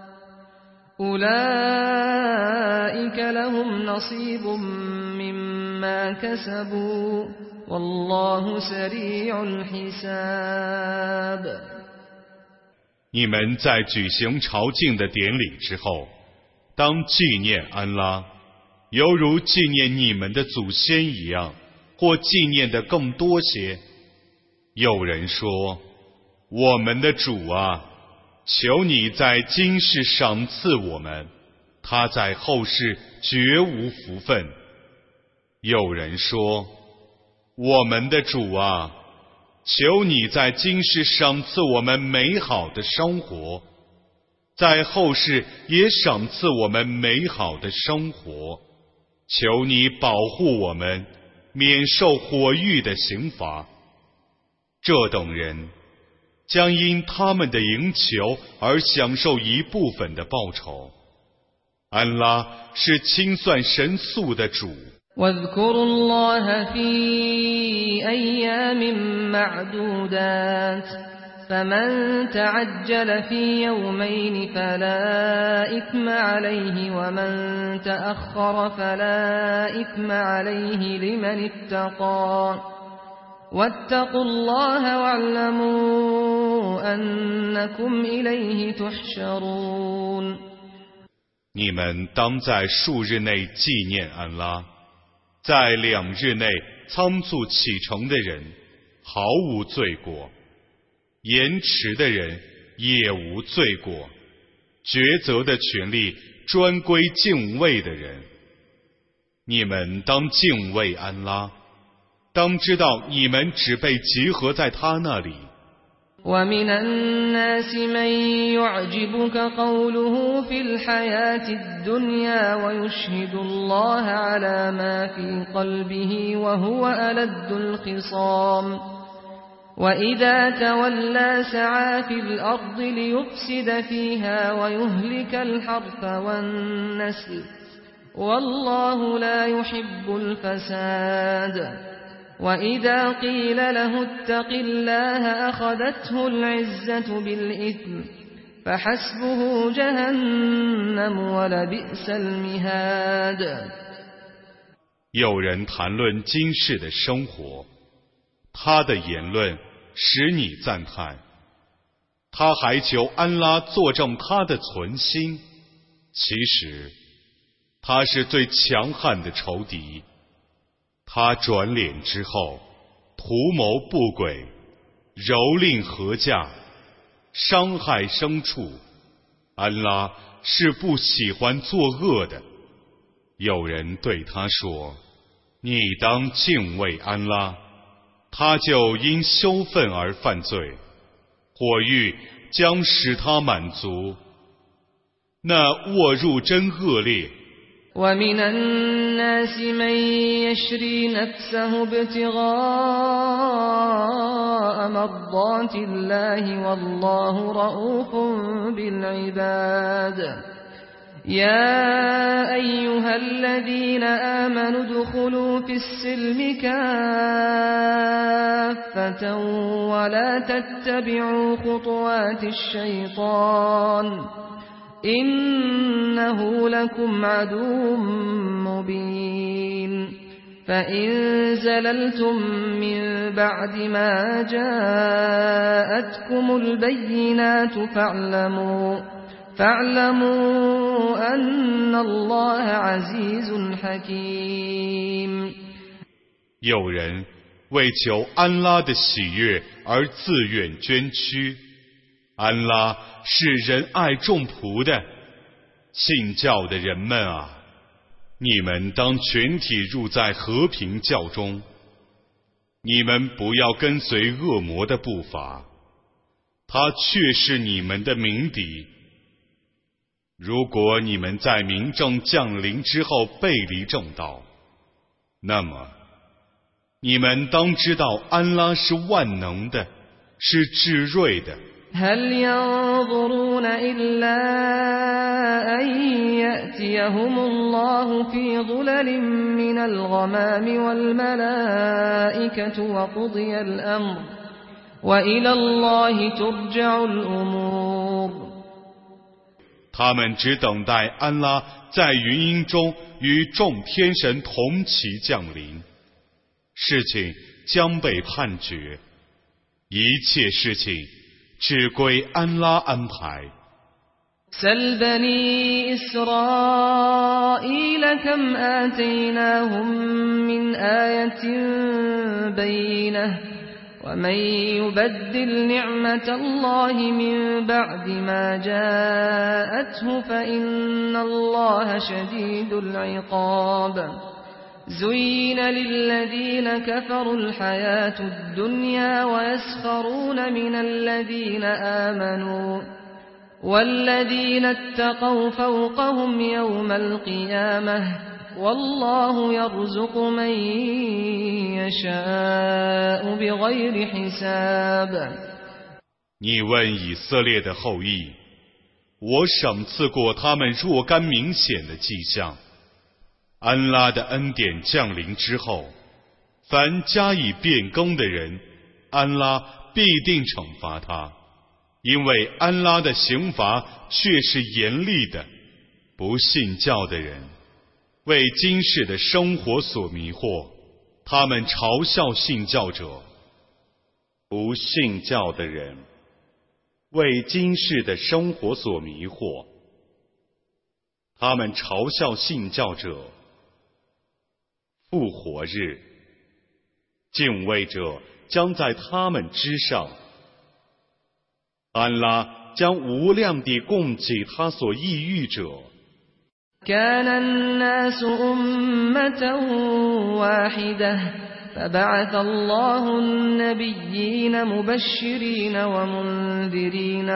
أولئك لهم نصيب مما كسبوا والله سريع الحساب。 你们在举行朝觐的典礼之后，当纪念安拉，犹如纪念你们的祖先一样，或纪念的更多些。有人说：我们的主啊，求你在今世赏赐我们，他在后世绝无福分。有人说：我们的主啊，求你在今世赏赐我们美好的生活，在后世也赏赐我们美好的生活。求你保护我们，免受火狱的刑罚。这等人将因他们的营求而享受一部分的报酬。安拉是清算神速的主。 واذكروا الله في أيام معدودات فمن تعجل في يومين فلا إثم عليه ومن تأخر فلا إثم عليه لمن اتقى واتقوا الله واعلموا أنكم إليه تحشرون。 你们当在数日内纪念安拉，在2日内仓促启程的人毫无罪过，延迟的人也无罪过，抉择的权利专归敬畏的人。你们当敬畏安拉，当知道你们只被集合在他那里。 ومن الناس من يعجبك قوله في الحياة الدنيا ويشهد الله على ما في قلبه وهو ألد الخصام وإذا تولى سعى في الأرض ليفسد فيها ويهلك الحرث والنسل والله لا يحب الفساد وإذا قيل له اتق الله أخذته العزة بالإثم فحسبه جهنم ولبئس المهاد。 有人谈论今世的生活，他的言论使你赞叹，他还求安拉作证他的存心，其实他是最强悍的仇敌。他转脸之后，图谋不轨，蹂躏禾稼，伤害牲畜。安拉是不喜欢作恶的。 有人对他说：你当敬畏安拉，他就因羞愤而犯罪，火狱将使他满足。那卧入真恶劣。 ومن الناس من يشري نفسه ابتغاء مرضات الله والله رؤوف بالعباد يا أيها الذين آمنوا ادخلوا في السلم كافة ولا تتبعوا خطوات الشيطان إنه لكم عدو مبين فإن زللتم من بعد ما جاءتكم البينات فاعلموا أن الله عزيز حكيم 有人为求安拉的喜悦而自愿捐躯，安拉是仁爱众仆的。信教的人们啊，你们当全体入在和平教中，你们不要跟随恶魔的步伐，他却是你们的鸣笛。如果你们在明证降临之后背离正道，那么你们当知道安拉是万能的，是至睿的。 هل ينظرون إلا أن يأتيهم الله في ظلل من الغمام والملائكة وقضي الأمر وإلى الله ترجع الأمور 他们只等待安拉在云阴中与众天神同齐降临，事情将被判决，一切事情只归安拉安排。 سل بني إسرائيل كم آتيناهم من آية بينة ومن يبدل نعمة الله من بعد ما جاءته فإن الله شديد العقاب زين للذين كفروا الحياة الدنيا ويسخرون من الذين آمنوا والذين اتقوا فوقهم يوم القيامة والله يرزق من يشاء بغير حساب 你问以色列的后裔，我赏赐过他们若干明显的迹象。安拉的恩典降临之后，凡加以变更的人，安拉必定惩罚他，因为安拉的刑罚却是严厉的。不信教的人为今世的生活所迷惑，他们嘲笑信教者。不信教的人为今世的生活所迷惑，他们嘲笑信教者。复活日，敬畏者将在他们之上，安拉将无量地供给他所抑郁者。 كان الناس أمة واحدة فبعث الله النبيين مبشرين ومنذرين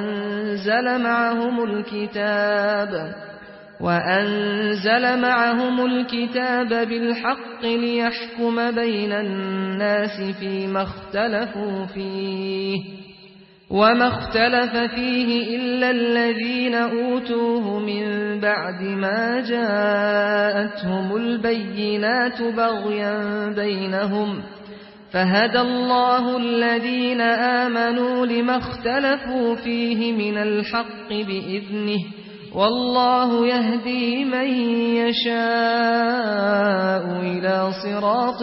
وأنزل معهم الكتاب بالحق ليحكم بين الناس فيما اختلفوا فيه وما اختلف فيه إلا الذين أوتوه من بعد ما جاءتهم البينات بغيا بينهم فهدى الله الذين آمنوا لما اختلفوا فيه من الحق بإذنه والله يهدي من يشاء إلى صراط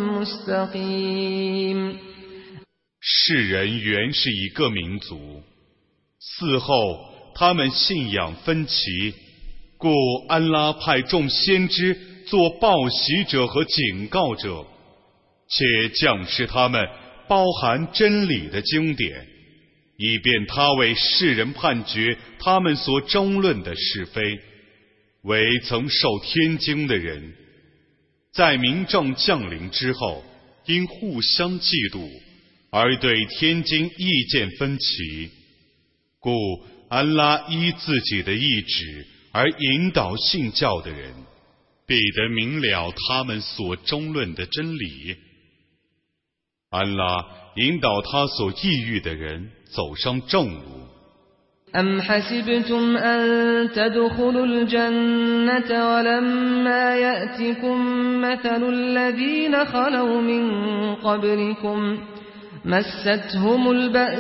مستقيم 世人原是一个民族，嗣后他们信仰分歧，故安拉派众先知做报喜者和警告者，且降示他们包含真理的经典，以便他为世人判决他们所争论的是非。 为曾受天经的人，在明证降临之后，因互相嫉妒而对天经意见分歧，故安拉依自己的意志而引导信教的人，必得明了他们所争论的真理。安拉引导他所抑郁的人走上正路。 أم حسبتم أن تدخلوا الجنة ولما يأتكم مثل الذين خلوا من قبلكم مستهم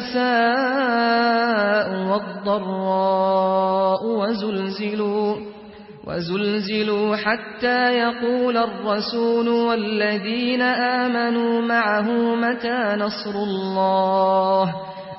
البأساء والضراء وزلزلوا حتى يقول الرسول والذين آمنوا معه متى نصر الله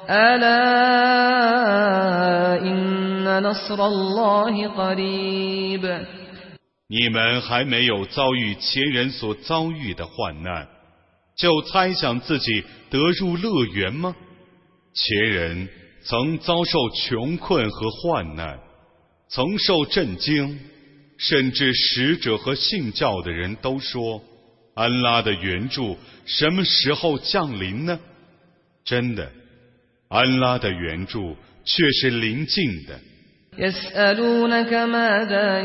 ألا إن نصر الله قريب。 你们还没有遭遇前人所遭遇的患难，就猜想自己得入乐园吗？前人曾遭受穷困和患难，曾受震惊，甚至使者和信教的人都说，安拉的援助什么时候降临呢？真的，安拉的援助却是临近的。 يسألونك ماذا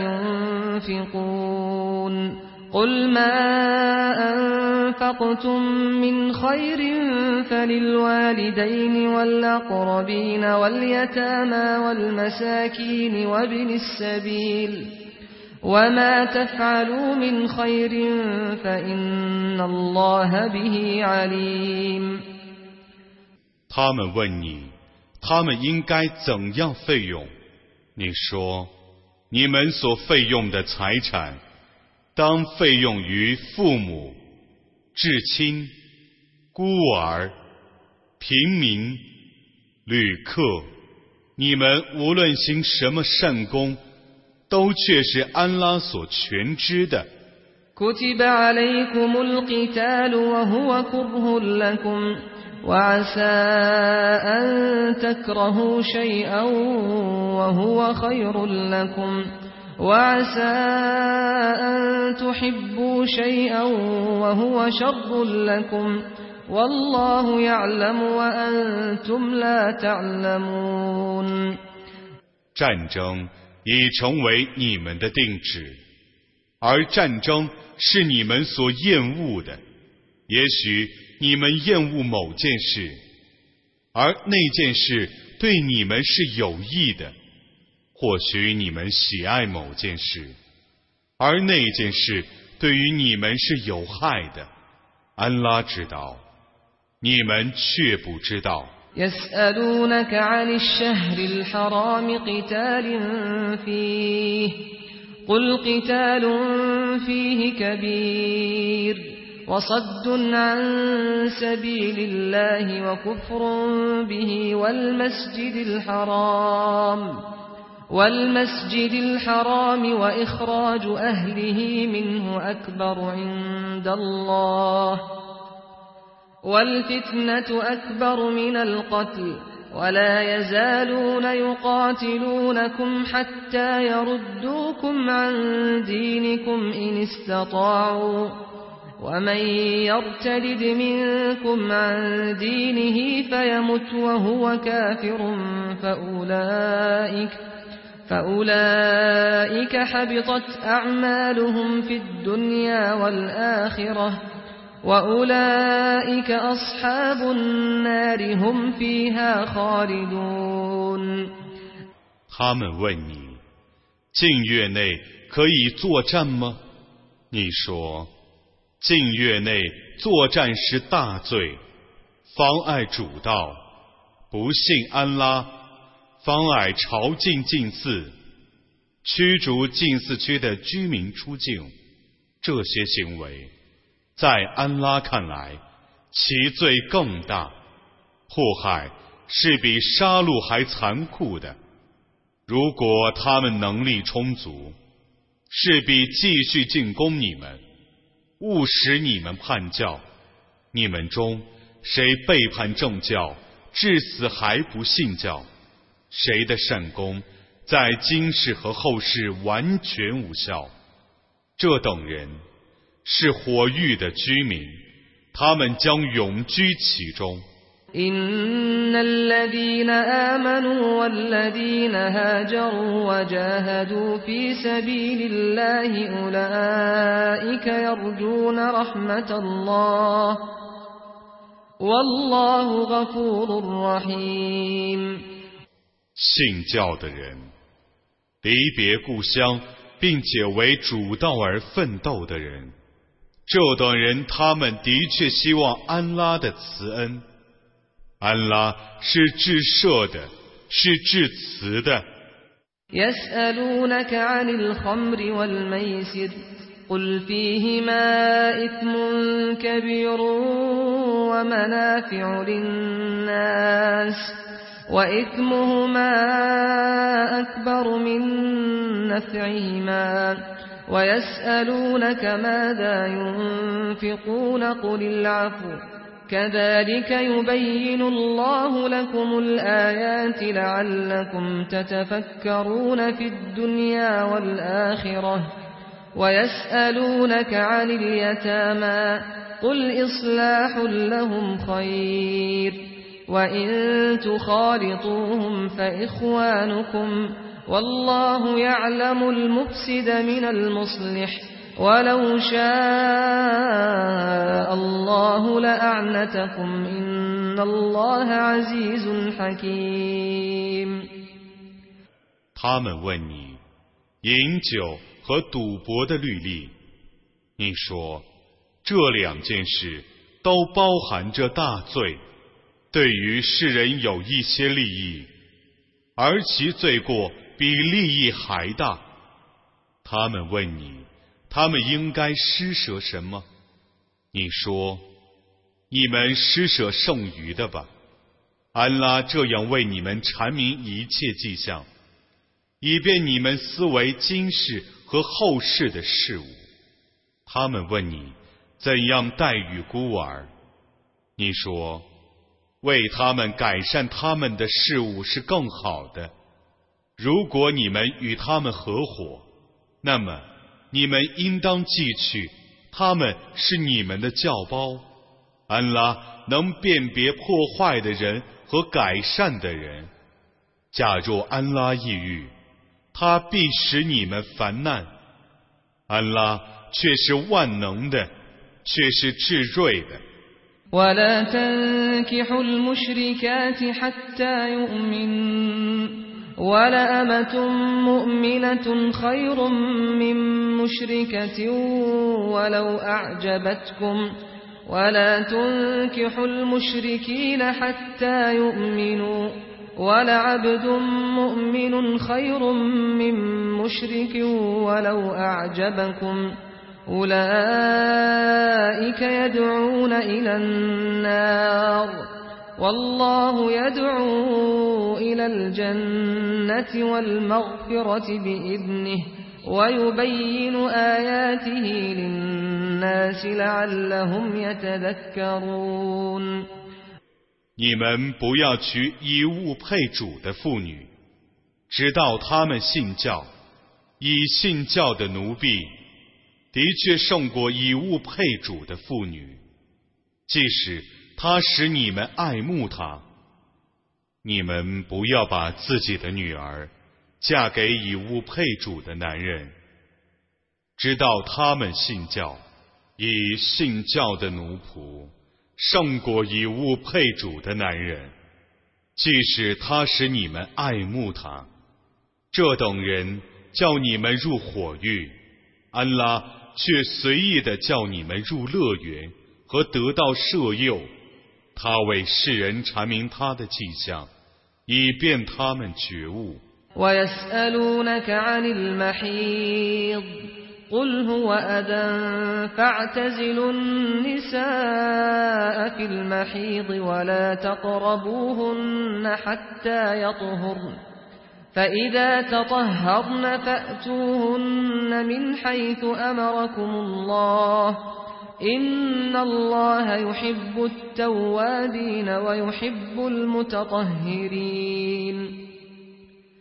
ينفقون قل ما أنفقتم من خير فللوالدين والأقربين واليتامى والمساكين وابن السبيل وما تفعلوا من خير فإن الله به عليم。 他们问你，他们应该怎样费用？你说，你们所费用的财产，当费用于父母、至亲、孤儿、平民、旅客。你们无论行什么善功，都却是安拉所全知的。 كتب عليكم القتال وهو كره لكم وعسى أن تكرهوا شيئا وهو خير لكم وعسى أن تحبوا شيئا وهو شر لكم والله يعلم وأنتم لا تعلمون。 战争已成为你们的定旨，而战争是你们所厌恶的。也许你们厌恶某件事，而那件事对你们是有益的；或许你们喜爱某件事，而那件事对于你们是有害的。安拉知道，你们却不知道。 يسألونك عن الشهر الحرام قتال فيه قل قتال فيه كبير وصد عن سبيل الله وكفر به والمسجد الحرام وإخراج أهله منه أكبر عند الله والفتنة أكبر من القتل ولا يزالون يقاتلونكم حتى يردوكم عن دينكم إن استطاعوا ومن يرتد منكم عن دينه فيمت وهو كافر فأولئك حبطت أعمالهم في الدنيا والآخرة وأولئك أصحاب النار هم فيها خالدون。 他们问你，禁月内可以作战吗？你说，禁月内作战是大罪，妨碍主道，不信安拉，妨碍朝觐禁寺，驱逐禁寺区的居民出境，这些行为在安拉看来，其罪更大，祸害是比杀戮还残酷的。如果他们能力充足，势必继续进攻你们，勿使你们叛教。你们中谁背叛正教，至死还不信教，谁的善功在今世和后世完全无效。这等人是火狱的居民，他们将永居其中。 إن الذين آمنوا والذين هاجروا وجاهدوا في سبيل الله أولئك يرجون رحمة الله والله غفور رحيم。 信教的人，离别故乡并且为主道而奋斗的人，这等人他们的确希望安拉的慈恩。安拉是至赦的，是至慈的。 يسألونك عن الخمر والميسر قل فيهما إثم كبير ومنافع للناس وإثمهما أكبر من نفعهما ويسألونك ماذا ينفقون قل العفو كذلك يبين الله لكم الآيات لعلكم تتفكرون في الدنيا والآخرة ويسألونك عن اليتامى قل إصلاح لهم خير وإن تخالطوهم فإخوانكم والله يعلم المفسد من المصلح ولو شاء الله لأعنتكم إن الله عزيز حكيم。 他们问你饮酒和赌博的律例，你说这两件事都包含着大罪，对于世人有一些利益，而其罪过比利益还大。他们问你他们应该施舍什么？你说你们施舍剩余的吧。安拉这样为你们阐明一切迹象，以便你们思维今世和后世的事物。他们问你怎样待遇孤儿，你说为他们改善他们的事物是更好的。如果你们与他们合伙，那么你们应当记去，他们是你们的教胞。安拉能辨别破坏的人和改善的人。假若安拉抑郁，他必使你们烦难。安拉却是万能的，却是至睿的。 ولا تنكحوا المشركات حتى يؤمنوا ولأمة مؤمنة خير من مشركة ولو أعجبتكم ولا تنكحوا المشركين حتى يؤمنوا ولعبد مؤمن خير من مشرك ولو أعجبكم أولئك يدعون إلى النار والله يدعو إلى الجنة والمغفرة بإذنه ويبين آياته للناس لعلهم يتذكرون。 你们不要娶以物配主的妇女，直到他们信教。以信教的奴婢的确胜过以物配主的妇女，即使他使你们爱慕他。你们不要把自己的女儿嫁给以物配主的男人，直到他们信教。以信教的奴仆胜过以物配主的男人，即使他使你们爱慕他。这等人叫你们入火狱，安拉却随意地叫你们入乐园和得到赦宥。他为世人阐明他的迹象，以便他们觉悟。 ويسألونك عن المحيض قل هو أذى فاعتزلوا النساء في المحيض ولا تقربوهن حتى يطهرن فإذا تطهرن فأتوهن من حيث أمركم الله إن الله يحب التوابين ويحب المتطهرين。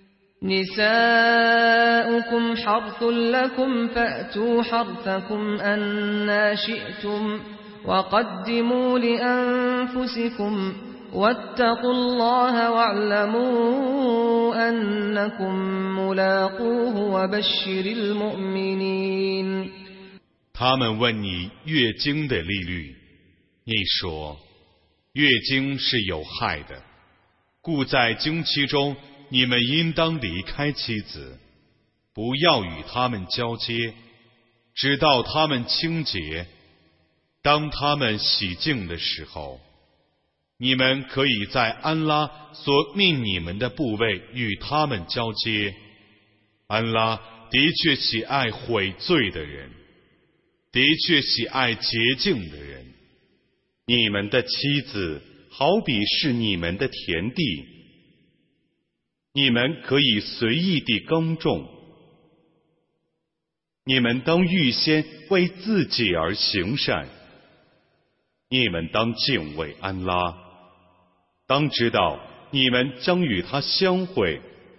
نساؤكم حرث لكم فأتوا حرثكم أنى شئتم وقدموا لأنفسكم واتقوا الله واعلموا أنكم ملاقوه وبشر المؤمنين。 他们问你月经的利率，你说月经是有害的，故在经期中你们应当离开妻子，不要与他们交接，直到他们清洁。当他们洗净的时候，你们可以在安拉所命你们的部位与他们交接。安拉的确喜爱悔罪的人，的确喜爱洁净的人。 你们的妻子好比是你们的田地，你们可以随意地耕种。你们当预先为自己而行善，你们当敬畏安拉，当知道你们将与他相会。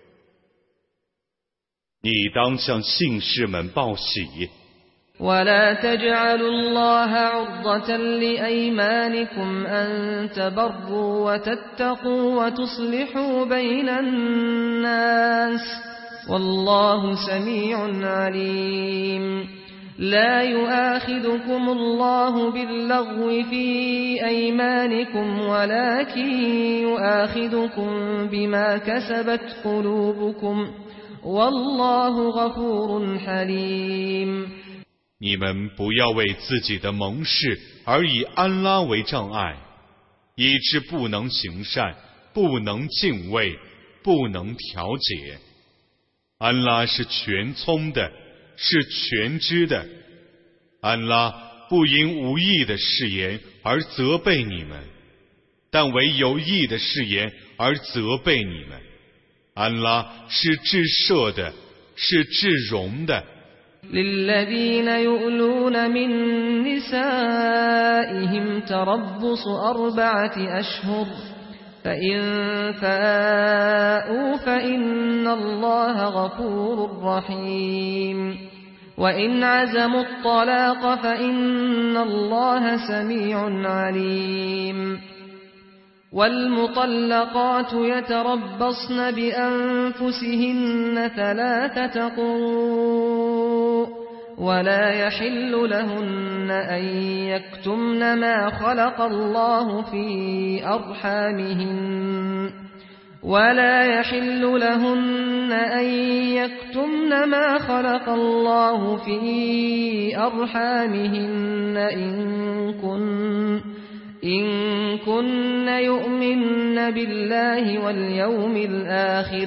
你当向信士们报喜。 ولا تجعلوا الله عرضة لأيمانكم أن تبروا وتتقوا وتصلحوا بين الناس والله سميع عليم لا يؤاخذكم الله باللغو في أيمانكم ولكن يؤاخذكم بما كسبت قلوبكم والله غفور حليم。 你们不要为自己的盟誓而以安拉为障碍，以致不能行善，不能敬畏，不能调节。安拉是全聪的，是全知的。安拉不因无益的誓言而责备你们，但为有益的誓言而责备你们。安拉是至赦的，是至容的。 للذين يؤلون من نسائهم تربص 4 أشهر فإن فاءوا فإن الله غفور رحيم وإن عزموا الطلاق فإن الله سميع عليم والمطلقات يتربصن بأنفسهن 3 قروء ولا يحل لهن أن يكتمن ما خلق الله في أرحامهن إن كن يؤمن بالله واليوم الآخر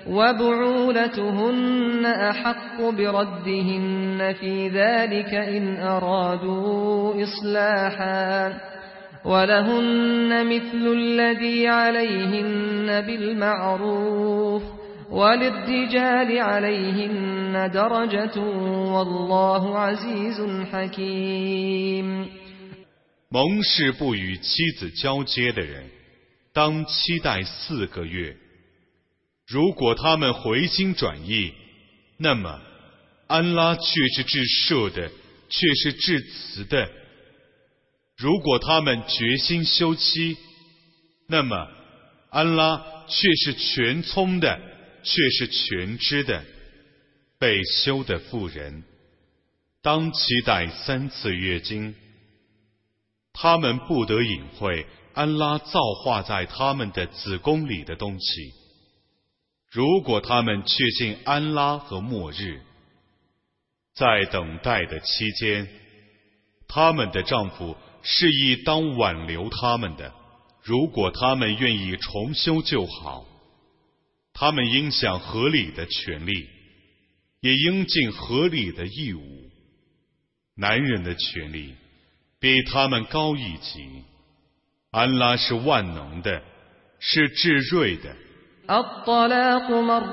وبعولتهن أحق بردهن في ذلك إن أرادوا إصلاحا ولهن مثل الذي عليهن بالمعروف وللرجال عليهن درجة والله عزيز حكيم。 盟誓不与妻子交接的人，当期待4个月。如果他们回心转意，那么安拉却是至赦的，却是至慈的。如果他们决心休妻，那么安拉却是全聪的，却是全知的。被休的妇人，当期待3次月经。他们不得隐晦安拉造化在他们的子宫里的东西。如果他们确信安拉和末日，在等待的期间，他们的丈夫是以当挽留他们的。如果他们愿意重修就好，他们应享合理的权利，也应尽合理的义务。男人的权利比他们高一级。安拉是万能的，是至睿的。 الطلاق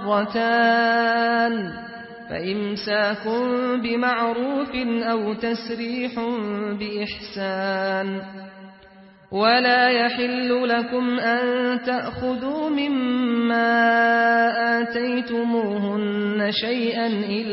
مرتان فإمساك بمعروف أو تسريح بإحسان ولا يحل لكم أن تأخذوا مما آتيتموهن شيئا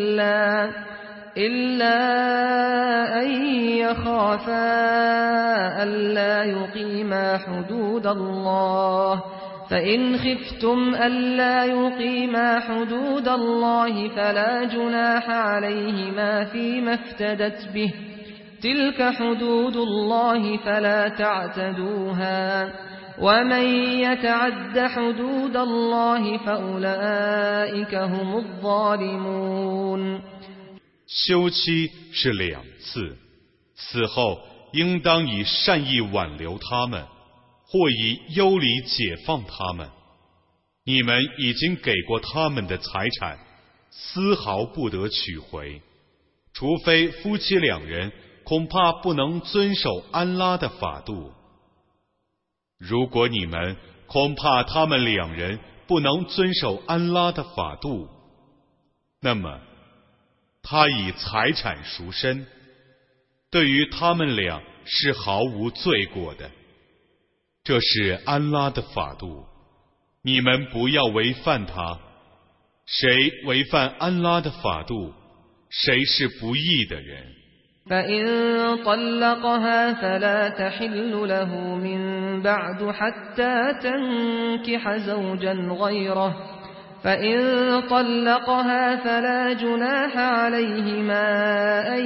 إلا أن يخافا ألا يقيما حدود الله فإن خفتم ألا يقيما حدود الله فلا جناح عليهما فيما افتدت به تلك حدود الله فلا تعتدوها ومن يتعد حدود الله فأولئك هم الظالمون 休妻是2次，此后应当以善意挽留他们，或以优礼解放他们。你们已经给过他们的财产，丝毫不得取回，除非夫妻2人恐怕不能遵守安拉的法度。如果你们恐怕他们2人不能遵守安拉的法度，那么他以财产赎身，对于他们俩是毫无罪过的。这是安拉的法度，你们不要违犯它。谁违犯安拉的法度，谁是不义的人。 فإن طلقها فلا تحل له من بعد حتى تنكح زوجا غيره فإن طلقها فلا جناح عليهما أن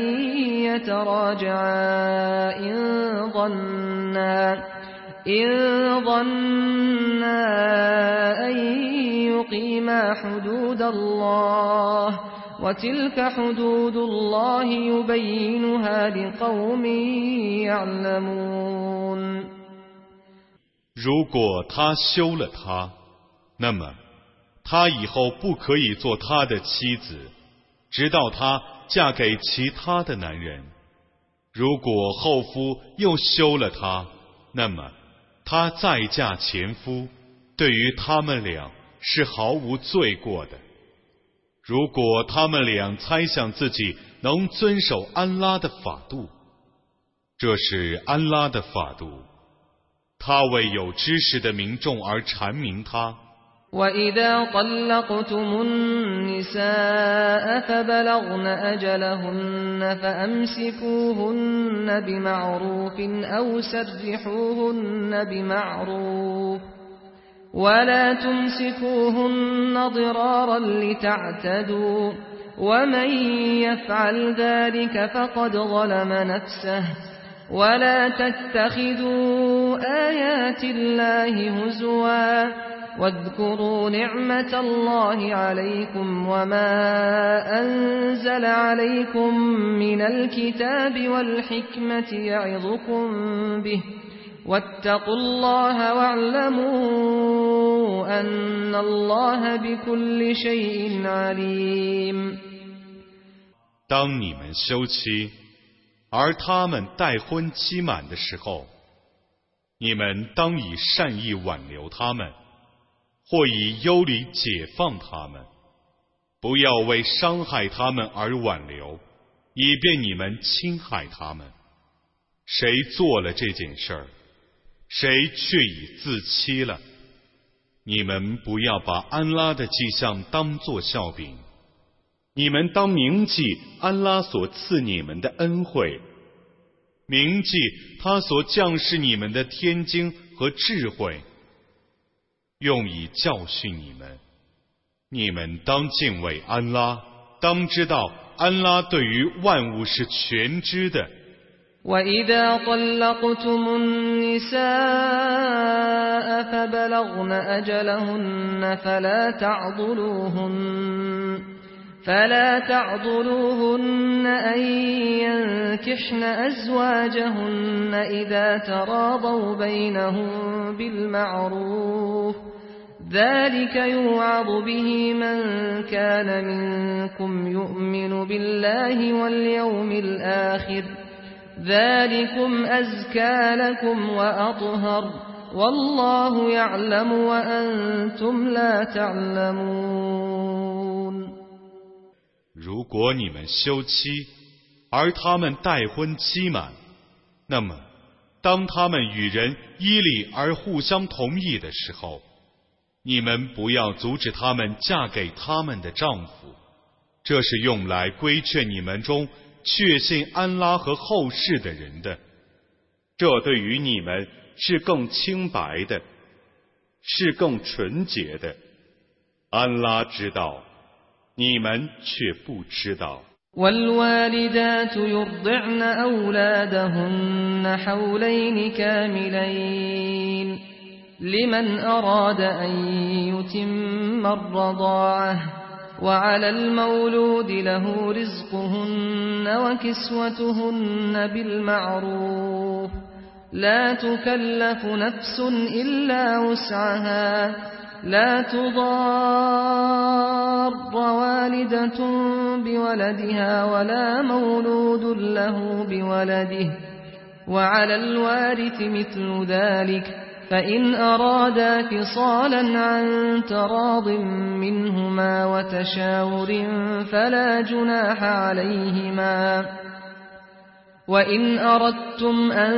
يتراجعا إن ظنا أن يقيما حدود الله وتلك حدود الله يبينها لقوم يعلمون 如果他休了她，那么她以后不可以做他的妻子，直到她嫁给其他的男人。如果后夫又休了她，那么她再嫁前夫，对于他们俩是毫无罪过的。如果他们俩猜想自己能遵守安拉的法度，这是安拉的法度，他为有知识的民众而阐明它。 وَإِذَا طَلَّقْتُمُ النِّسَاءَ فَبَلَغْنَ أَجَلَهُنَّ فَأَمْسِكُوهُنَّ بِمَعْرُوفٍ أَوْ سَرِّحُوهُنَّ بِمَعْرُوفٍ ولا تمسكوهن ضرارا لتعتدوا ومن يفعل ذلك فقد ظلم نفسه ولا تتخذوا آيات الله هزوا واذكروا نعمة الله عليكم وما أنزل عليكم من الكتاب والحكمة يعظكم به واتقوا الله واعلموا أن الله بكل شيء عليم 当你们休妻，而他们待婚期满的时候，你们当以善意挽留他们，或以优礼解放他们，不要为伤害他们而挽留，以便你们侵害他们。谁做了这件事儿，谁却已自欺了。你们不要把安拉的迹象当作笑柄，你们当铭记安拉所赐你们的恩惠，铭记他所降示你们的天经和智慧，用以教训你们。你们当敬畏安拉，当知道安拉对于万物是全知的。 وَإِذَا طَلَّقْتُمُ النِّسَاءَ فَبَلَغْنَ أَجَلَهُنَّ فلا تعضلوهن أن ينكحن أزواجهن إذا تراضوا بينهم بالمعروف ذلك يوعظ به من كان منكم يؤمن بالله واليوم الآخر ذلكم أزكى لكم وأطهر والله يعلم وأنتم لا تعلمون 如果你们休妻，而他们待婚期满，那么当他们与人依礼而互相同意的时候，你们不要阻止他们嫁给他们的丈夫，这是用来规劝你们中确信安拉和后世的人的，这对于你们是更清白的，是更纯洁的。安拉知道，你们却不知道。 والوالدات يرضعن أولادهن حولين كاملين لمن أراد أن يتم الرضاعة وعلى المولود له رزقهن وكسوتهن بالمعروف لا تكلف نفس إلا وسعها لا تضار والدة بولدها ولا مولود له بولده وعلى الوارث مثل ذلك فإن أرادا فصالا عن تراض منهما وتشاور فلا جناح عليهما وإن أردتم أن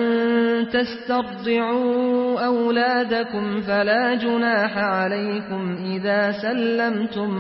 تسترضعوا أولادكم فلا جناح عليكم إذا سلمتم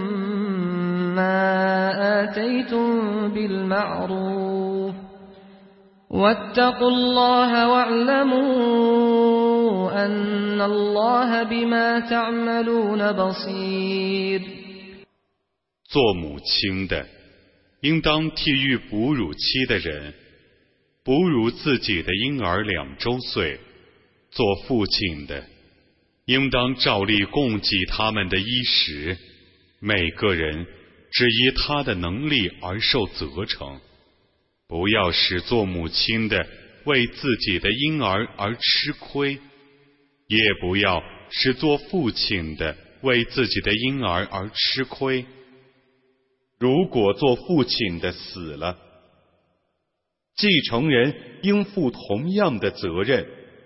ما آتيتم بالمعروف واتقوا الله واعلموا أن الله بما تعملون بصير。 做母亲的，应当替育哺乳期的人，哺乳自己的婴儿2周岁；做父亲的，应当照例供给他们的衣食，每个人只依他的能力而受责成。不要使做母亲的为自己的婴儿而吃亏，也不要使做父亲的为自己的婴儿而吃亏。如果做父亲的死了，继承人应负同样的责任。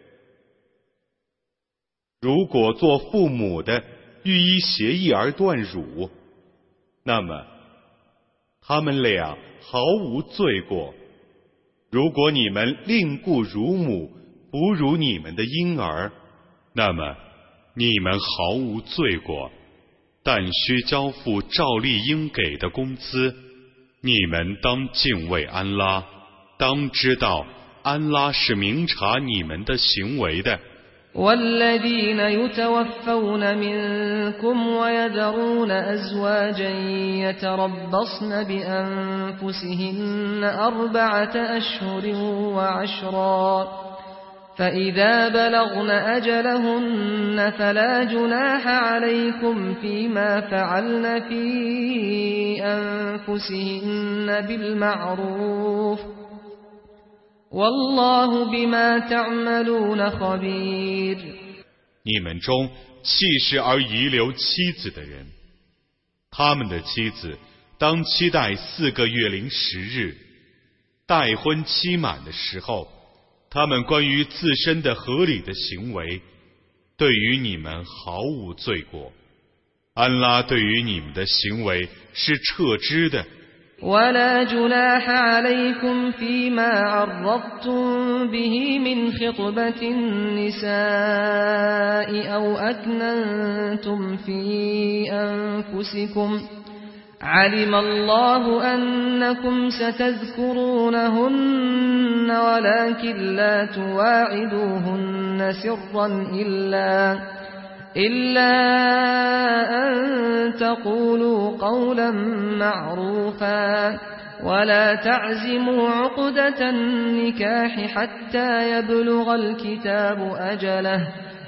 如果做父母的欲依协议而断乳，那么他们俩毫无罪过。如果你们另雇乳母哺乳你们的婴儿，那么你们毫无罪过，但需交付照例应给的工资。你们当敬畏安拉，当知道安拉是明察你们的行为的。 والذين يتوفون منكم ويذرون أزواجا يتربصن بأنفسهن 4 أشهر وعشرا فإذا بلغن أجلهن فلا جناح عليكم فيما فعلن في أنفسهن بالمعروف والله بما تعملون خبير。 你们中弃世而遗留妻子的人，他们的妻子当期待4个月零10日，待婚期满的时候，他们关于自身的合理的行为，对于你们毫无罪过。安拉对于你们的行为是彻知的。 ولا جناح عليكم فيما عرضتم به من خطبة النساء أو أكننتم في أنفسكم علم الله أنكم ستذكرونهن ولكن لا تواعدوهن سرا إلا أن تقولوا قولا معروفا ولا تعزموا عقدة النكاح حتى يبلغ الكتاب أجله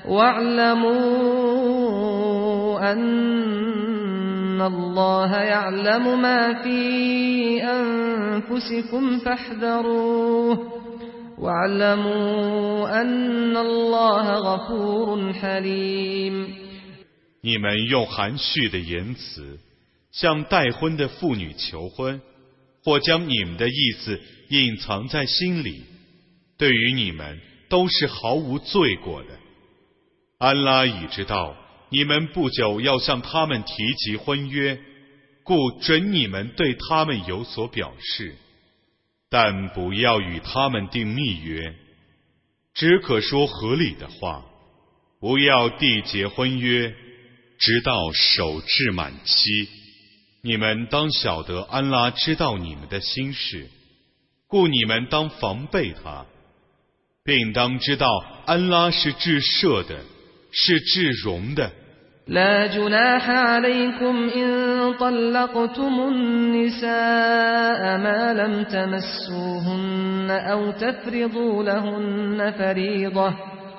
واعلموا أن الله يعلم ما في أنفسكم فاحذروه واعلموا أن الله غفور حليم。 你们用含蓄的言辞向待婚的妇女求婚，或将你们的意思隐藏在心里，对于你们都是毫无罪过的。安拉已知道你们不久要向他们提及婚约，故准你们对他们有所表示，但不要与他们订密约。 只可说合理的话，不要缔结婚约，直到守至满期。你们当晓得安拉知道你们的心事，故你们当防备他，并当知道安拉是至赦的，是至容的。 لا جناح عليكم إن طلقتم النساء ما لم تمسوهن أو تفرضوا لهن فريضة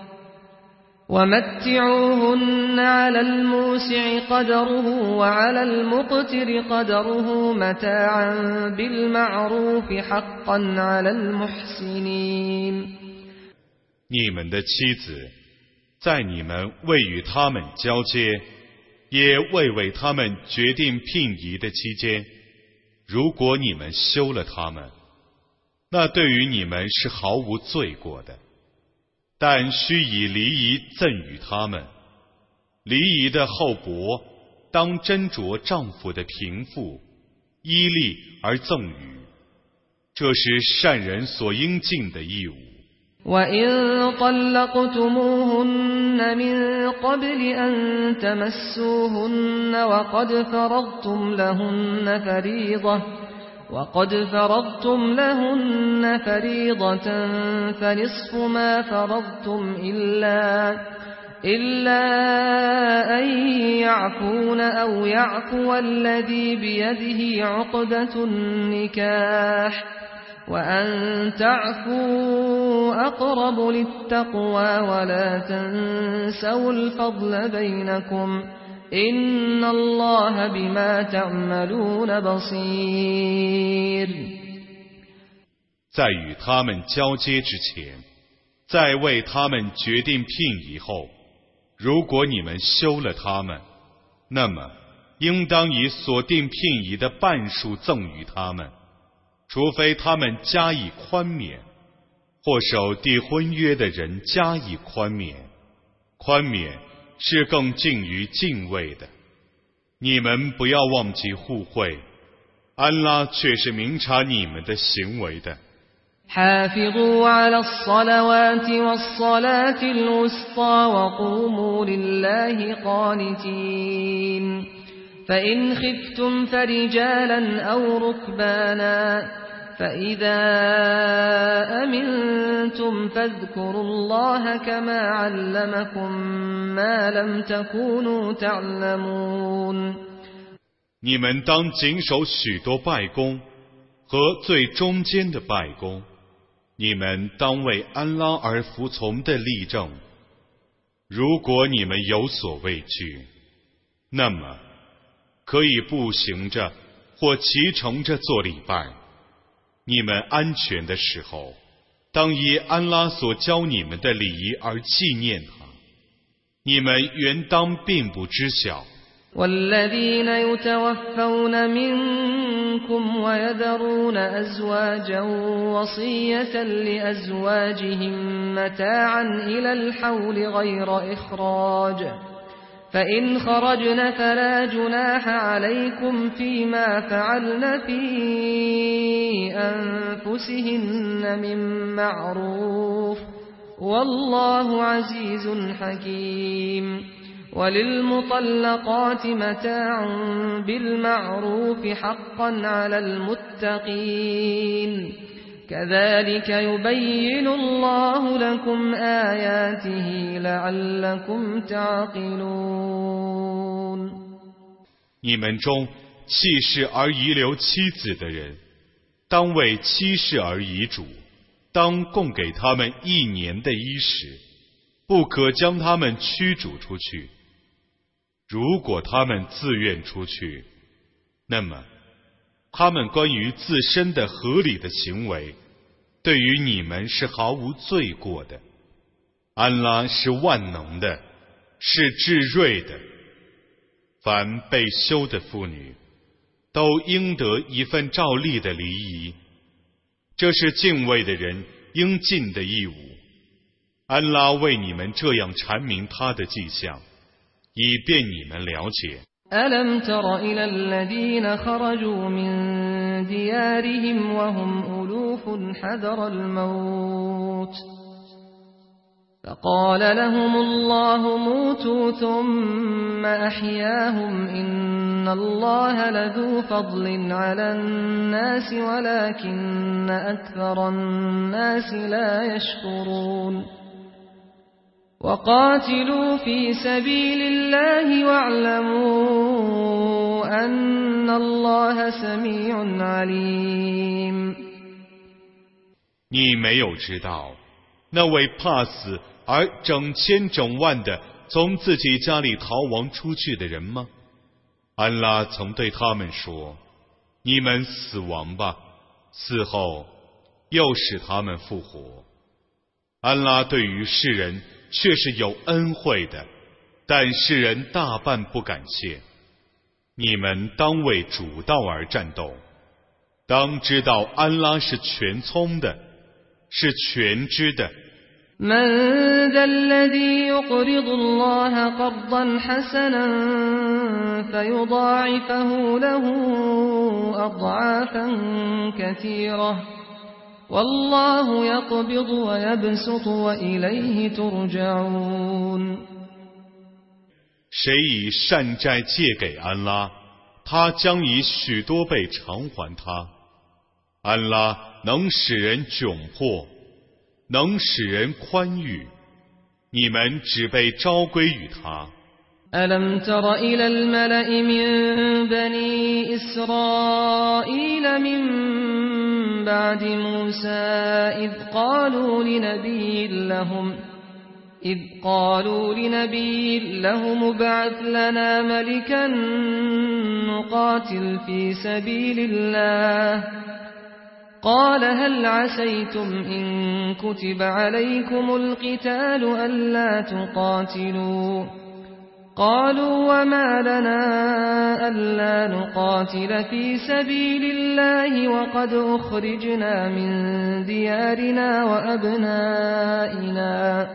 ومتعوهن على الموسع قدره وعلى المقتر قدره متاعا بالمعروف حقا على المحسنين 你们的妻子在你们未与他们交接，也未为他们决定聘仪的期间，如果你们休了他们，那对于你们是毫无罪过的，但须以离仪赠与他们。离仪的后伯当斟酌丈夫的贫富，依例而赠与，这是善人所应尽的义务。 وَإِن طَلَّقْتُمُوهُنَّ مِن قَبْلِ أَن تَمَسُّوهُنَّ وَقَدْ فَرَضْتُمْ لَهُنَّ فَرِيضَةً فَنِصْفُ مَا فَرَضْتُمْ إِلَّا أَن يَعْفُونَ أَوْ يَعْفُوَ الَّذِي بِيَدِهِ عُقْدَةُ النِّكَاحِ وَأَن تَعْفُوا أَقْرَبُ لِلتَّقْوَى وَلَا تَنسَوْا الْفَضْلَ بَيْنَكُمْ إِنَّ اللَّهَ بِمَا تَعْمَلُونَ بَصِيرٌ 在与他们交接之前，在为他们决定聘仪后，如果你们休了他们，那么应当以所定聘仪的半数赠与他们，除非他们加以宽免，或守缔婚约的人加以宽免。宽免是更近于敬畏的。你们不要忘记互惠，安拉却是明察你们的行为的。 حافظوا على الصلوات والصلاة الوسطى وقوموا لله قانتين فإن خفتم فرجالا أو ركبانا فإذا أمنتم فاذكروا الله كما علمكم ما لم تكونوا تعلمون 你们当谨守许多拜功和最中间的拜功，你们当为安拉而服从的例证。如果你们有所畏惧，那么可以步行着或骑乘着做礼拜。你们安全的时候，当以安拉所教你们的礼仪而纪念他。你们原当并不知晓。 والذين يتوفون منكم ويذرون أزواجا وصية لأزواجهم متاعا إلى الحول غير إخراج فإن خرجن فلا جناح عليكم فيما فعلن في أنفسهن من معروف والله عزيز حكيم وللمطلقات متاع بالمعروف حقا على المتقين كذلك يبين الله لكم آياته لعلكم تعقلون 你们中弃世而遗留妻子的人，当为妻室而遗嘱，当供给他们1年的衣食，不可将他们驱逐出去。如果他们自愿出去，那么他们关于自身的合理的行为，对于你们是毫无罪过的。安拉是万能的，是至睿的。凡被休的妇女，都应得一份照例的离仪，这是敬畏的人应尽的义务。安拉为你们这样阐明他的迹象，以便你们了解。 ألم تر إلى الذين خرجوا من ديارهم وهم ألوف حذر الموت فقال لهم الله موتوا ثم أحياهم إن الله لذو فضل على الناس ولكن أكثر الناس لا يشكرون وقاتلوا في سبيل الله واعلموا أن الله سميع عليم。 你没有知道那位怕死而整千整万的从自己家里逃亡出去的人吗？安拉曾对他们说：你们死亡吧，死后又使他们复活。安拉对于世人却是有恩惠的，但世人大半不感谢。你们当为主道而战斗，当知道安拉是全聪的，是全知的。 من ذا الذي يقرض الله قرضا حسنا فيضاعفه له أضعافا كثيرة والله يقبض ويبسط وإليه ترجعون。 谁以善债借给安拉，他将以许多倍偿还他。安拉能使人窘迫，能使人宽裕，你们只被招归于他。 ألم تر إلى الملأ من بني إسرائيل من بعد موسى إذ قالوا لنبي لهم ابعث لنا ملكا نقاتل في سبيل الله قال هل عسيتم إن كتب عليكم القتال ألا تقاتلوا قالوا وما لنا ألا نقاتل في سبيل الله وقد أخرجنا من ديارنا وأبنائنا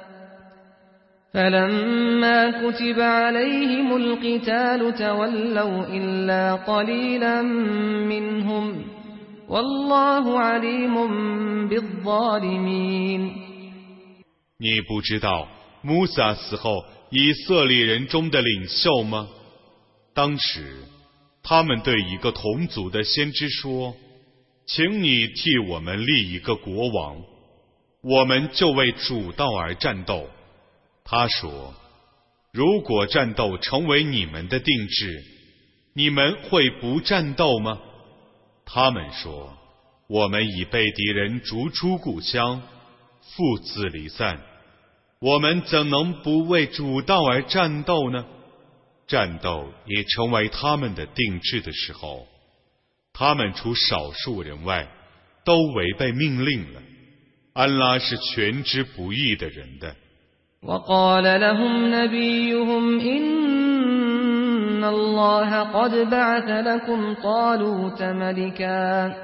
فلما كتب عليهم القتال تولوا إلا قليلا منهم والله عليم بالظالمين。 你不知道穆萨死后以色列人中的领袖吗？当时他们对一个同族的先知说：请你替我们立一个国王，我们就为主道而战斗。他说：如果战斗成为你们的定制，你们会不战斗吗？他们说：我们已被敌人逐出故乡，父子离散，我们怎能不为主道而战斗呢？战斗也成为他们的定制的时候，他们除少数人外都违背命令了。安拉是全知不义的人的。 وقال لهم نبيهم إن الله قد بعث لكم طالوت ملكا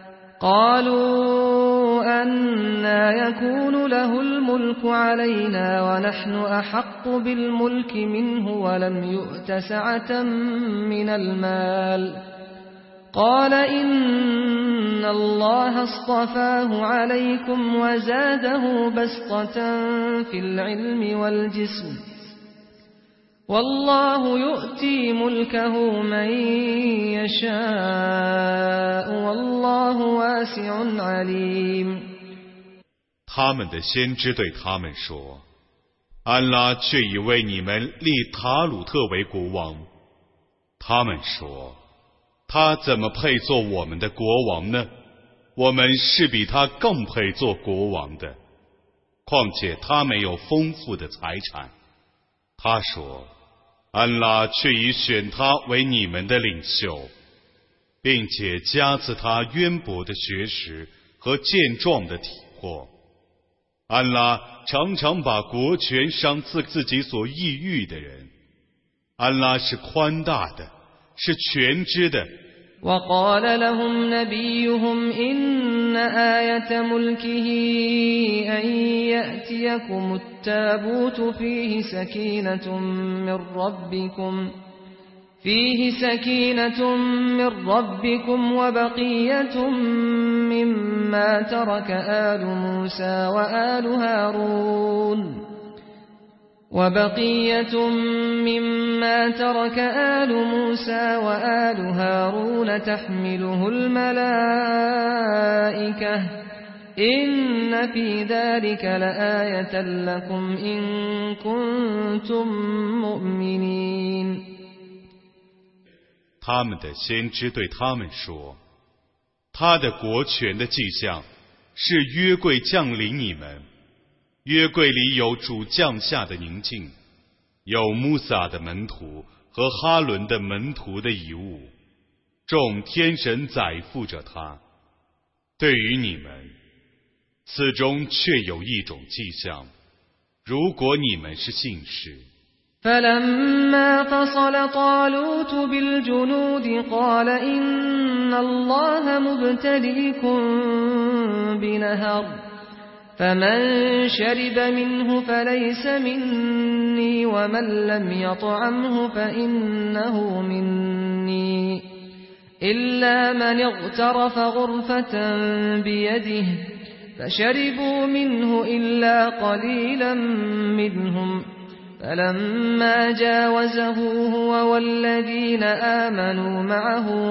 قالوا أنى يكون له الملك علينا ونحن أحق بالملك منه ولم يؤت سعة من المال قال إن الله اصطفاه عليكم وزاده بسطة في العلم والجسم والله يؤتي ملكه من يشاء والله واسع عليم。 他们的先知对他们说：安拉却已为你们立塔鲁特为国王。他们说：他怎么配做我们的国王呢？我们是比他更配做国王的。况且他没有丰富的财产。他说：安拉却已选他为你们的领袖，并且加赐他渊博的学识和健壮的体魄。安拉常常把国权赏赐自己所意欲的人。安拉是宽大的，是全知的。 وقال لهم نبيهم إن آية ملكه أن يأتيكم التابوت فيه سكينة من ربكم فيه سكينة من ربكم وبقية مما ترك آل موسى وآل هارون تحمله الملائكة إن في ذلك لآية لكم إن كنتم مؤمنين。 他们的先知对他们说，他的国权的迹象是约柜降临你们，约柜里有主降下的宁静，有穆萨的门徒和哈伦的门徒的遗物，众天神载负着他。对于你们，此中确有一种迹象，如果你们是信士。 فلما فصل طالوت بالجنود قال إن الله مبتليكم بنهر فمن شرب منه فليس مني ومن لم يطعمه فإنه مني إلا من اغترف غرفة بيده فشربوا منه إلا قليلا منهم فلما جاوزه هو والذين آمنوا معه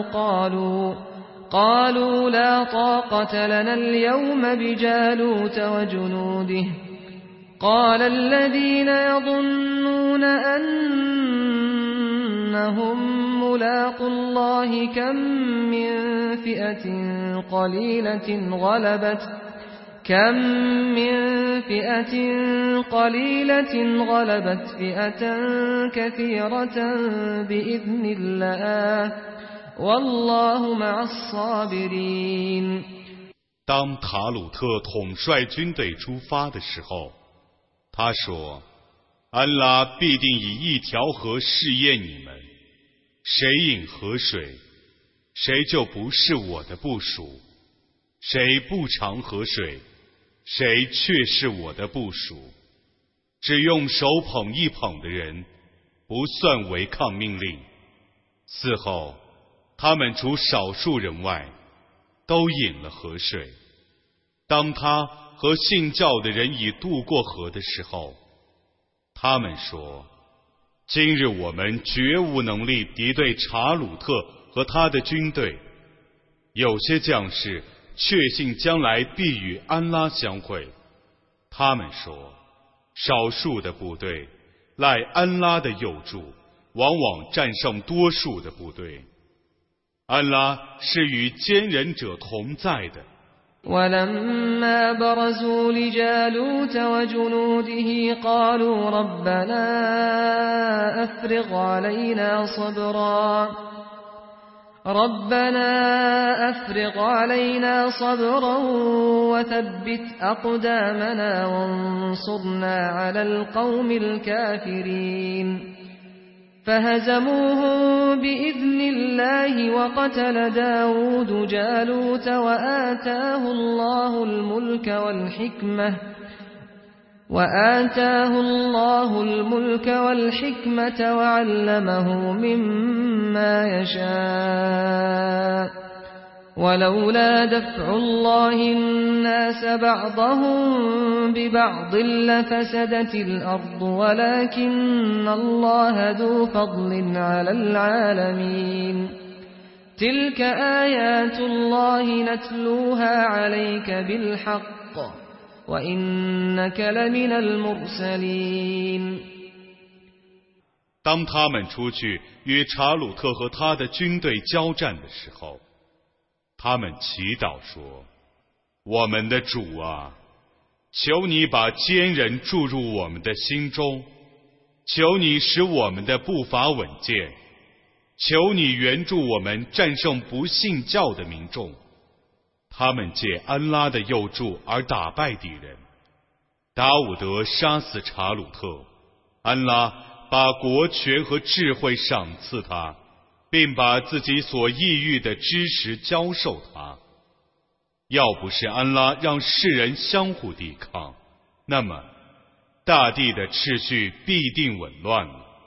قالوا لا طاقة لنا اليوم بجالوت وجنوده قال الذين يظنون أنهم ملاقو الله كم من فئة قليلة غلبت فئة كثيرة بإذن الله والله مع الصابرين。 当塔鲁特统帅军队出发的时候，他说：安拉必定以一条河试验你们，谁饮河水，谁就不是我的部属；谁不尝河水，谁却是我的部属。只用手捧一捧的人，不算违抗命令。嗣后，他们除少数人外，都饮了河水。当他和信教的人已渡过河的时候，他们说：今日我们绝无能力敌对查鲁特和他的军队。有些将士确信将来必与安拉相会。他们说，少数的部队赖安拉的佑助，往往战胜多数的部队。安拉是与坚忍者同在的。 ولما برزوا لجالوت وجنوده قالوا ربنا أفرغ علينا صبرا وثبت أقدامنا وانصرنا على القوم الكافرين فهزموهم بإذن الله وقتل داود جالوت وآتاه الله الملك والحكمة وعلمه مما يشاء ولولا دفع الله الناس بعضهم ببعض لفسدت الأرض ولكن الله ذو فضل على العالمين تلك آيات الله نتلوها عليك بالحق وإنك لمن المرسلين。 当他们出去与查鲁特和他的军队交战的时候，他们祈祷说：我们的主啊，求你把坚忍注入我们的心中，求你使我们的步伐稳健，求你援助我们战胜不信教的民众。他们借安拉的佑助而打败敌人。达伍德杀死查鲁特，安拉把国权和智慧赏赐他，并把自己所抑郁的知识教授他。要不是安拉让世人相互抵抗，那么大地的秩序必定紊乱了。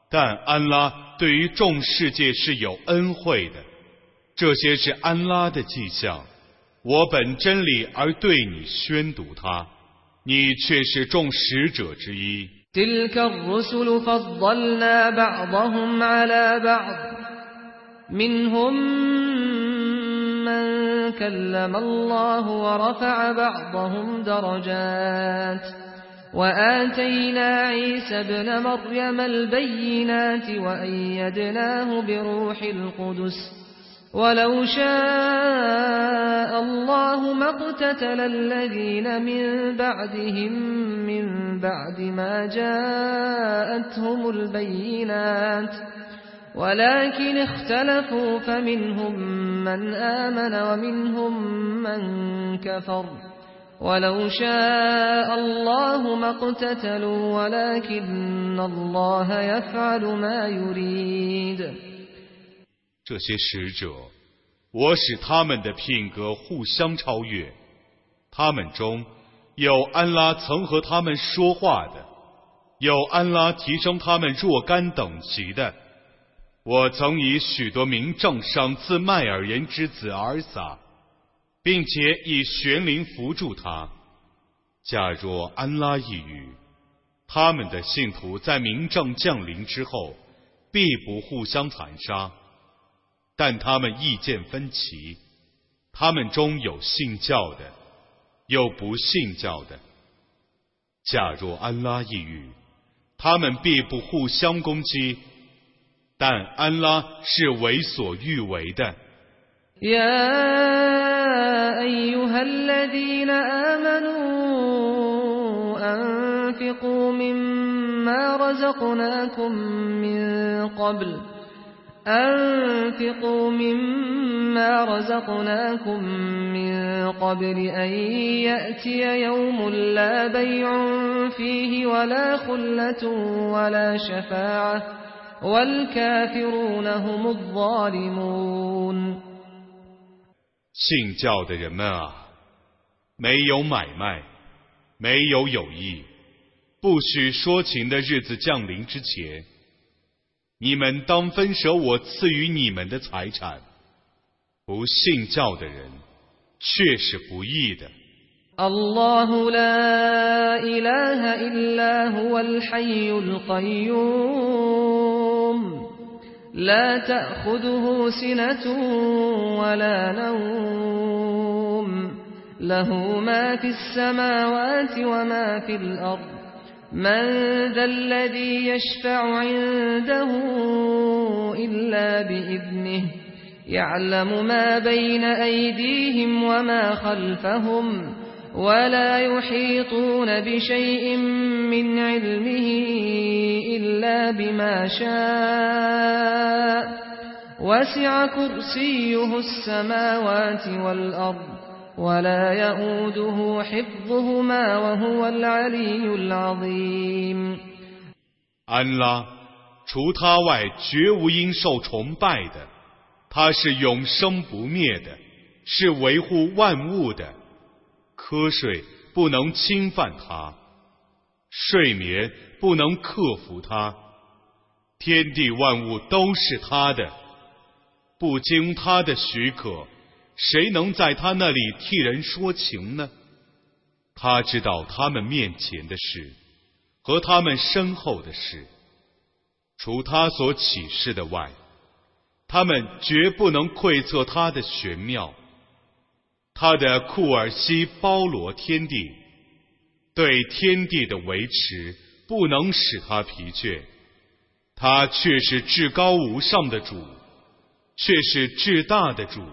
但安拉对于众世界是有恩惠的，这些是安拉的迹象。我本真理而对你宣读它，你却是众使者之一。 تلك الرسل فضلنا بعضهم على بعض منهم من كلم الله ورفع بعضهم درجات وآتينا عيسى ابن مريم البينات وأيدناه بروح القدس ولو شاء الله ما اقتتل الذين من بعدهم من بعد ما جاءتهم البينات ولكن اختلفوا فمنهم من آمن ومنهم من كفر ولو شاء الله ما اقتتلوا ولكن الله يفعل ما يريد。 这些使者，我使他们的品格互相超越，他们中有安拉曾和他们说话的，有安拉提升他们若干等级的。我曾以许多明证赏赐麦尔人之子尔撒，并且以玄灵扶助他。假若安拉一语，他们的信徒在明证降临之后，必不互相残杀。但他们意见分歧，他们中有信教的，有不信教的。假若安拉一语，他们必不互相攻击，但安拉是为所欲为的。 يا أيها الذين آمنوا أنفقوا مما رزقناكم من قبل أن يأتي يوم لا بيع فيه ولا خلة ولا شفاعة والكافرون هم الظالمون。 信教的人们啊，没有买卖，没有友谊，不许说情的日子降临之前，你们当分舍我赐予你们的财产。不信教的人却是不义的。 الله لا إله إلا هو الحي القيوم لا تأخذه سنة ولا نوم له ما في السماوات وما في الأرض من ذا الذي يشفع عنده إلا بإذنه يعلم ما بين أيديهم وما خلفهم ولا يحيطون بشيء من علمه إلا بما شاء وسع كرسيه السماوات والأرض ولا يؤوده حفظهما وهو العلي العظيم。 安拉除他外绝无应受崇拜的，他是永生不灭的，是维护万物的。瞌睡不能侵犯他，睡眠不能克服他，天地万物都是他的，不经他的许可，谁能在他那里替人说情呢？他知道他们面前的事和他们身后的事，除他所启示的外，他们绝不能窥测他的玄妙。他的库尔西包罗天地，对天地的维持不能使他疲倦。他却是至高无上的主，却是至大的主。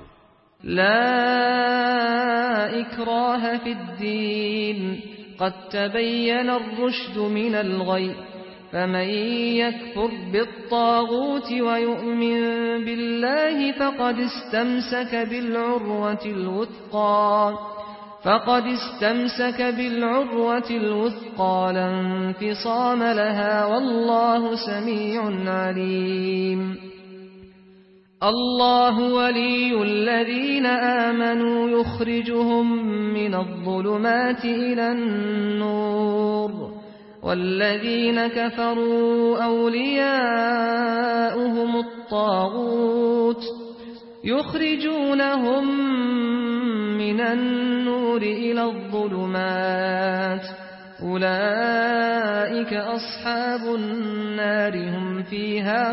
لا إكراه في الدين قد تبين الرشد من الغي فمن يكفر بالطاغوت ويؤمن بالله فقد استمسك بالعروة الوثقى لا انفصام لها والله سميع عليم الله ولي الذين آمنوا يخرجهم من الظلمات إلى النور والذين كفروا أولياؤهم الطاغوت يخرجونهم من النور إلى الظلمات أولئك أصحاب النار هم فيها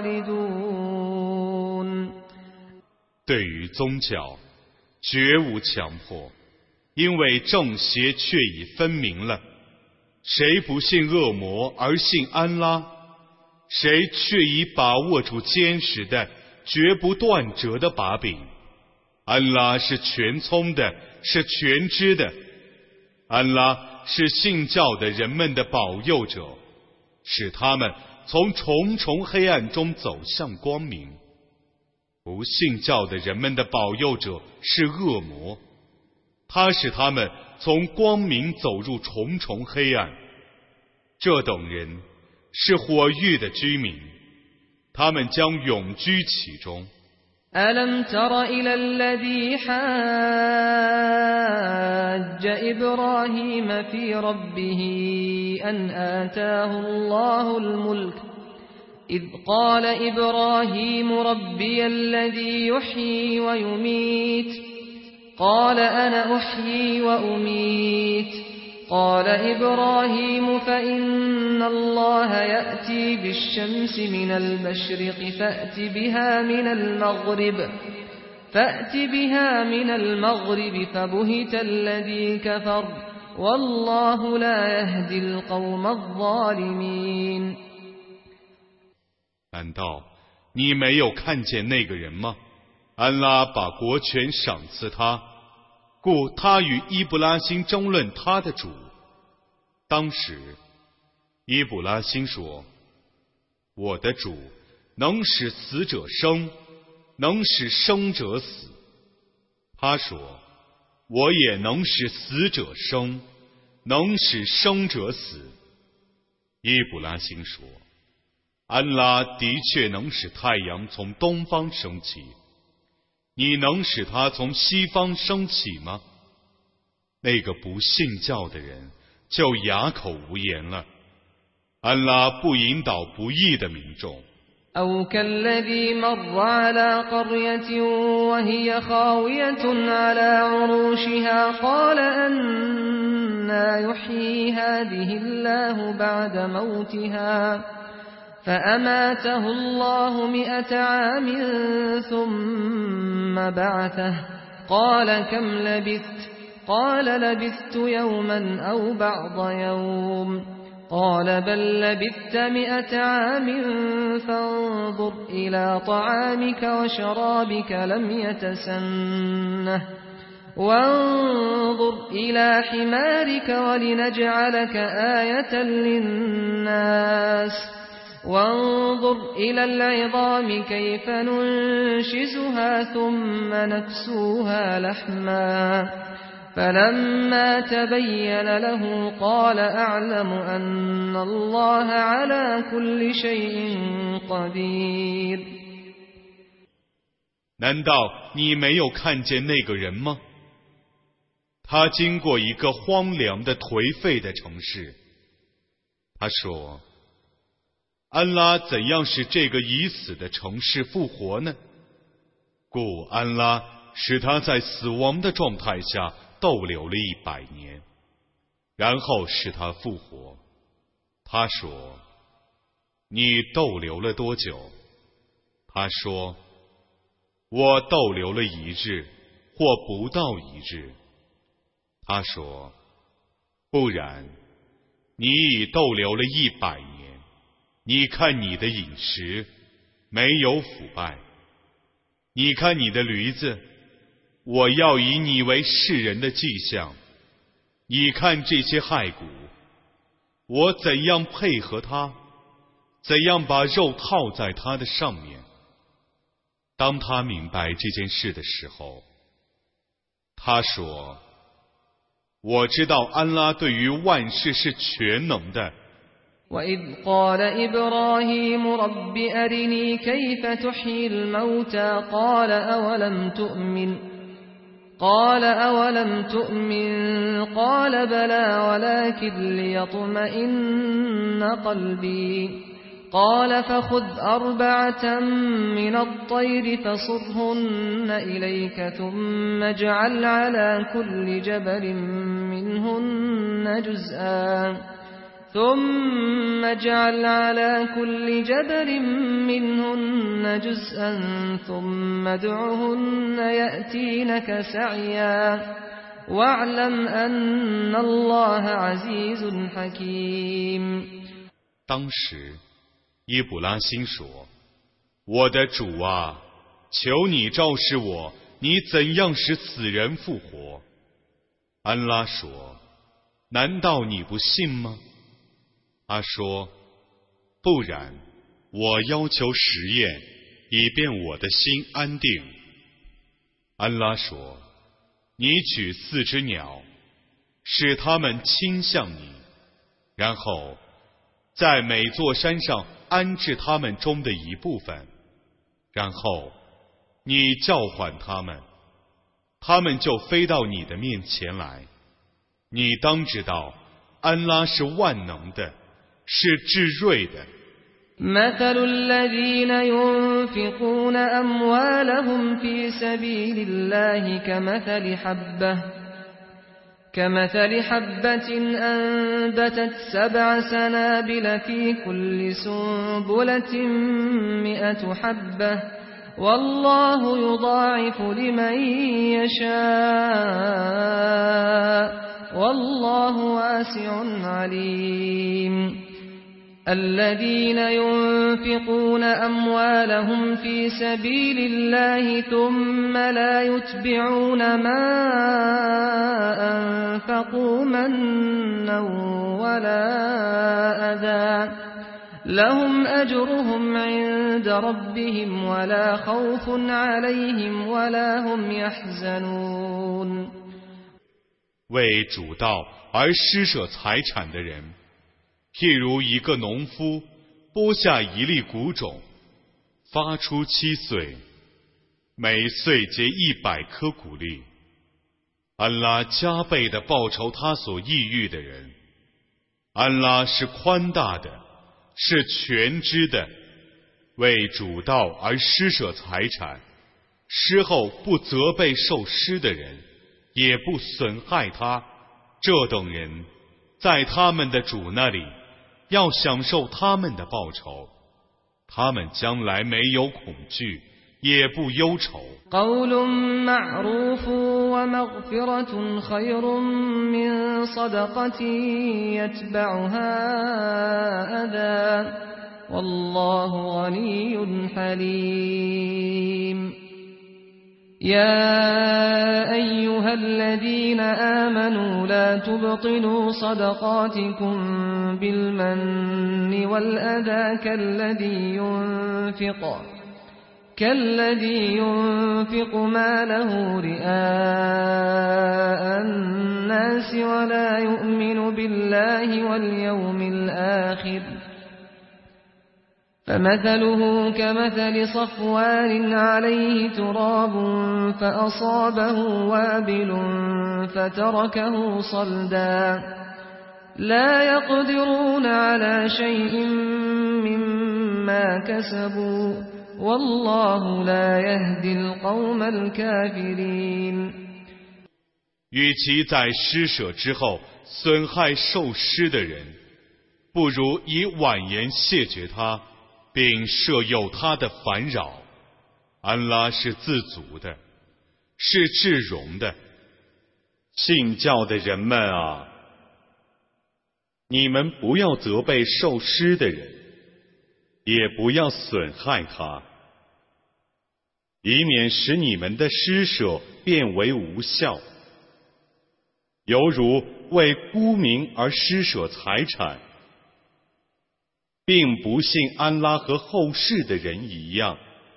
خالدون。 对于宗教，绝无强迫，因为正邪却已分明了。谁不信恶魔而信安拉，谁却已把握住坚实的、绝不断折的把柄。安拉是全聪的，是全知的。安拉是信教的人们的保佑者，使他们从重重黑暗中走向光明。不信教的人们的保佑者是恶魔，他使他们从光明走入重重黑暗。这等人是火域的居民，他们将永居其中。 ألم تر إلى الذي حاج إبراهيم في ربه أن آتاه الله الملك إذ قال إبراهيم ربي الذي يحيي ويميت قال أنا أحيي وأميت قال إبراهيم فإن الله يأتي بالشمس من المشرق فأت بها من المغرب فبهت الذي كفر والله لا يهدي القوم الظالمين。 难道你没有看见那个人吗？安拉把国权赏赐他，故他与伊布拉欣争论他的主。当时伊布拉欣说，我的主能使死者生，能使生者死。他说，我也能使死者生，能使生者死。伊布拉欣说，安拉的确能使太阳从东方升起，你能使它从西方升起吗？那个不信教的人就哑口无言了。安拉不引导不义的民众。 أو كالذي مر على قرية وهي خاوية على عروشها قال أنى يحيي هذه الله بعد موتها فأماته الله 100 عام ثم بعثه قال كم لبثت قال لبثت يوما أو بعض يوم قال بل لبثت 100 عام فانظر إلى طعامك وشرابك لم يتسنه وانظر إلى حمارك ولنجعلك آية للناس وانظر إلى العظام كيف ننشزها ثم نكسوها لحما فلما تبين له قال أعلم أن الله على كل شيء قدير。 难道你没有看见那个人吗？他经过一个荒凉的颓废的城市，他说，安拉怎样使这个已死的城市复活呢？故安拉使他在死亡的状态下逗留了100年，然后使他复活。他说，你逗留了多久？他说，我逗留了1日，或不到1日。他说，不然，你已逗留了100年。你看你的饮食没有腐败，你看你的驴子，我要以你为世人的迹象。你看这些骸骨，我怎样配合它，怎样把肉套在它的上面。当他明白这件事的时候，他说，我知道安拉对于万事是全能的。 وإذ قال إبراهيم رب أرني كيف تحيي الموتى قال قال أولم تؤمن قال بلى ولكن ليطمئن قلبي قال فخذ 4 من الطير فصرهن إليك ثم اجعل على كل جبل منهن جزءا ثم ادعهن يأتينك سعيا واعلم أن الله عزيز حكيم。 当时伊卜拉欣说：“我的主啊，求你昭示我，你怎样使死人复活？”安拉说：“难道你不信吗？”他说：“不然，我要求实验，以便我的心安定。”安拉说：“你取4只鸟，使它们倾向你，然后在每座山上安置它们中的一部分，然后你叫唤它们，它们就飞到你的面前来。你当知道，安拉是万能的，是至锐的。 مثل الذين ينفقون أموالهم في سبيل الله كمثل حبة أنبتت 7 سنابل في كل سنبلة 100 حبة والله يضاعف لمن يشاء والله واسع عليم。الذين ينفقون أموالهم في سبيل الله ثم لا يتبعون ما أنفقوا منا ولا أذى لهم أجرهم عند ربهم ولا خوف عليهم ولا هم يحزنون。 为主道而施舍财产的人，譬如一个农夫播下一粒谷种，发出7穗，每穗结100颗谷粒。安拉加倍地报酬他所抑郁的人。安拉是宽大的，是全知的。为主道而施舍财产，施后不责备受施的人，也不损害他，这等人在他们的主那里要享受他们的报酬，他们将来没有恐惧，也不忧愁。 قول معروف ومغفرة خير من صدقة يتبعها أذى والله غني حليم。يا أيها الذين آمنوا لا تبطلوا صدقاتكم بالمن والأذى كالذي ينفق ماله رئاء الناس ولا يؤمن بالله واليوم الآخر فمثله كمثل صفوان عليه تراب فأصابه وابل فتركه صلدا لا يقدرون على شيء مما كسبوا والله لا يهدي القوم الكافرين。 与其在施舍之后损害受施的人，不如以婉言谢绝他，并摄诱他的烦扰。安拉是自足的，是至荣的。信教的人们啊，你们不要责备受施的人，也不要损害他，以免使你们的施舍变为无效。犹如为沽名而施舍财产，并不信安拉和后世的人一样。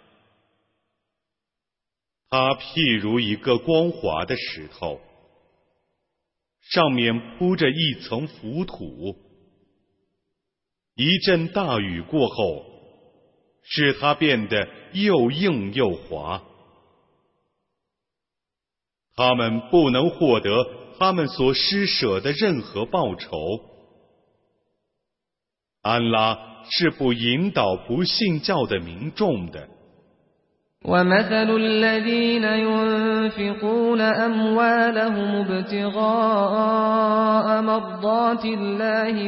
它譬如一个光滑的石头，上面铺着一层浮土，一阵大雨过后，使它变得又硬又滑。 他们不能获得他们所施舍的任何报酬。安拉是不引导不信教的民众的。 ومثل الذين ينفقون أموالهم ابتغاء مرضات الله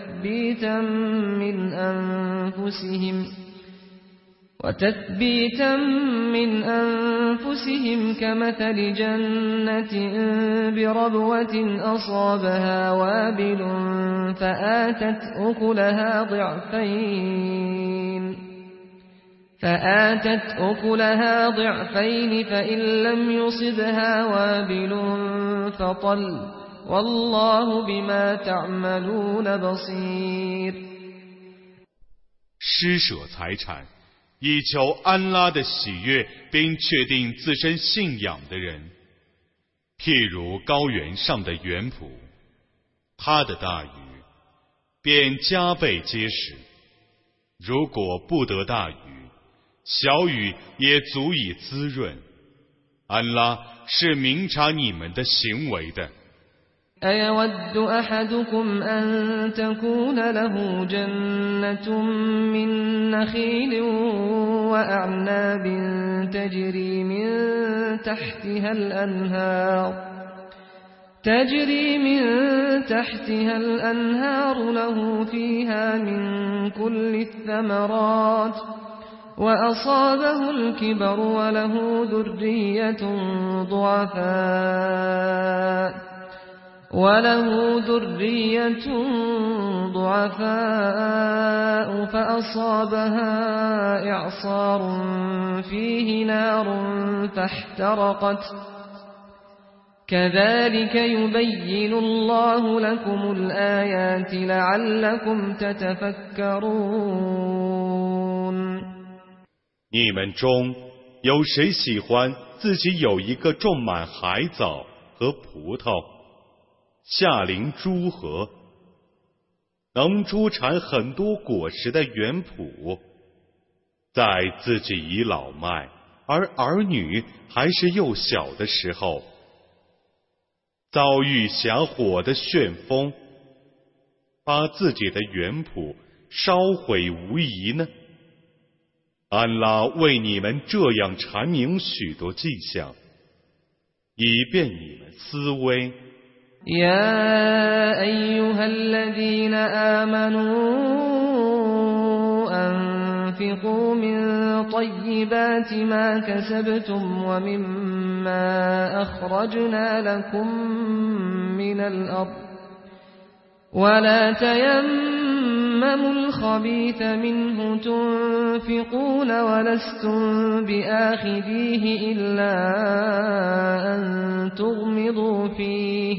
وتثبيتا من أنفسهم كمثل جنة بربوة أصابها وابل فآتت أكلها ضعفين فإن لم يصبها وابل فطل والله بما تعملون بصير。 施舍财产以求安拉的喜悦，并确定自身信仰的人，譬如高原上的原圃，它的大雨便加倍结实；如果不得大雨，小雨也足以滋润。安拉是明察你们的行为的。 أيود أحدكم أن تكون له جنة من نخيل وأعناب تجري من تحتها الأنهار له فيها من كل الثمرات وأصابه الكبر وله ذرية ضعفاء فأصابها إعصار فيه نار فاحترقت كذلك يبين الله لكم الآيات لعلكم تتفكرون。 你们中有谁喜欢自己有一个种满海藻和葡萄，下临诸河，能出产很多果实的园圃，在自己已老迈而儿女还是幼小的时候，遭遇霞火的旋风，把自己的园圃烧毁无疑呢？安拉为你们这样阐明许多迹象，以便你们思维。 يا أيها الذين آمنوا أنفقوا من طيبات ما كسبتم ومما أخرجنا لكم من الأرض ولا تيمموا الخبيث منه تنفقون ولستم بآخذيه إلا أن تغمضوا فيه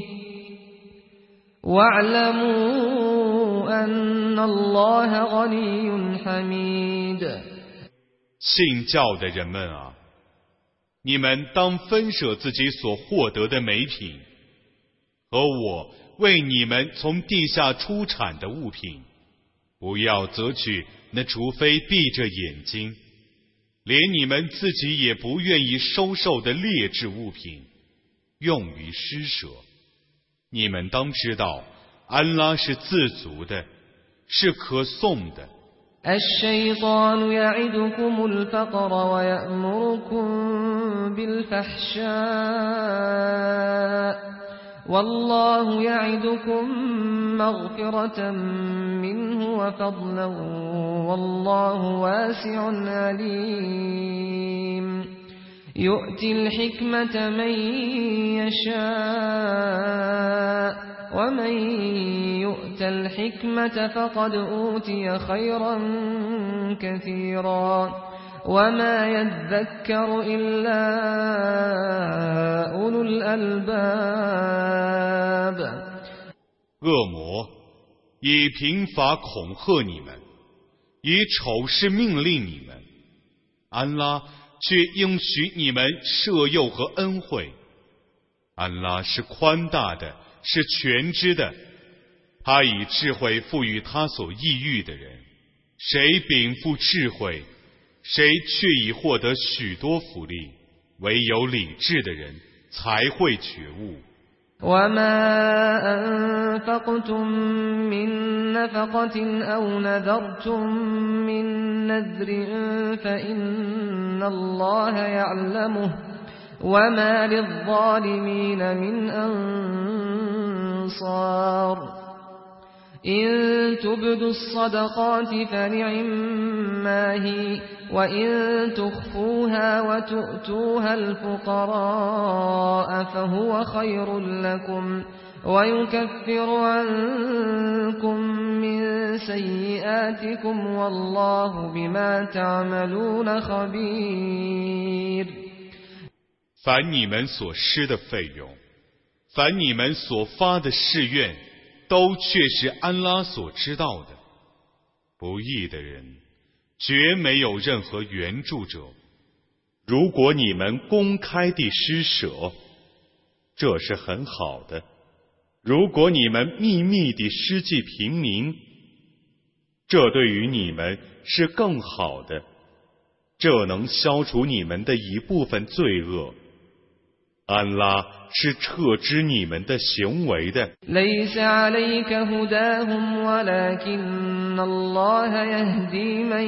واعلموا أن الله غني حميد。 信教的人们啊，你们当分舍自己所获得的美品，和我为你们从地下出产的物品，不要择取那除非闭着眼睛，连你们自己也不愿意收受的劣质物品，用于施舍。你们当知道，安拉是自足的，是可颂的。 الشيطان يعدكم الفقر ويأمركم بالفحشاء والله يعدكم مغفرة منه وفضلا والله واسع عليم يؤتي الحكمة من يشاء ومن يؤت الحكمة فقد أوتي خيرا كثيرا وما يذكر إلا أولو الألباب。 恶魔以贫乏恐吓你们，以丑事命令你们，安拉却应许你们赦宥和恩惠。安拉是宽大的，是全知的，他以智慧赋予他所意欲的人，谁禀赋智慧，谁却已获得许多福利，唯有理智的人才会觉悟。 وما أنفقتم من نفقة أو نذرتم من نذر فإن الله يعلمه وما للظالمين من أنصار إن تبدوا الصدقات فنعما هي وإن تخفوها وتؤتوها الفقراء فهو خير لكم ويكفر عنكم من سيئاتكم والله بما تعملون خبير。 凡你们所施的费用，凡你们所发的誓愿，都却是安拉所知道的。不义的人绝没有任何援助者。如果你们公开地施舍，这是很好的；如果你们秘密地施济平民，这对于你们是更好的，这能消除你们的一部分罪恶。安拉是撤知你们的行为的。 ليس عليك هداهم ولكن الله يهدي من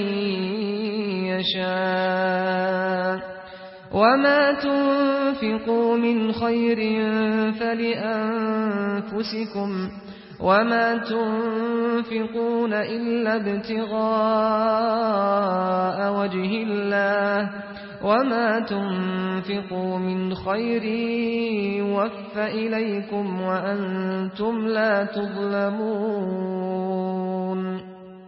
يشاء وما تنفقوا من خير فلأنفسكم وما تنفقون إلا ابتغاء وجه الله وما تنفقوا من خير يوفى إليكم وأنتم لا تظلمون。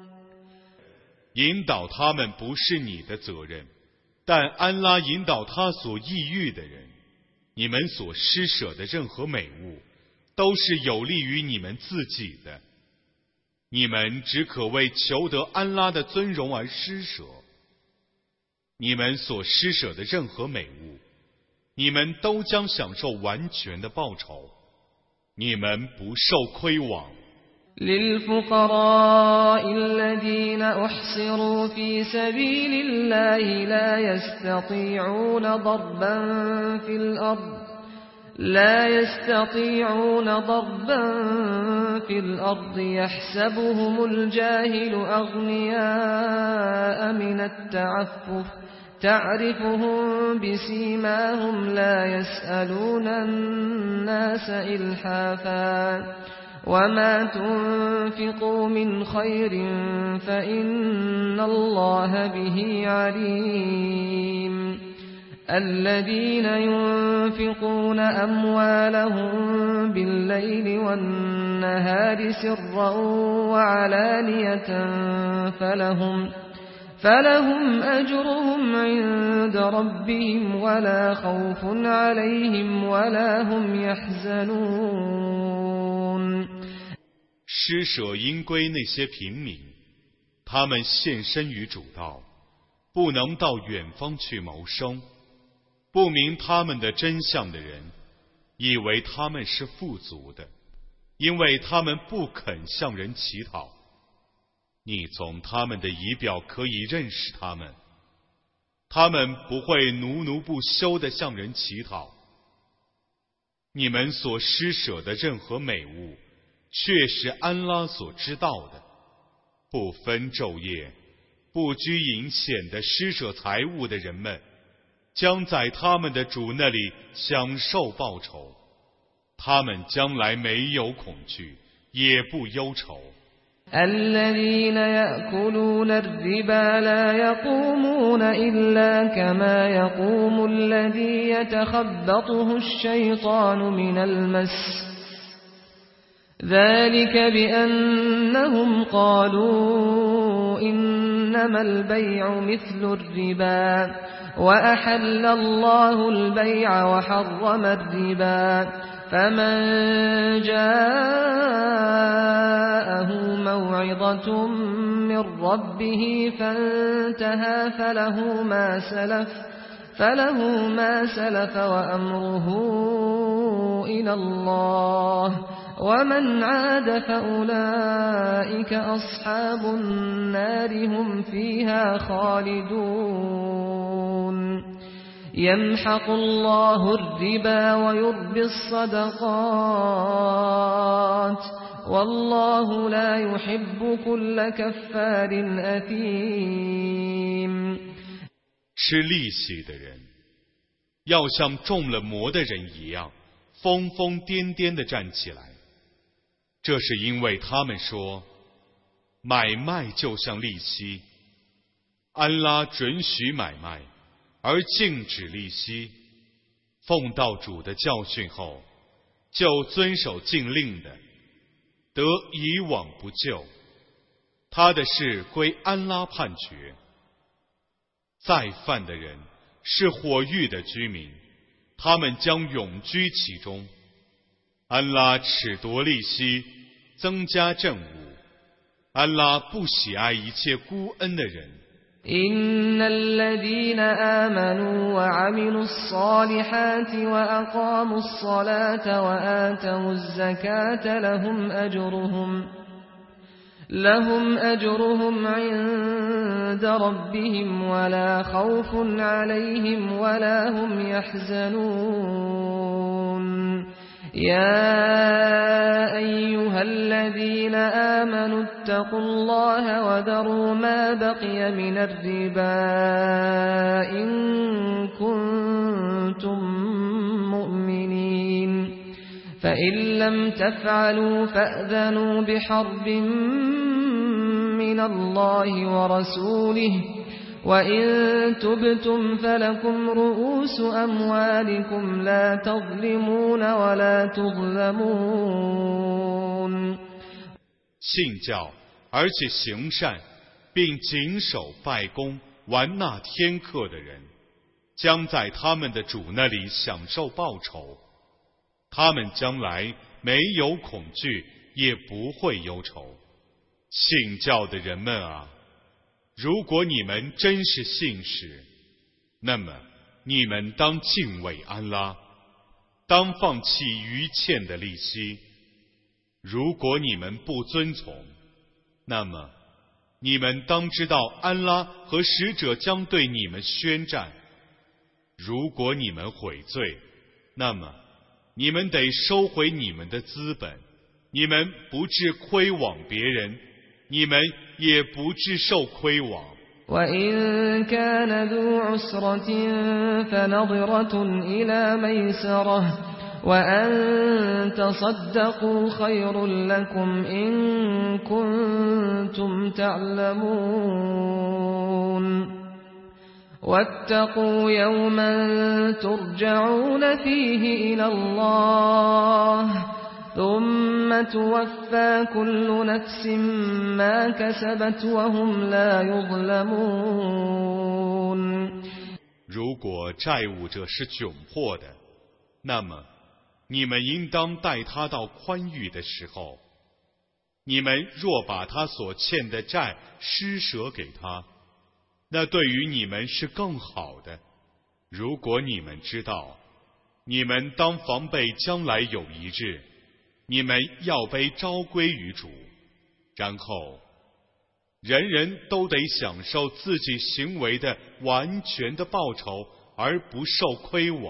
引导他们不是你的责任，但安拉引导他所抑郁的人。你们所施舍的任何美物，都是有利于你们自己的。你们只可为求得安拉的尊荣而施舍。你们所施舍的任何美物，你们都将享受完全的报酬，你们不受亏枉。 للفقراء الذين أحصروا في سبيل الله لا يستطيعون ضربا في الأرض يحسبهم الجاهل أغنياء من التعفف تعرفهم بسيماهم لا يسألون الناس إلحافا وما تنفقوا من خير فإن الله به عليم الذين ينفقون أموالهم بالليل والنهار سرا وعلانية فلهم أجرهم عند ربهم ولا خوف عليهم ولا هم يحزنون。 施舍应归那些平民，他们献身于主道，不能到远方去谋生。不明他们的真相的人，以为他们是富足的，因为他们不肯向人乞讨。你从他们的仪表可以认识他们，他们不会奴不休地向人乞讨。你们所施舍的任何美物，却是安拉所知道的。不分昼夜，不拘银显的施舍财物的人们，将在他们的主那里享受报酬。他们将来没有恐惧，也不忧愁。 الذين يأكلون الربا لا يقومون إلا كما يقوم الذي يتخبطه الشيطان من المس ذلك بأنهم قالوا إنما البيع مثل الربا وأحل الله البيع وحرم الربا فمن جاءه موعظة من ربه فانتهى فله ما سلف وأمره إلى الله ومن عاد فأولئك أصحاب النار هم فيها خالدون يمحق الله الربا ويربي الصدقات والله لا يحب كل كفار أثيم。 吃利息的人，要像中了魔的人一样，疯疯癫癫地站起来。这是因为他们说，买卖就像利息，安拉准许买卖，而禁止利息。奉道主的教训后，就遵守禁令的，得以往不咎。他的事归安拉判决。再犯的人是火狱的居民，他们将永居其中。安拉褫夺利息，增加憎恶。安拉不喜爱一切孤恩的人。 إن الذين آمنوا وعملوا الصالحات وأقاموا الصلاة وآتوا الزكاة لهم أجرهم عند ربهم ولا خوف عليهم ولا هم يحزنون يا أيها الذين آمنوا اتقوا الله وذروا ما بقي من الربا إن كنتم مؤمنين فإن لم تفعلوا فأذنوا بحرب من الله ورسوله وإن تبتم فلكم رؤوس أموالكم لا تظلمون ولا تظلمون。 信教而且行善，并谨守拜功、完纳天课的人，将在他们的主那里享受报酬。他们将来没有恐惧，也不会忧愁。信教的人们啊，如果你们真是信使，那么你们当敬畏安拉，当放弃余欠的利息。如果你们不遵从，那么你们当知道安拉和使者将对你们宣战。如果你们悔罪，那么你们得收回你们的资本，你们不致亏枉别人，你们也不致受亏枉。 وإن كان ذو عسرة فنظرة إلى ميسرة وأن تصدقوا خير لكم إن كنتم تعلمون واتقوا يوما ترجعون فيه إلى الله ثم توفى كل نفس ما كسبت وهم لا يظلمون。 如果债务者是窘迫的，那么你们应当带他到宽裕的时候。你们若把他所欠的债施舍给他，那对于你们是更好的。如果你们知道，你们当防备将来有一日，你们要被召归于主，然后人人都得享受自己行为的完全的报酬，而不受亏枉。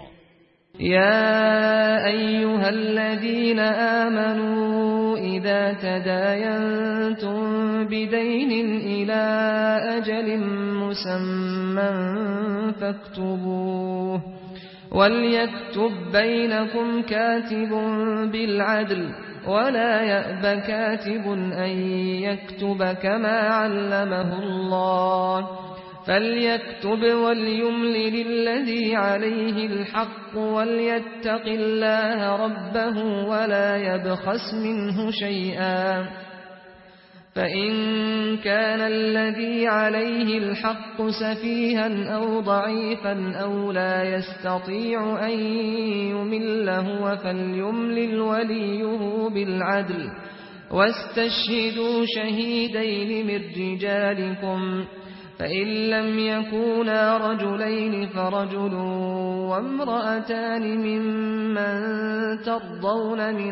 يا أيها الذين آمنوا إذا تداينتم بدين إلى أجل مسمى فاكتبوه وليكتب بينكم كاتب بالعدل ولا يأب كاتب أن يكتب كما علمه الله فليكتب وليملل الذي عليه الحق وليتق الله ربه ولا يبخس منه شيئا فإن كان الذي عليه الحق سفيها أو ضعيفا أو لا يستطيع أن يمل هو فليملل وليه بالعدل واستشهدوا شهيدين من رجالكم فإن لم يكونا رجلين فرجل وامرأتان ممن ترضون من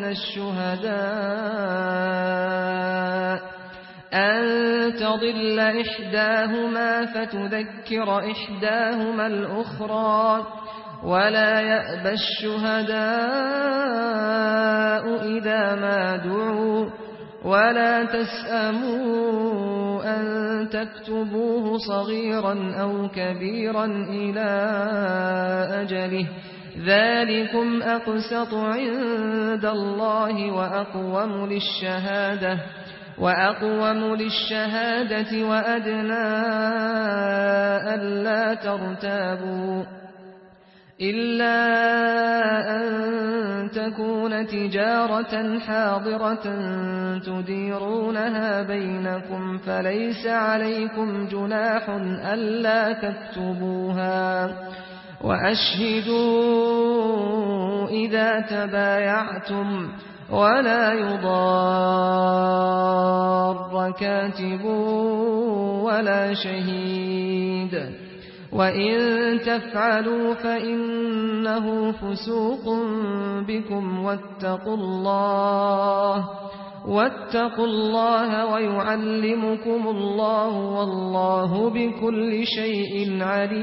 الشهداء أن تضل إحداهما فتذكر إحداهما الأخرى ولا يأبى الشهداء إذا ما دعوا ولا تسأموا أن تكتبوه صغيرا أو كبيرا إلى أجله ذلكم أقسط عند الله وأقوم للشهادة وأدنى ألا ترتابوا إلا أن تكون تجارة حاضرة تديرونها بينكم فليس عليكم جناح ألا تكتبوها وأشهدوا إذا تبايعتم ولا يضار كاتب ولا شهيد وإن تفعلوا فإنه فسوق بكم واتقوا الله ويعلمكم الله والله بكل شيء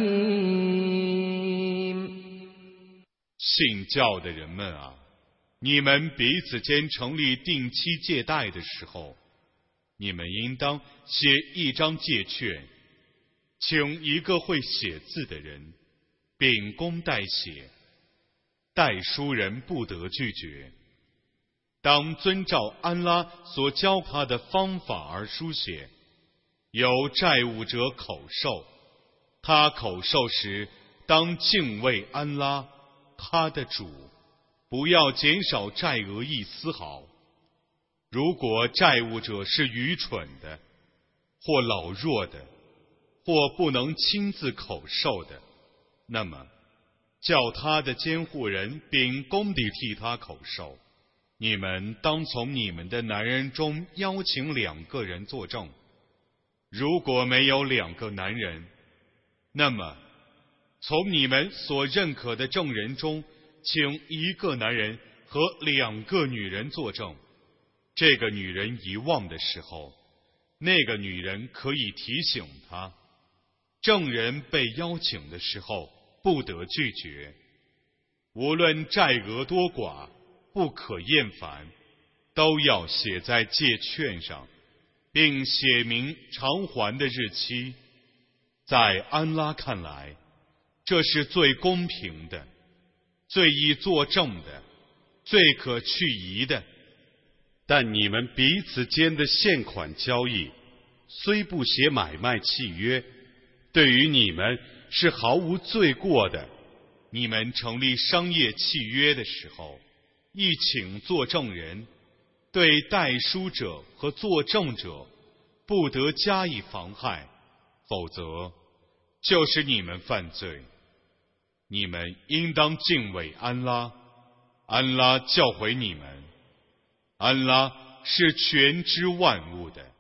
عليم。 信教的人们啊，你们彼此间成立定期借贷的时候，你们应当写一张借券，请一个会写字的人秉公代写，代书人不得拒绝。当遵照安拉所教他的方法而书写，由债务者口授，他口授时当敬畏安拉他的主，不要减少债额一丝毫。如果债务者是愚蠢的，或老弱的，或不能亲自口授的，那么叫他的监护人秉公地替他口授。你们当从你们的男人中邀请2个人作证。如果没有2个男人，那么从你们所认可的证人中请1个男人和2个女人作证。这个女人遗忘的时候，那个女人可以提醒她。证人被邀请的时候不得拒绝。无论债额多寡，不可厌烦，都要写在借券上，并写明偿还的日期。在安拉看来，这是最公平的，最易作证的，最可去疑的。 但你们彼此间的现款交易，虽不写买卖契约，对于你们是毫无罪过的。 你们成立商业契约的时候，一请作证人，对代书者和作证者不得加以妨害，否则就是你们犯罪。你们应当敬畏安拉，安拉教诲你们，安拉是全知万物的。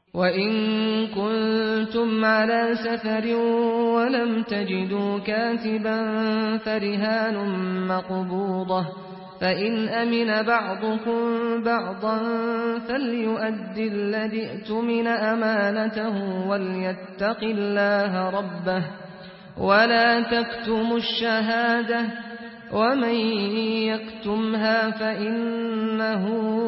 وإن كنتم على سفر ولم تجدوا كاتبا فرهان مقبوضة فإن أمن بعضكم بعضا فليؤدي الذي اؤتمن أمانته وليتق الله ربه ولا تكتموا الشهادة ومن يكتمها فإنه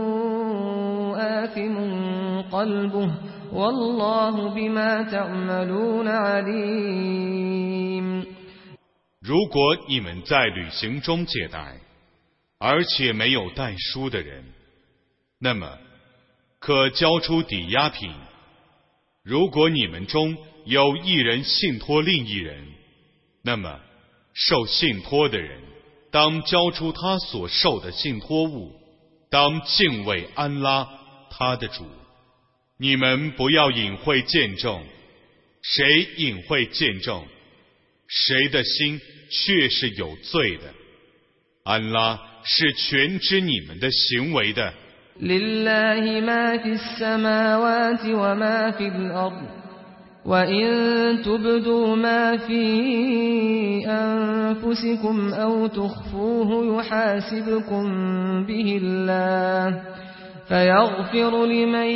آثم قلبه والله بما تعملون عليم。 如果你们在旅行中借贷，而且没有代书的人，那么可交出抵押品。如果你们中有一人信托另一人，那么受信托的人当交出他所受的信托物，当敬畏安拉他的主。你们不要隐晦见证，谁隐晦见证，谁的心却是有罪的。安拉是全知你们的行为的。 لله ما في السماوات وما في الأرض وإن تبدوا ما في أنفسكم أو تخفوه يحاسبكم به الله فيغفر لمن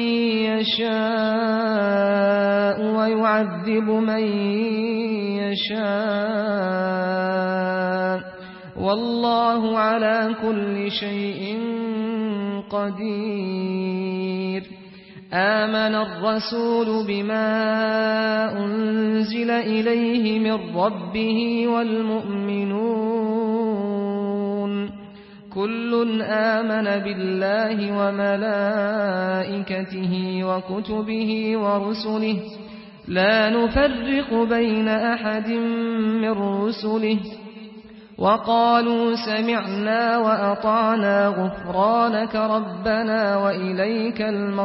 يشاء ويعذب من يشاء والله على كل شيء قدير آمن الرسول بما أنزل إليه من ربه والمؤمنون كل آمن بالله وملائكته وكتبه ورسله لا نفرق بين أحد من رسله وقالوا سمعنا وأطعنا غفرانك ربنا وإليك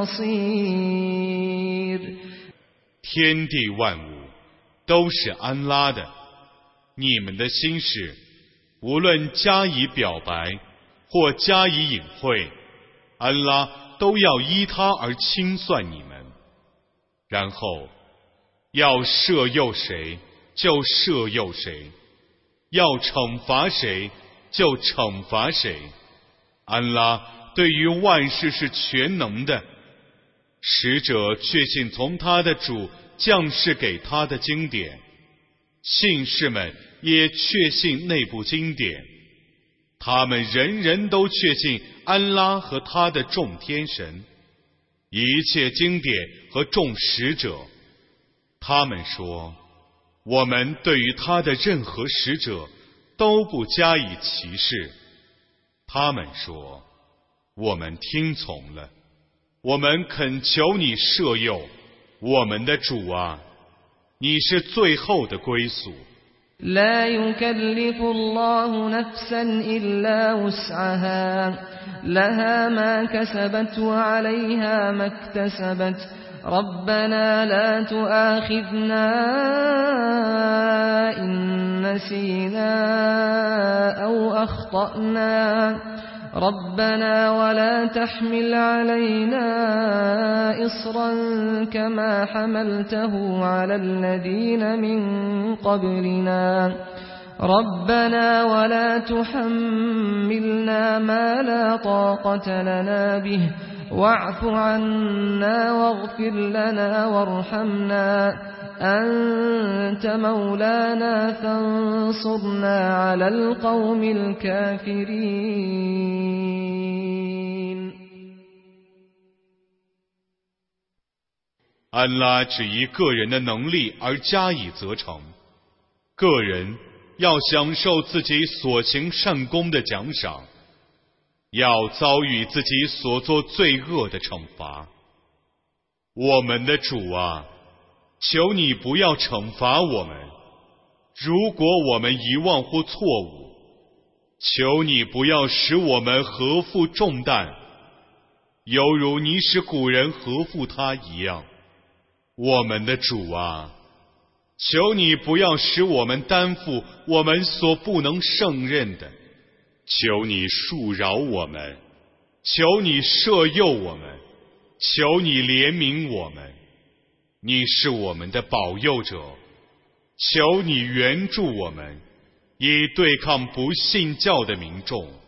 المصير 天地万物都是安拉的，你们的心事无论加以表白或加以隐晦，安拉都要依他而清算你们，然后要赦宥谁就赦宥谁，要惩罚谁就惩罚谁。安拉对于万事是全能的。使者确信从他的主降世给他的经典，信士们也确信那部经典，他们人人都确信安拉和他的众天神，一切经典和众使者。他们说，我们对于他的任何使者都不加以歧视。他们说，我们听从了，我们恳求你赦宥，我们的主啊，你是最后的归宿。 لا يكلف الله نفسا إلا وسعها لها ما كسبت وعليها ما اكتسبت ربنا لا تؤاخذنا إن نسينا أو أخطأنا ربنا ولا تحمل علينا إصرا كما حملته على الذين من قبلنا ربنا ولا تحملنا ما لا طاقة لنا به واعف عنا واغفر لنا وارحمنا أنت مولانا فانصرنا على القوم الكافرين 安拉只依个人的能力而加以责成，个人要享受自己所行善功的奖赏，要遭遇自己所做罪恶的惩罚。我们的主啊，求你不要惩罚我们，如果我们遗忘或错误，求你不要使我们合负重担，犹如你使古人合负他一样。我们的主啊，求你不要使我们担负我们所不能胜任的，求你恕饶我们，求你赦宥我们，求你怜悯我们，你是我们的保佑者，求你援助我们，以对抗不信教的民众。